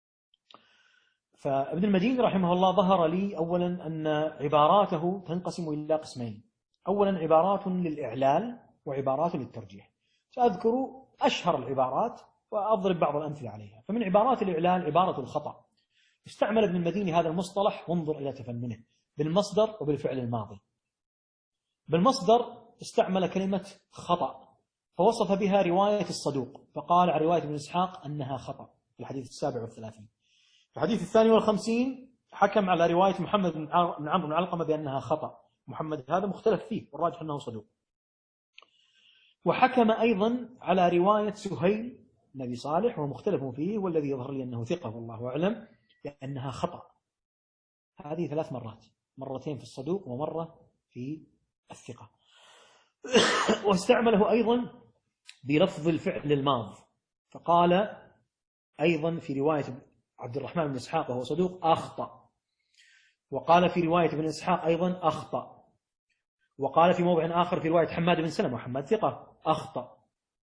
فابن المديني رحمه الله ظهر لي أولا أن عباراته تنقسم إلى قسمين، أولا عبارات للإعلال وعبارات للترجيح. سأذكر أشهر العبارات وأضرب بعض الأمثلة عليها. فمن عبارات الإعلال عبارة الخطأ. استعمل ابن المديني هذا المصطلح وانظر إلى تفننه بالمصدر وبالفعل الماضي. بالمصدر استعمل كلمة خطأ فوصف بها رواية الصدوق، فقال عن رواية ابن إسحاق أنها خطأ في الحديث 37. في الحديث 52 حكم على رواية محمد بن عمرو بن علقمة بأنها خطأ. محمد هذا مختلف فيه والراجح أنه صدوق. وحكم أيضا على رواية سهيل بن أبي صالح ومختلف فيه، والذي يظهر لي أنه ثقة والله أعلم، لأنها خطأ. هذه 3 مرات، مرتين في الصدوق ومرة في الثقة. واستعمله أيضا بلفظ الفعل الماض، فقال أيضا في رواية عبد الرحمن بن إسحاق وهو صدوق أخطأ، وقال في رواية ابن إسحاق أيضا أخطأ، وقال في موضع آخر في رواية حماد بن سلمة وحماد ثقة أخطأ.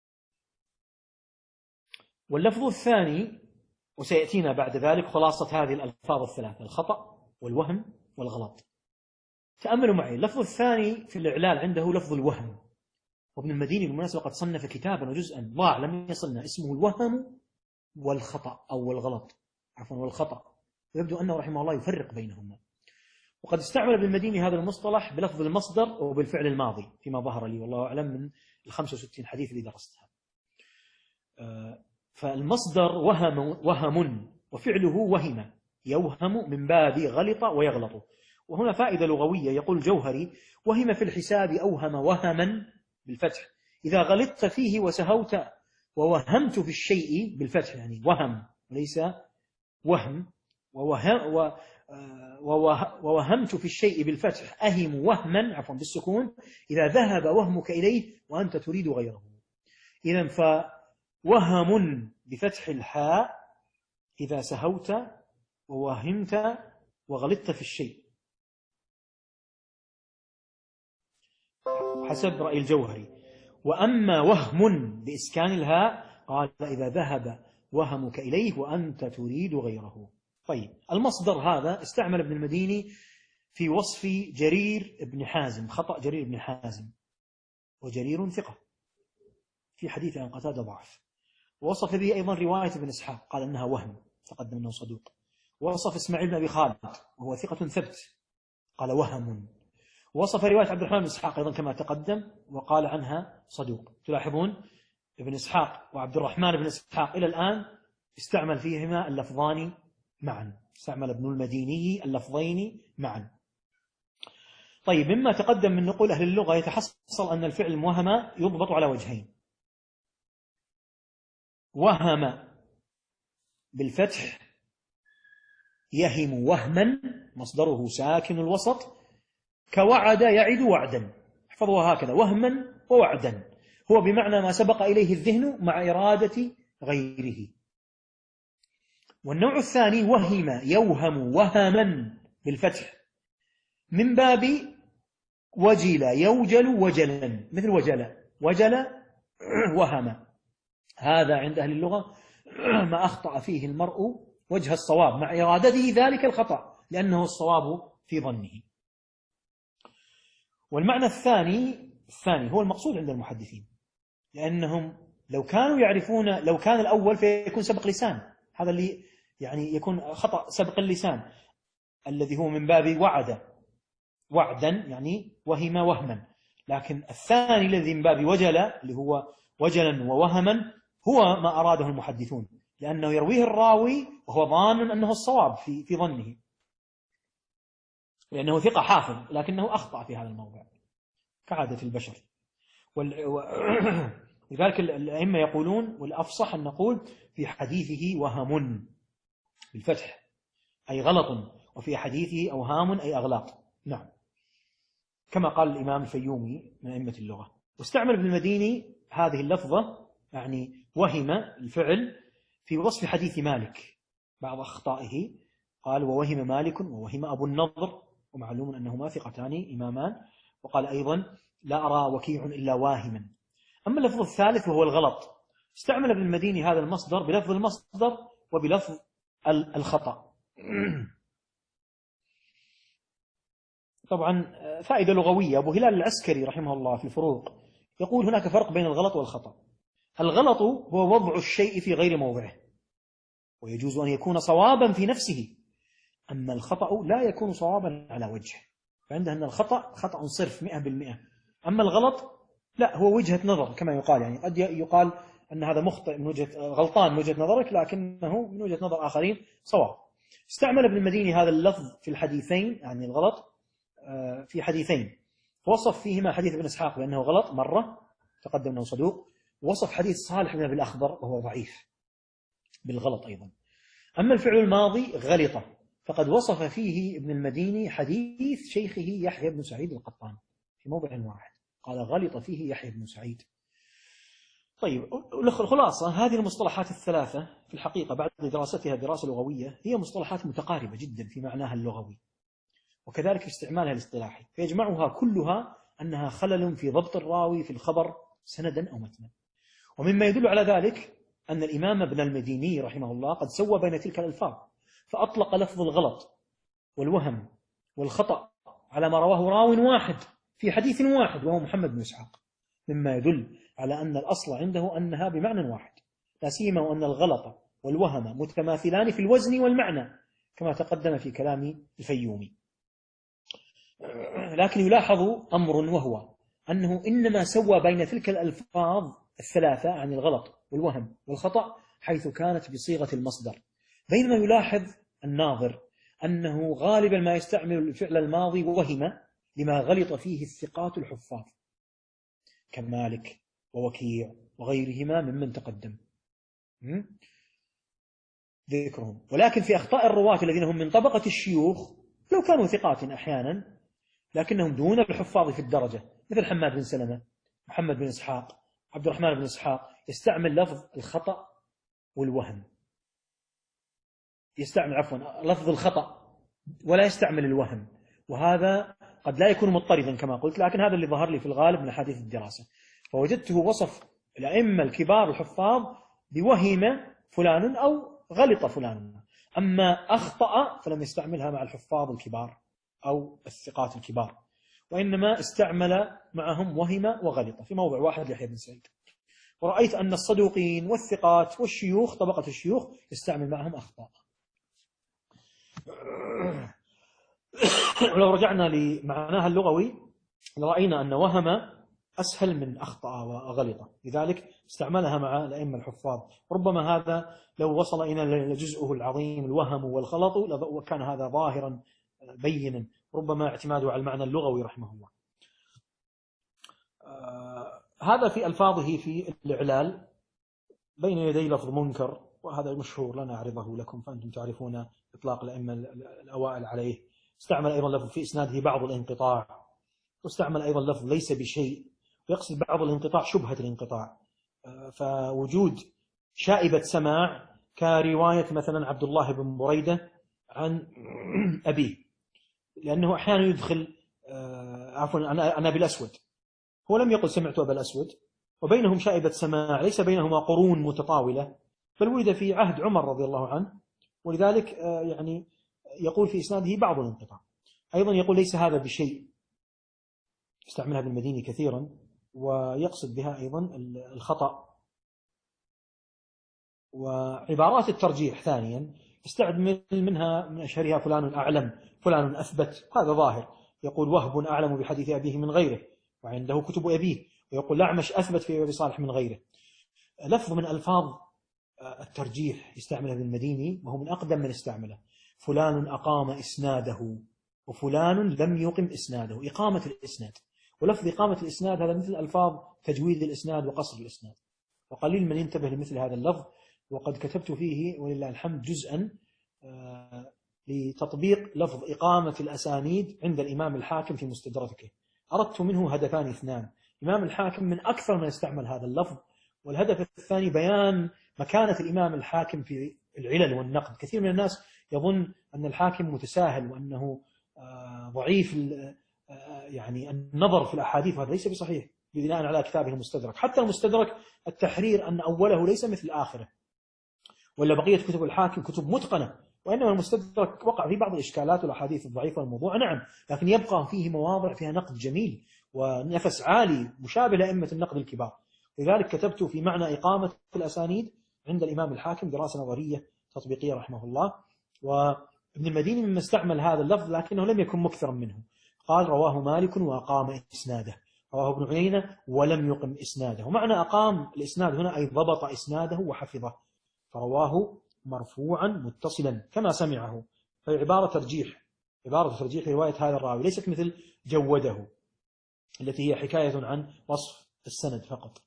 واللفظ الثاني، وسيأتينا بعد ذلك خلاصة هذه الألفاظ الثلاثة: الخطأ والوهم والغلط. تأملوا معي، اللفظ الثاني في الإعلال عنده لفظ الوهم، وابن المديني بالمناسبة قد صنف كتابا وجزءا ضاع لم يصلنا اسمه الوهم والخطأ أو الغلط، عفوا والخطأ، ويبدو أنه رحمه الله يفرق بينهما. وقد استعمل ابن المديني هذا المصطلح بلفظ المصدر وبالفعل الماضي فيما ظهر لي والله أعلم من 65 حديث اللي درستها. فالمصدر وهم وفعله وهم، يوهم من باب غلط ويغلط. وهنا فائدة لغوية، يقول الجوهري: وهم في الحساب أوهم وهما بالفتح، إذا غلطت فيه وسهوت، ووهمت في الشيء بالفتح، يعني وهم وليس وهم، ووهمت في الشيء بالفتح أهم وهما، عفوا بالسكون، إذا ذهب وهمك إليه وأنت تريد غيره. إذن فوهم بفتح الحاء إذا سهوت ووهمت وغلطت في الشيء، حسب رأي الجوهري. وأما وهم بإسكان الهاء قال إذا ذهب وهمك إليه وأنت تريد غيره. طيب، المصدر هذا استعمل ابن المديني في وصف جرير بن حازم، خطأ جرير بن حازم، وجرير ثقة، في حديث عن قتادة ضعف. ووصف به أيضا رواية ابن إسحاق، قال أنها وهم، تقدم أنه صدوق. ووصف إسماعيل بن أبي خالد وهو ثقة ثبت، قال وهم. ووصف رواية عبد الرحمن بن إسحاق أيضا كما تقدم وقال عنها صدوق. تلاحظون ابن إسحاق وعبد الرحمن بن إسحاق إلى الآن استعمل فيهما اللفظان معا، استعمل ابن المديني اللفظين معا. طيب، مما تقدم من نقول أهل اللغة يتحصل أن الفعل الموهم يضبط على وجهين: وهم بالفتح يهم وهما، مصدره ساكن الوسط، كوعد يعد وعدا، احفظوها هكذا: وهما ووعدا، هو بمعنى ما سبق إليه الذهن مع إرادة غيره. والنوع الثاني وهم يوهم وهما بالفتح من باب وجل يوجل وجلا، مثل وجل وهم. هذا عند أهل اللغة ما أخطأ فيه المرء وجه الصواب مع إرادته ذلك الخطأ، لأنه الصواب في ظنه. والمعنى الثاني هو المقصود عند المحدثين، لأنهم لو كانوا يعرفون، لو كان الأول فيكون سبق لسان، هذا اللي يعني يكون خطأ سبق اللسان الذي هو من باب وعدا يعني وهم وهما. لكن الثاني الذي من باب وجل، اللي هو وجلا ووهما، هو ما أراده المحدثون، لأنه يرويه الراوي وهو ظان أنه الصواب في ظنه، لأنه ثقة حافظ لكنه أخطأ في هذا الموضع كعادة البشر. لذلك الأئمة يقولون والأفصح أن نقول في حديثه وهم بالفتح أي غلط، وفي حديثه أوهام أي أغلاط. نعم، كما قال الإمام الفيومي من أئمة اللغة. واستعمل ابن المديني هذه اللفظة، يعني وهم الفعل، في وصف حديث مالك بعض أخطائه، قال ووهم مالك ووهم أبو النضر، ومعلوم أنهما ثقتان إمامان. وقال أيضا لا أرى وكيع إلا واهما. أما اللفظ الثالث وهو الغلط، استعمل ابن المديني هذا المصدر بلفظ المصدر وبلفظ الخطأ. طبعا فائدة لغوية، أبو هلال العسكري رحمه الله في الفروق يقول هناك فرق بين الغلط والخطأ. الغلط هو وضع الشيء في غير موضعه، ويجوز أن يكون صوابا في نفسه، أما الخطأ لا يكون صوابا على وجه، فعنده أن الخطأ خطأ صرف 100%. أما الغلط لا، هو وجهة نظر كما يقال، يعني قد يقال أن هذا مخطئ من وجهة غلطان من وجهة نظرك، لكنه من وجهة نظر آخرين صواب. استعمل ابن المديني هذا اللفظ في الحديثين، يعني الغلط في حديثين، وصف فيهما حديث ابن إسحاق بأنه غلط مرة تقدم أنه صدوق، ووصف حديث صالح بن أبي الأخضر وهو ضعيف بالغلط أيضا. أما الفعل الماضي غلط، فقد وصف فيه ابن المديني حديث شيخه يحيى بن سعيد القطان في موضع واحد، قال غلط فيه يحيى بن سعيد. طيب، الخلاصة هذه المصطلحات الثلاثة في الحقيقة بعد دراستها دراسة لغوية هي مصطلحات متقاربة جدا في معناها اللغوي وكذلك في استعمالها الاصطلاحي، فيجمعها كلها أنها خلل في ضبط الراوي في الخبر سندا أو متنا. ومما يدل على ذلك أن الإمام ابن المديني رحمه الله قد سوى بين تلك الألفاظ، فأطلق لفظ الغلط والوهم والخطأ على ما رواه راو واحد في حديث واحد وهو محمد بن إسحاق، مما يدل على أن الأصل عنده أنها بمعنى واحد، لا سيما وأن الغلط والوهم متماثلان في الوزن والمعنى كما تقدم في كلام الفيومي. لكن يلاحظ أمر، وهو أنه إنما سوى بين تلك الألفاظ الثلاثة عن الغلط والوهم والخطأ حيث كانت بصيغة المصدر، بينما يلاحظ الناظر أنه غالبا ما يستعمل الفعل الماضي وهم لما غلط فيه الثقات الحفاظ كمالك ووكيع وغيرهما ممن تقدم ذكرهم. ولكن في أخطاء الرواة الذين هم من طبقة الشيوخ لو كانوا ثقات أحيانا لكنهم دون الحفاظ في الدرجة، مثل حماد بن سلمة، محمد بن إسحاق، عبد الرحمن بن إسحاق، يستعمل لفظ الخطأ والوهم، يستعمل لفظ الخطأ ولا يستعمل الوهم، وهذا قد لا يكون مضطردا كما قلت، لكن هذا اللي ظهر لي في الغالب من حديث الدراسة. فوجدته وصف الأئمة الكبار الحفاظ بوهم فلان أو غلط فلان، أما أخطأ فلم يستعملها مع الحفاظ الكبار أو الثقات الكبار، وإنما استعمل معهم وهم وغلط في موضع واحد ليحيى بن سعيد. ورأيت أن الصدوقين والثقات والشيوخ طبقة الشيوخ يستعمل معهم أخطاء. ولو رجعنا لمعناها اللغوي رأينا أن وهم أسهل من أخطأ وغلط، لذلك استعملها مع الأئمة الحفاظ. ربما هذا لو وصل إلى جزءه العظيم الوهم والخلط وكان هذا ظاهرا بينا، ربما اعتماده على المعنى اللغوي رحمه الله. هذا في ألفاظه في الإعلال بين يدي لفظ منكر، وهذا مشهور لنا أعرضه لكم فأنتم تعرفون إطلاق الأئمة الأوائل عليه. استعمل أيضا لفظ في إسناده بعض الانقطاع، واستعمل أيضا لفظ ليس بشيء، ويقصد بعض الانقطاع شبهة الانقطاع، فوجود شائبة سماع كرواية مثلا عبد الله بن بريدة عن أبيه، لأنه أحيانا يدخل أنا بالأسود، هو لم يقل سمعت أبا الأسود، وبينهم شائبة سماع ليس بينهما قرون متطاولة، بل ولد في عهد عمر رضي الله عنه، ولذلك يعني يقول في إسناده بعض الانقطاع. أيضا يقول ليس هذا بشيء، استعملها ابن المديني كثيرا، ويقصد بها أيضا الخطأ. وعبارات الترجيح ثانيا استعمل منها من أشهرها فلان أعلم، فلان أثبت، هذا ظاهر. يقول وهب أعلم بحديث أبيه من غيره، وعنده كتب أبيه، ويقول الأعمش أثبت في أبي صالح من غيره. لفظ من ألفاظ الترجيح يستعملها ابن المديني وهو من أقدم من استعمله، فلان أقام إسناده وفلان لم يقم إسناده، إقامة الإسناد. ولفظ إقامة الإسناد هذا مثل ألفاظ تجويد الإسناد وقصر الإسناد، وقليل من ينتبه لمثل هذا اللفظ. وقد كتبت فيه ولله الحمد جزءا لتطبيق لفظ إقامة الأسانيد عند الإمام الحاكم في مستدركه. أردت منه هدفان اثنان: الإمام الحاكم من أكثر من يستعمل هذا اللفظ، والهدف الثاني بيان مكانة الإمام الحاكم في العلل والنقد. كثير من الناس يظن أن الحاكم متساهل وأنه ضعيف يعني النظر في الأحاديث، وهذا ليس بصحيح بناء على كتابه المستدرك. حتى المستدرك التحرير أن أوله ليس مثل آخره، ولا بقية كتب الحاكم كتب متقنة، وإنما المستدرك وقع في بعض الإشكالات والأحاديث الضعيفة والموضوع، نعم، لكن يبقى فيه مواضع فيها نقد جميل ونفس عالي مشابه لأئمة النقد الكبار. لذلك كتبت في معنى إقامة الأسانيد عند الإمام الحاكم دراسة نظرية تطبيقية رحمه الله. وابن المديني مما استعمل هذا اللفظ لكنه لم يكن مكثرا منه، قال رواه مالك وأقام إسناده، رواه ابن عيينة ولم يقم إسناده. ومعنى أقام الإسناد هنا أي ضبط إسناده وحفظه، فرواه مرفوعا متصلا كما سمعه، فهي عبارة ترجيح رواية هذا الراوي، ليست مثل جوده التي هي حكاية عن وصف السند فقط،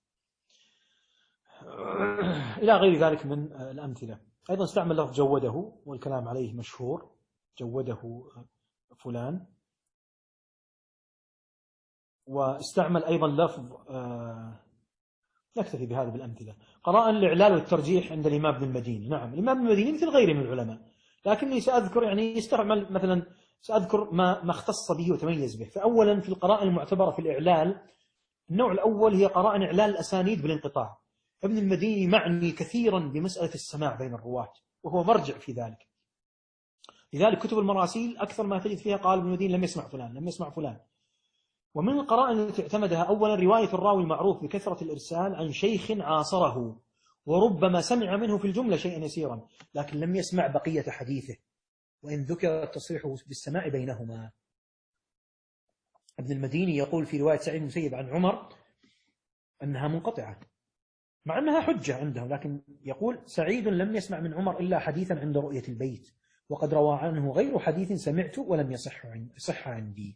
إلى غير ذلك من الأمثلة. أيضا استعمل لفظ جوده والكلام عليه مشهور، جوده فلان. واستعمل أيضا لفظ نكتفي بهذا بالأمثلة. قراءة الإعلال والترجيح عند الإمام ابن المديني. نعم الإمام ابن المديني مثل غيره من العلماء، لكني سأذكر يعني يستعمل مثلا سأذكر ما اختص به وتميز به. فأولا في القراءة المعتبرة في الإعلال، النوع الأول هي قراءة إعلال الأسانيد بالانقطاع. ابن المديني معني كثيرا بمسألة السماع بين الرواة، وهو مرجع في ذلك. لذلك كتب المراسيل أكثر ما تجد فيها قال ابن المديني لم يسمع فلان لم يسمع فلان. ومن القرائن التي اعتمدها أولا رواية الراوي المعروف بكثرة الإرسال عن شيخ عاصره، وربما سمع منه في الجملة شيئا يسيرا لكن لم يسمع بقية حديثه، وإن ذكر التصريح بالسماع بينهما. ابن المديني يقول في رواية سعيد بن المسيب عن عمر أنها منقطعة مع أنها حجة عندهم، لكن يقول سعيد لم يسمع من عمر إلا حديثا عند رؤية البيت، وقد روى عنه غير حديث سمعت ولم يصح عندي.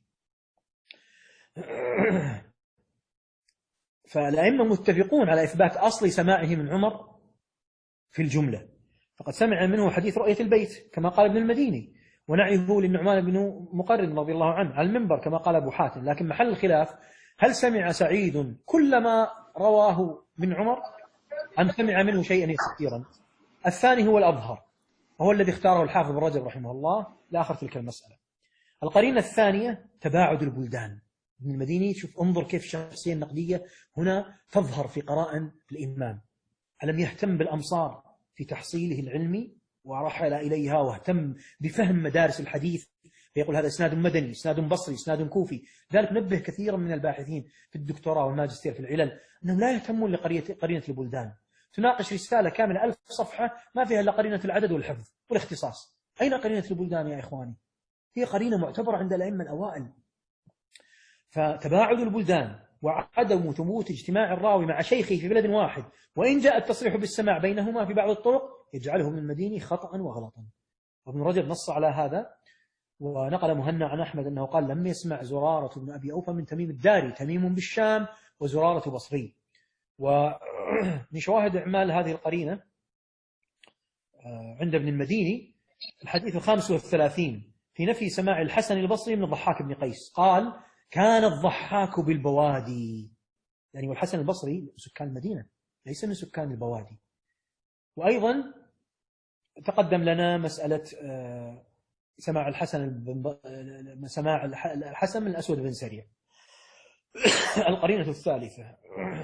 فالأئمة متفقون على إثبات أصل سماعه من عمر في الجملة، فقد سمع منه حديث رؤية البيت كما قال ابن المديني، ونعيه للنعمان بن مقرن رضي الله عنه على المنبر كما قال أبو حاتم. لكن محل الخلاف هل سمع سعيد كل ما رواه من عمر أم سمع منه شيئا يسيرا؟ الثاني هو الأظهر، وهو الذي اختاره الحافظ ابن رجب رحمه الله لآخر تلك المسألة. القرينة الثانية تباعد البلدان. ابن المديني شوف انظر كيف الشخصية النقدية هنا تظهر في قرائن الإمام. ألم يهتم بالأمصار في تحصيله العلمي ورحل إليها واهتم بفهم مدارس الحديث، فيقول هذا إسناد مدني، إسناد بصري، إسناد كوفي. ذلك نبه كثيرا من الباحثين في الدكتوراه والماجستير في العلل أنهم لا يهتمون لقرينة البلدان. تناقش رسالة كاملة 1000 صفحة ما فيها إلا قرينة العدد والحفظ والاختصاص. أين قرينة البلدان يا إخواني؟ هي قرينة معتبرة عند الأئمة الأوائل. فتباعد البلدان وعدم ثبوت اجتماع الراوي مع شيخه في بلد واحد، وإن جاء التصريح بالسماع بينهما في بعض الطرق، يجعله ابن المديني خطأ وغلطا. وابن رجب نص على هذا، ونقل مهنا عن أحمد أنه قال لم يسمع زرارة بن أبي أوفى من تميم الداري، تميم بالشام وزرارة بصري. ومن شواهد إعمال هذه القرينة عند ابن المديني الحديث 35 في نفي سماع الحسن البصري من الضحاك بن قيس، قال كان الضحاك بالبوادي، يعني والحسن البصري من سكان المدينة ليس من سكان البوادي. وأيضا تقدم لنا مسألة سماع الحسن من الأسود بن سريع. القرينة الثالثة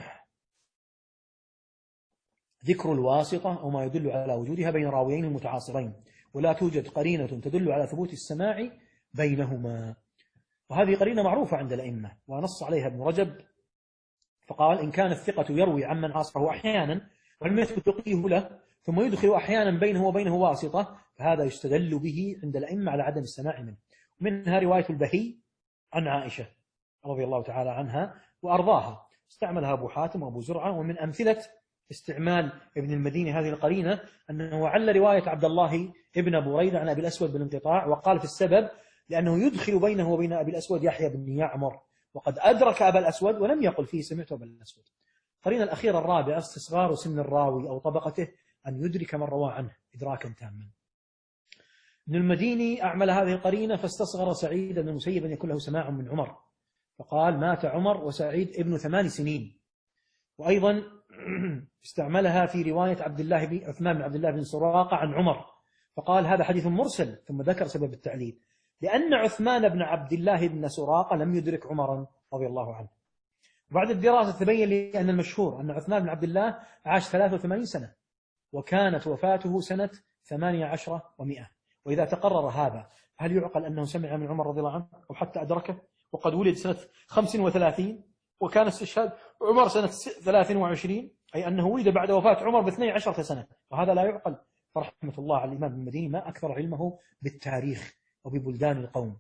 ذكر الواسطة أو ما يدل على وجودها بين راويين متعاصرين، ولا توجد قرينة تدل على ثبوت السماع بينهما. وهذه قرينة معروفة عند الأئمة ونص عليها ابن رجب، فقال إن كان الثقة يروي عمن عاصره أحيانا ولم يثبت تقيه له ثم يدخل أحيانا بينه وبينه واسطة، فهذا يستدل به عند الأئمة على عدم السماع منه. ومنها رواية البهي عن عائشة رضي الله تعالى عنها وأرضاها، استعملها أبو حاتم وأبو زرعة. ومن أمثلة استعمال ابن المديني هذه القرينة أنه عل رواية عبد الله ابن بريدة عن أبي الأسود بالانقطاع، وقال في السبب لأنه يدخل بينه وبين أبي الأسود يحيى بن يعمر، وقد أدرك أبا الأسود ولم يقل فيه سمعت أبا الأسود. القرينة الأخيرة الرابعة استصغار سن الراوي أو طبقته أن يدرك من روى عنه إدراكا تاما. ابن المديني أعمل هذه القرينة فاستصغر سعيد بن المسيب أن يكون له سماع من عمر، فقال مات عمر وسعيد ابن 8 سنين. وأيضا استعملها في رواية عثمان بن عبد الله بن سراقة عن عمر، فقال هذا حديث مرسل، ثم ذكر سبب التعليل لأن عثمان بن عبد الله بن سراقة لم يدرك عمرا رضي الله عنه. وبعد الدراسة تبين لي أن المشهور أن عثمان بن عبد الله عاش 83 سنة، وكانت وفاته سنة 18 و100. وإذا تقرر هذا هل يعقل أنه سمع من عمر رضي الله عنه أو حتى أدركه؟ وقد ولد سنة 35 وكان استشهاد عمر سنة 23، أي أنه ولد بعد وفاة عمر ب12 سنة، وهذا لا يعقل. فرحمة الله على الإمام المديني ما أكثر علمه بالتاريخ وببلدان القوم.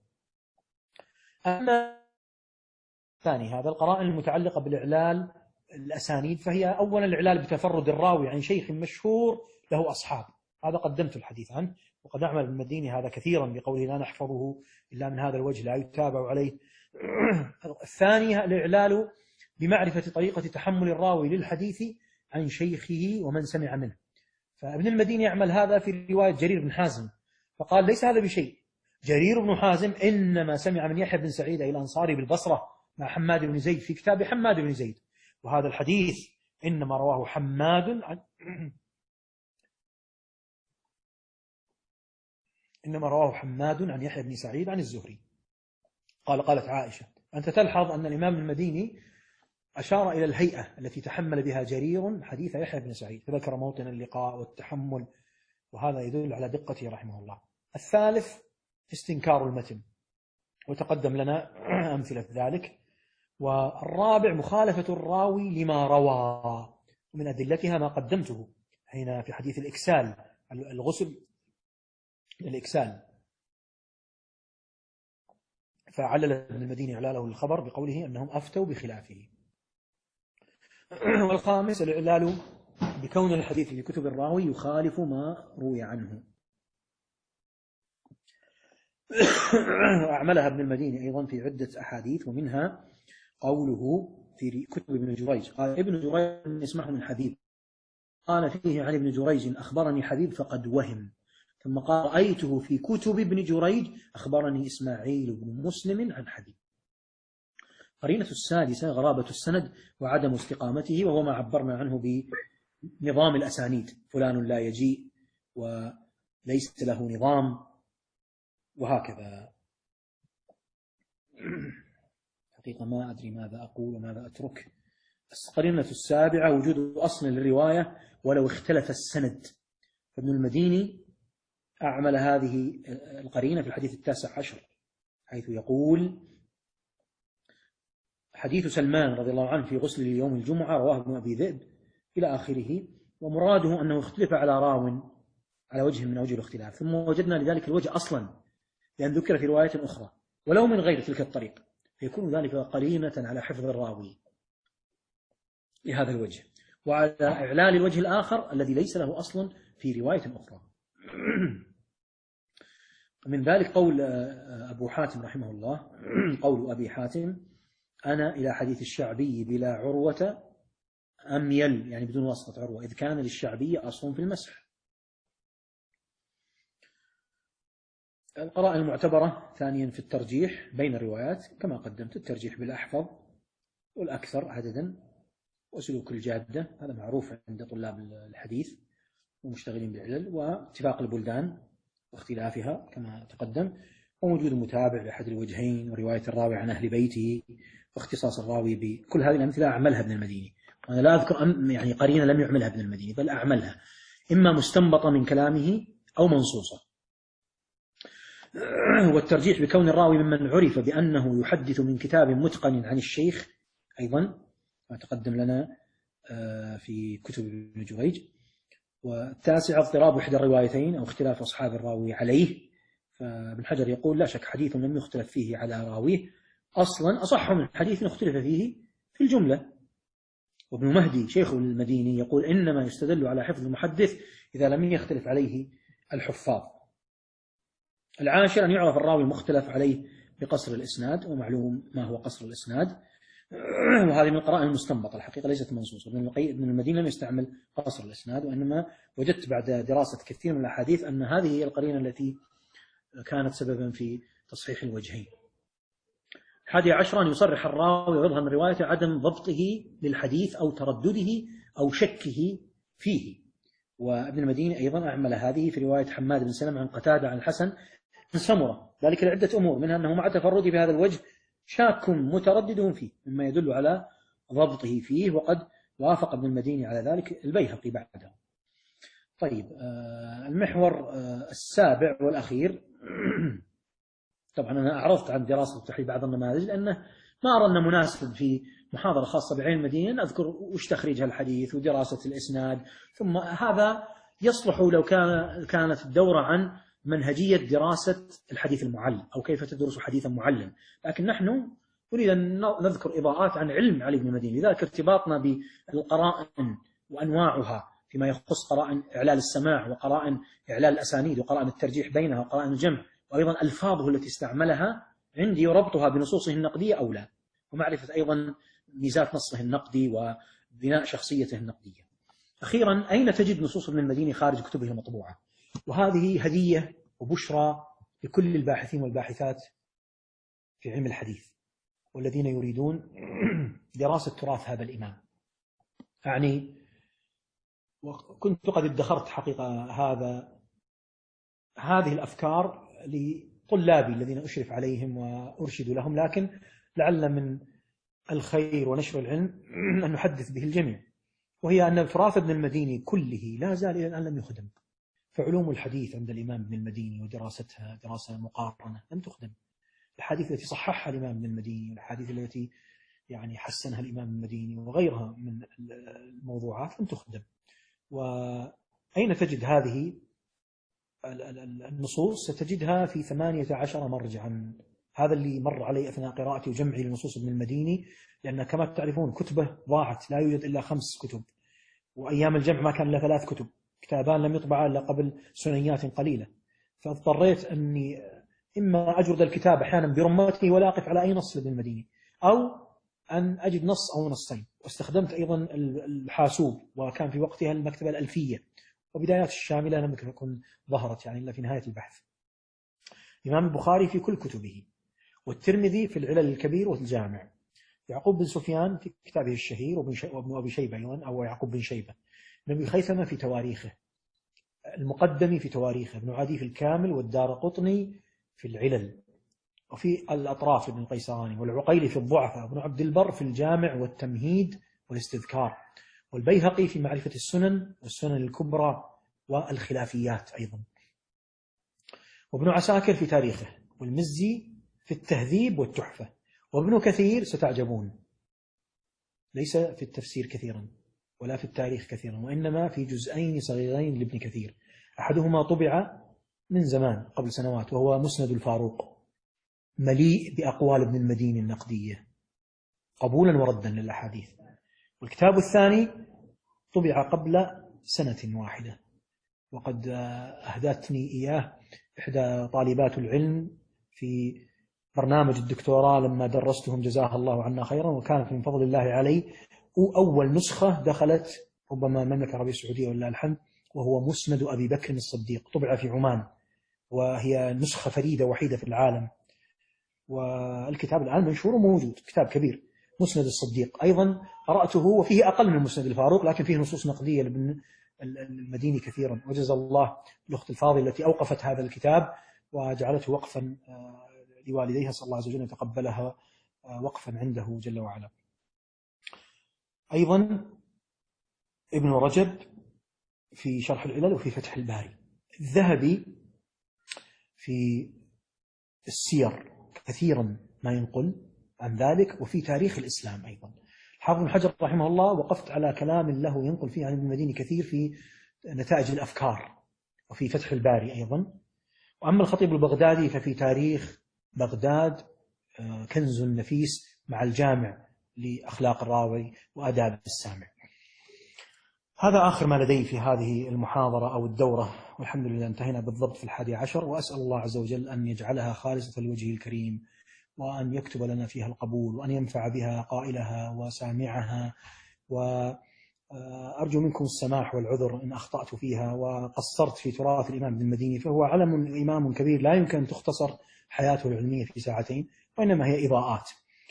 أما الثاني هذا القرائن المتعلقة بالإعلال الأسانيد، فهي أولا الإعلال بتفرد الراوي عن شيخ مشهور له أصحاب، هذا قدمت الحديث عنه، وقد أعمل ابن المديني هذا كثيرا بقوله لا نحفظه إلا من هذا الوجه، لا يتابع عليه. الثاني الإعلال بمعرفة طريقة تحمل الراوي للحديث عن شيخه ومن سمع منه. فابن المديني يعمل هذا في رواية جرير بن حازم، فقال ليس هذا بشيء، جرير بن حازم إنما سمع من يحيى بن سعيد الأنصاري بالبصرة مع حماد بن زيد في كتاب حماد بن زيد، وهذا الحديث إنما رواه حماد عن يحيى بن سعيد عن الزهري. قالت عائشة: أنت تلحظ أن الإمام المديني أشار إلى الهيئة التي تحمل بها جرير حديث يحيى بن سعيد، فذكر موطن اللقاء والتحمل، وهذا يدل على دقته رحمه الله. الثالث استنكار المتن، وتقدم لنا أمثلة ذلك. والرابع مخالفة الراوي لما روى، ومن أدلتها ما قدمته هنا في حديث الإكسال، الغسل للإكسال، فعلل ابن المديني إعلاله للخبر بقوله أنهم أفتوا بخلافه. والخامس الإعلال بكون الحديث في كتب الراوي يخالف ما روي عنه. أعملها ابن المديني أيضا في عدة أحاديث، ومنها قوله في كتب ابن جريج: قال ابن جريج يسمعه من حبيب، قال فيه عن ابن جريج أخبرني حبيب فقد وهم، ثم قال رأيته في كتب ابن جريج أخبرني إسماعيل بن مسلم عن حبيب. قرينة السادسة غرابة السند وعدم استقامته، وهو ما عبرنا عنه بنظام الأسانيد، فلان لا يجيء وليس له نظام وهكذا. حقيقة ما أدري ماذا أقول وماذا أترك. القرينة السابعة وجود أصل للرواية ولو اختلف السند، فابن المديني أعمل هذه القرينة في الحديث 19 حيث يقول: حديث سلمان رضي الله عنه في غسل يوم الجمعة رواه ابن أبي ذئب إلى آخره، ومراده أنه اختلف على راو على وجه من أوجه الاختلاف، ثم وجدنا لذلك الوجه أصلا لأن ذكر في رواية أخرى ولو من غير تلك الطريق، فيكون ذلك قرينة على حفظ الراوي لهذا الوجه، وعلى إعلال الوجه الآخر الذي ليس له أصل في رواية أخرى. من ذلك قول أبو حاتم رحمه الله، قول أبي حاتم: أنا إلى حديث الشعبي بلا عروة أميل، يعني بدون واسطة عروة، إذ كان للشعبي أصل في المسح. القراءة المعتبرة ثانيا في الترجيح بين الروايات كما قدمت، الترجيح بالأحفظ والأكثر عددا وسلوك الجادة، هذا معروف عند طلاب الحديث ومشتغلين بالعلل، واتفاق البلدان واختلافها كما تقدم، ووجود متابع لأحد الوجهين، ورواية الراوي عن أهل بيته، واختصاص الراوي بكل هذه الأمثلة أعملها ابن المديني. وأنا لا أذكر يعني قرينة لم يعملها ابن المديني، بل أعملها إما مستنبطة من كلامه أو منصوصة. والترجيح بكون الراوي ممن عرف بأنه يحدث من كتاب متقن عن الشيخ أيضا ما تقدم لنا في كتب ابن جريج. والتاسع اضطراب إحدى الروايتين أو اختلاف أصحاب الراوي عليه، فابن حجر يقول: لا شك حديث لم يختلف فيه على راويه أصلا أصح من حديث اختلف فيه في الجملة. وابن مهدي شيخ المديني يقول: إنما يستدل على حفظ المحدث إذا لم يختلف عليه الحفاظ. العاشر أن يعرف الراوي مختلف عليه بقصر الإسناد، ومعلوم ما هو قصر الإسناد، وهذه من القرائن المستنبطة الحقيقة ليست منصوصة. ابن المديني لم يستعمل قصر الإسناد، وإنما وجدت بعد دراسة كثير من الأحاديث أن هذه هي القرينة التي كانت سببا في تصحيح الوجهين. 11 أن يصرح الراوي ويظهر من روايته عدم ضبطه للحديث أو تردده أو شكه فيه، وابن المديني أيضا أعمل هذه في رواية حماد بن سلمة عن قتادة عن الحسن بن سمرة، ذلك لعدة أمور، منها أنه مع تفرده بهذا الوجه شاك متردد فيه، مما يدل على ضبطه فيه، وقد وافق ابن المديني على ذلك البيهقي بعده. طيب، المحور السابع والأخير طبعا أنا أعرضت عن دراسة وتحليل بعض النماذج، لأنه ما أرى أنه مناسب في محاضرة خاصة بعين المدينة أذكر وش تخريج الحديث ودراسة الإسناد، ثم هذا يصلح لو كانت الدورة عن منهجية دراسة الحديث المعلم أو كيف تدرس حديثا معلم، لكن نحن نريد أن نذكر إضاءات عن علم علي بن المديني، لذلك ارتباطنا بالقرائن وأنواعها فيما يخص قرائن إعلال السماع وقرائن إعلال الأسانيد وقرائن الترجيح بينها وقرائن الجمع، وأيضا ألفاظه التي استعملها عندي وربطها بنصوصه النقدية أو لا، ومعرفة أيضا ميزات نصه النقدي وبناء شخصيته النقدية. أخيرا، أين تجد نصوص ابن المديني خارج كتبه المطبوعة؟ وهذه هدية وبشرى لكل الباحثين والباحثات في علم الحديث والذين يريدون دراسة تراث هذا الإمام. يعني وكنت قد ادخرت حقيقة هذه الأفكار لطلابي الذين أشرف عليهم وأرشد لهم، لكن لعل من الخير ونشر العلم أن نحدث به الجميع، وهي أن تراث ابن المديني كله لا زال إلى الآن لم يخدم. فعلوم الحديث عند الإمام ابن المديني ودراستها دراسة مقارنة لم تخدم. الحديث التي صححها الإمام ابن المديني والحديث التي يعني حسنها الإمام ابن المديني وغيرها من الموضوعات لم تخدم. وأين تجد هذه النصوص؟ ستجدها في 18 مرجعا. هذا اللي مر علي أثناء قراءتي وجمعي لنصوص ابن المديني، لأن كما تعرفون كتبه ضاعت، لا يوجد إلا 5 كتب، وأيام الجمع ما كان إلا 3 كتب، كتابان لم يطبعا إلا قبل سنيات قليلة. فاضطريت أني إما أجرد الكتاب أحيانا برمته ولا أقف على أي نص لابن المديني، أو أن أجد نص أو نصين. واستخدمت أيضا الحاسوب، وكان في وقتها المكتبة الألفية، وبدايات الشاملة لم تكن ظهرت يعني إلا في نهاية البحث. الإمام البخاري في كل كتبه، والترمذي في العلل الكبير والجامع، يعقوب بن سفيان في كتابه الشهير، وابن أبي شيبة أيضا أو يعقوب بن شيبة، ابن خيثمة في تواريخه، المقدمي في تواريخه، ابن عدي في الكامل، والدارقطني في العلل، وفي الأطراف ابن القيسراني، والعقيلي في الضعفاء، وابن عبد البر في الجامع والتمهيد والاستذكار، والبيهقي في معرفة السنن والسنن الكبرى والخلافيات أيضا، وابن عساكر في تاريخه، والمزي في التهذيب والتحفة، وابن كثير ستعجبون ليس في التفسير كثيرا ولا في التاريخ كثيرا، وإنما في جزئين صغيرين لابن كثير، أحدهما طبع من زمان قبل سنوات وهو مسند الفاروق، مليء بأقوال ابن المديني النقدية قبولا وردا للأحاديث. والكتاب الثاني طبع قبل سنة واحدة، وقد أهدتني إياه إحدى طالبات العلم في برنامج الدكتوراه لما درستهم جزاها الله عنا خيرا، وكانت من فضل الله علي أول نسخة دخلت ربما المملكة العربية السعودية ولا الحمد، وهو مسند أبي بكر الصديق، طبع في عمان، وهي نسخة فريدة وحيدة في العالم. والكتاب الآن منشور وموجود، كتاب كبير مسند الصديق، أيضا قرأته وفيه أقل من مسند الفاروق، لكن فيه نصوص نقدية لابن المديني كثيرا، وجزا الله الأخت الفاضلة التي أوقفت هذا الكتاب وجعلته وقفا لوالديها، صلى الله عز وجل يتقبلها وقفا عنده جل وعلا. أيضا ابن رجب في شرح العلل وفي فتح الباري، الذهبي في السير كثيرا ما ينقل عن ذلك، وفي تاريخ الإسلام أيضا. حافظ بن حجر رحمه الله وقفت على كلام له ينقل فيه عن ابن المديني كثير في نتائج الأفكار وفي فتح الباري أيضا. وأما الخطيب البغدادي ففي تاريخ بغداد كنز نفيس مع الجامع لأخلاق الراوي وآداب السامع. هذا آخر ما لدي في هذه المحاضرة أو الدورة، والحمد لله انتهينا بالضبط في 11، وأسأل الله عز وجل أن يجعلها خالصة لوجهه الكريم، وأن يكتب لنا فيها القبول، وأن ينفع بها قائلها وسامعها، وأرجو منكم السماح والعذر إن أخطأت فيها وقصرت في تراث الإمام ابن المديني، فهو علم إمام كبير لا يمكن أن تختصر حياته العلمية في ساعتين، وإنما هي إضاءات.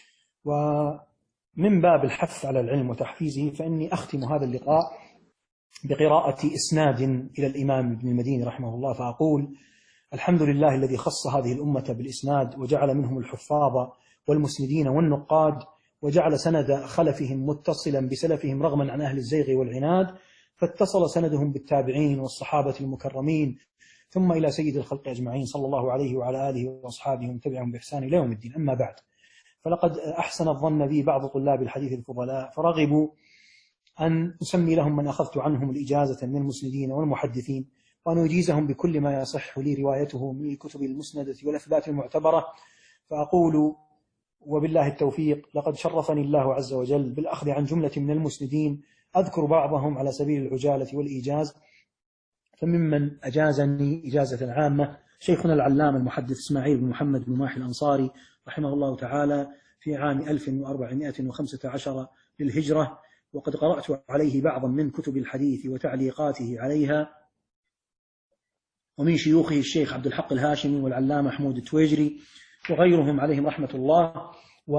ومن باب الحث على العلم وتحفيزه، فإني أختم هذا اللقاء بقراءة إسناد إلى الإمام ابن المديني رحمه الله، فأقول: الحمد لله الذي خص هذه الأمة بالإسناد، وجعل منهم الحفاظ والمسندين والنقاد، وجعل سند خلفهم متصلا بسلفهم رغما عن أهل الزيغ والعناد، فاتصل سندهم بالتابعين والصحابة المكرمين ثم إلى سيد الخلق أجمعين، صلى الله عليه وعلى آله وأصحابه ومن تبعهم بإحسان إلى يوم الدين. أما بعد، فلقد أحسن الظن بي بعض طلاب الحديث الفضلاء، فرغبوا أن أسمي لهم من أخذت عنهم الإجازة من المسندين والمحدثين، وأن أجيزهم بكل ما يصح لي روايته من الكتب المسندة والأثبات المعتبرة. فأقول وبالله التوفيق: لقد شرفني الله عز وجل بالأخذ عن جملة من المسندين أذكر بعضهم على سبيل العجالة والإيجاز. فممن أجازني إجازة عامة شيخنا العلامة المحدث إسماعيل بن محمد بن ماحي الأنصاري رحمه الله تعالى في عام 1415 للهجرة، وقد قرأت عليه بعضا من كتب الحديث وتعليقاته عليها، ومن شيوخه الشيخ عبد الحق الهاشمي والعلامة محمود التويجري وغيرهم عليهم رحمة الله.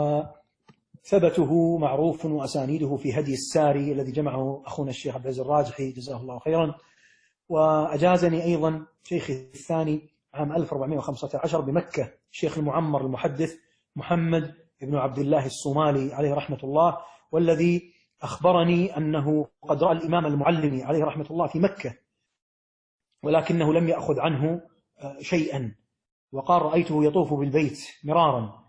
وثبته معروف وأسانيده في هدي الساري الذي جمعه أخونا الشيخ عبد العزيز الراجحي جزاه الله خيرا. وأجازني أيضا شيخي الثاني عام 1415 بمكة الشيخ المعمر المحدث محمد بن عبد الله الصومالي عليه رحمة الله، والذي أخبرني أنه قد رأى الإمام المعلمي عليه رحمة الله في مكة ولكنه لم يأخذ عنه شيئا، وقال رأيته يطوف بالبيت مرارا.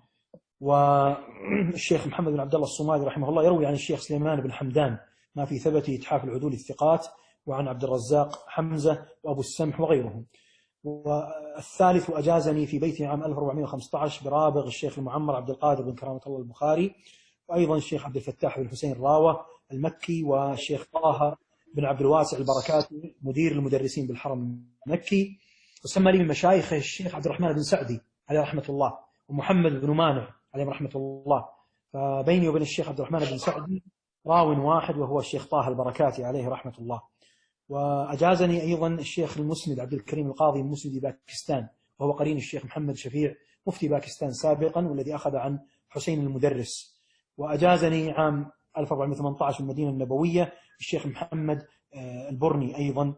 والشيخ محمد بن عبد الله الصومالي رحمه الله يروي عن الشيخ سليمان بن حمدان ما في ثبت إتحاف العدول الثقات، وعن عبد الرزاق حمزة وأبو السمح وغيرهم. والثالث أجازني في بيته عام 1415 برابغ الشيخ المعمر عبد القادر بن كرامة الله البخاري، وأيضا الشيخ عبد الفتاح بن حسين الراوة المكي، والشيخ طه بن عبد الواسع البركاتي مدير المدرسين بالحرم المكي. وسمى لي من مشايخه الشيخ عبد الرحمن بن سعدي عليه رحمة الله، ومحمد بن مانع عليه رحمة الله. فبيني وبين الشيخ عبد الرحمن بن سعدي راو واحد وهو الشيخ طه البركاتي عليه رحمة الله. وأجازني أيضا الشيخ المسند عبد الكريم القاضي المسند باكستان، وهو قرين الشيخ محمد شفيع مفتي باكستان سابقا والذي أخذ عن حسين المدرس. وأجازني عام 1418 المدينة النبوية الشيخ محمد البرني أيضا.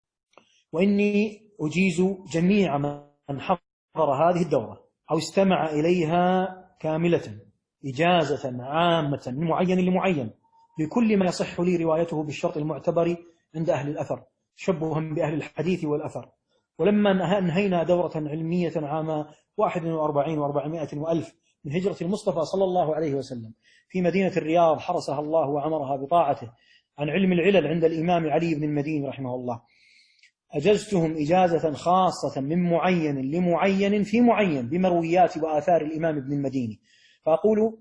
وإني أجيز جميع من حضر هذه الدورة أو استمع إليها كاملة إجازة عامة من معين لمعين بكل ما يصح لي روايته بالشرط المعتبر عند أهل الأثر شبها بأهل الحديث والأثر. ولما أنهينا دورة علمية عام 41 و400 وألف من هجرة المصطفى صلى الله عليه وسلم في مدينة الرياض حرسها الله وعمرها بطاعته عن علم العلل عند الإمام علي بن المديني رحمه الله، أجزتهم إجازة خاصة من معين لمعين في معين بمرويات وآثار الإمام ابن المديني. فأقول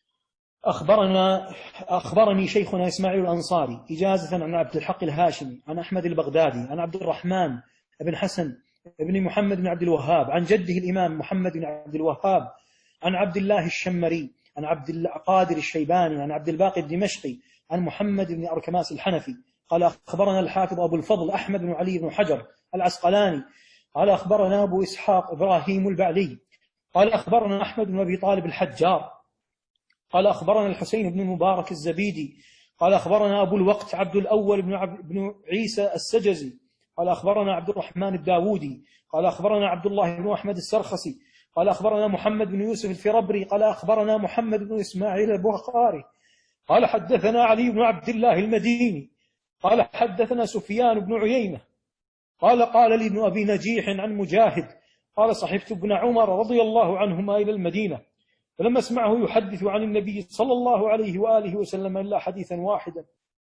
أخبرني شيخنا إسماعيل الأنصاري إجازة عن عبد الحق الهاشمي عن أحمد البغدادي عن عبد الرحمن بن حسن بن محمد بن عبد الوهاب عن جده الإمام محمد بن عبد الوهاب عن عبد الله الشمري عن عبد القادر الشيباني عن عبد الباقي الدمشقي عن محمد بن أركماس الحنفي قال أخبرنا الحافظ أبو الفضل أحمد بن علي بن حجر العسقلاني قال أخبرنا أبو إسحاق إبراهيم البعلي قال أخبرنا أحمد بن أبي طالب الحجار قال أخبرنا الحسين بن المبارك الزبيدي قال أخبرنا أبو الوقت عبد الأول بن عيسى السجزي قال أخبرنا عبد الرحمن الداودي قال أخبرنا عبد الله بن أحمد السرخسي قال أخبرنا محمد بن يوسف الفربري قال أخبرنا محمد بن إسماعيل البخاري قال حدثنا علي بن عبد الله المديني قال حدثنا سفيان بن عيينة قال لي ابن أبي نجيح عن مجاهد قال صحبت ابن عمر رضي الله عنهما إلى المدينة فلما اسمعه يحدث عن النبي صلى الله عليه وآله وسلم إلا حديثا واحدا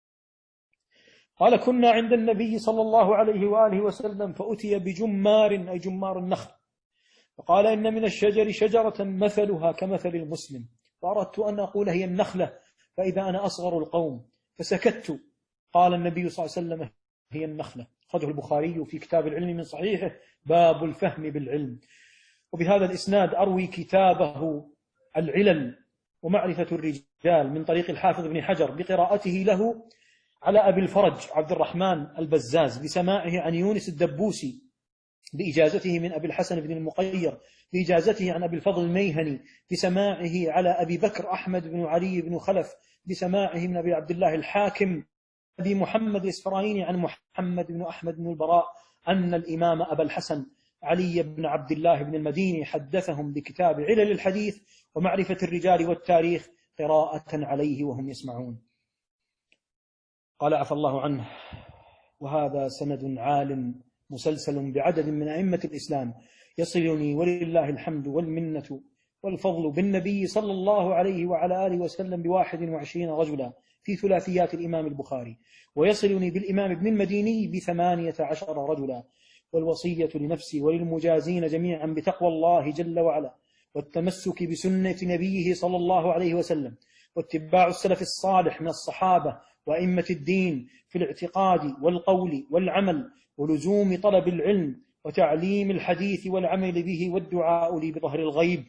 قال كنا عند النبي صلى الله عليه وآله وسلم فأتي بجمار أي جمار النخل فقال إن من الشجر شجرة مثلها كمثل المسلم فأردت أن أقول هي النخلة فإذا أنا أصغر القوم فسكت قال النبي صلى الله عليه وسلم هي النخلة. أخرجه البخاري في كتاب العلم من صحيحه باب الفهم بالعلم. وبهذا الإسناد أروي كتابه العلل ومعرفة الرجال من طريق الحافظ بن حجر بقراءته له على أبي الفرج عبد الرحمن البزاز بسماعه عن يونس الدبوسي بإجازته من أبي الحسن بن المقير بإجازته عن أبي الفضل الميهني بسماعه على أبي بكر أحمد بن علي بن خلف بسماعه من أبي عبد الله الحاكم أبي محمد الإسفرايني عن محمد بن أحمد بن البراء أن الإمام أبا الحسن علي بن عبد الله بن المديني حدثهم بكتاب علل الحديث ومعرفة الرجال والتاريخ قراءة عليه وهم يسمعون. قال عفى الله عنه. وهذا سند عال مسلسل بعدد من أئمة الإسلام يصلني ولله الحمد والمنة والفضل بالنبي صلى الله عليه وعلى آله وسلم 21 رجلا في ثلاثيات الإمام البخاري ويصلني بالإمام ابن المديني 18 رجلا. والوصية لنفسي وللمجازين جميعا بتقوى الله جل وعلا والتمسك بسنة نبيه صلى الله عليه وسلم واتباع السلف الصالح من الصحابة وأئمة الدين في الاعتقاد والقول والعمل، ولزوم طلب العلم وتعليم الحديث والعمل به، والدعاء لي بظهر الغيب.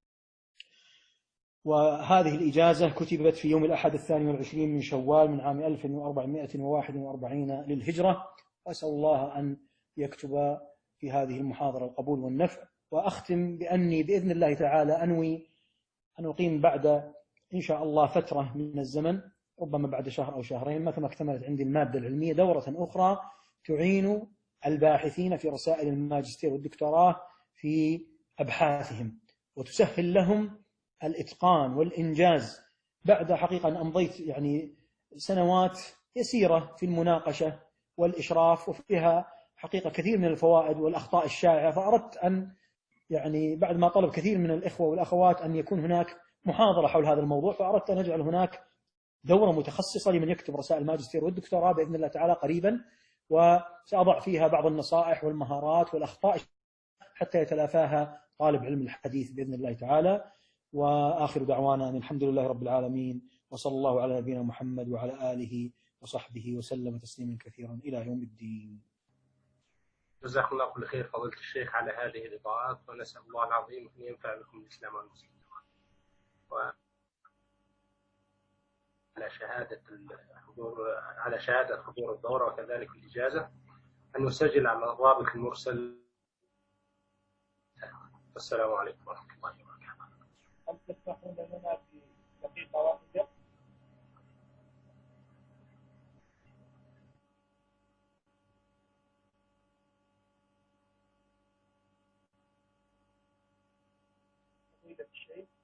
وهذه الإجازة كتبت في يوم الأحد 22 من شوال من عام 1441 للهجرة. وأسأل الله أن يكتب في هذه المحاضرة القبول والنفع. وأختم بأني بإذن الله تعالى أنوي أن أقيم بعد إن شاء الله فترة من الزمن، ربما بعد شهر أو شهرين، متى ما اكتملت عندي المادة العلمية، دورة أخرى تعين الباحثين في رسائل الماجستير والدكتوراه في أبحاثهم، وتسهل لهم الإتقان والإنجاز بعد حقيقة أن أمضيت يعني سنوات يسيرة في المناقشة والإشراف، وفيها حقيقة كثير من الفوائد والأخطاء الشائعة. فأردت أن يعني بعد ما طلب كثير من الإخوة والأخوات أن يكون هناك محاضرة حول هذا الموضوع، فأردت أن أجعل هناك دورة متخصصة لمن يكتب رسائل الماجستير والدكتوراه بإذن الله تعالى قريبا، وسأضع فيها بعض النصائح والمهارات والأخطاء حتى يتلافاها طالب علم الحديث بإذن الله تعالى. وآخر دعوانا أن الحمد لله رب العالمين، وصلى الله على نبينا محمد وعلى آله وصحبه وسلم تسليما كثيرا إلى يوم الدين. جزاكم الله كل خير فضيلة الشيخ على هذه الإضاءات، ونسأل الله العظيم أن ينفع بكم الإسلام والمسلمين. على شهادة حضور الدورة وكذلك الإجازة أن نسجل على الرابط المرسل. السلام عليكم ورحمة الله وبركاته. هل تسمحون لنا في دقيقة واحدة؟ فضيلة الشيخ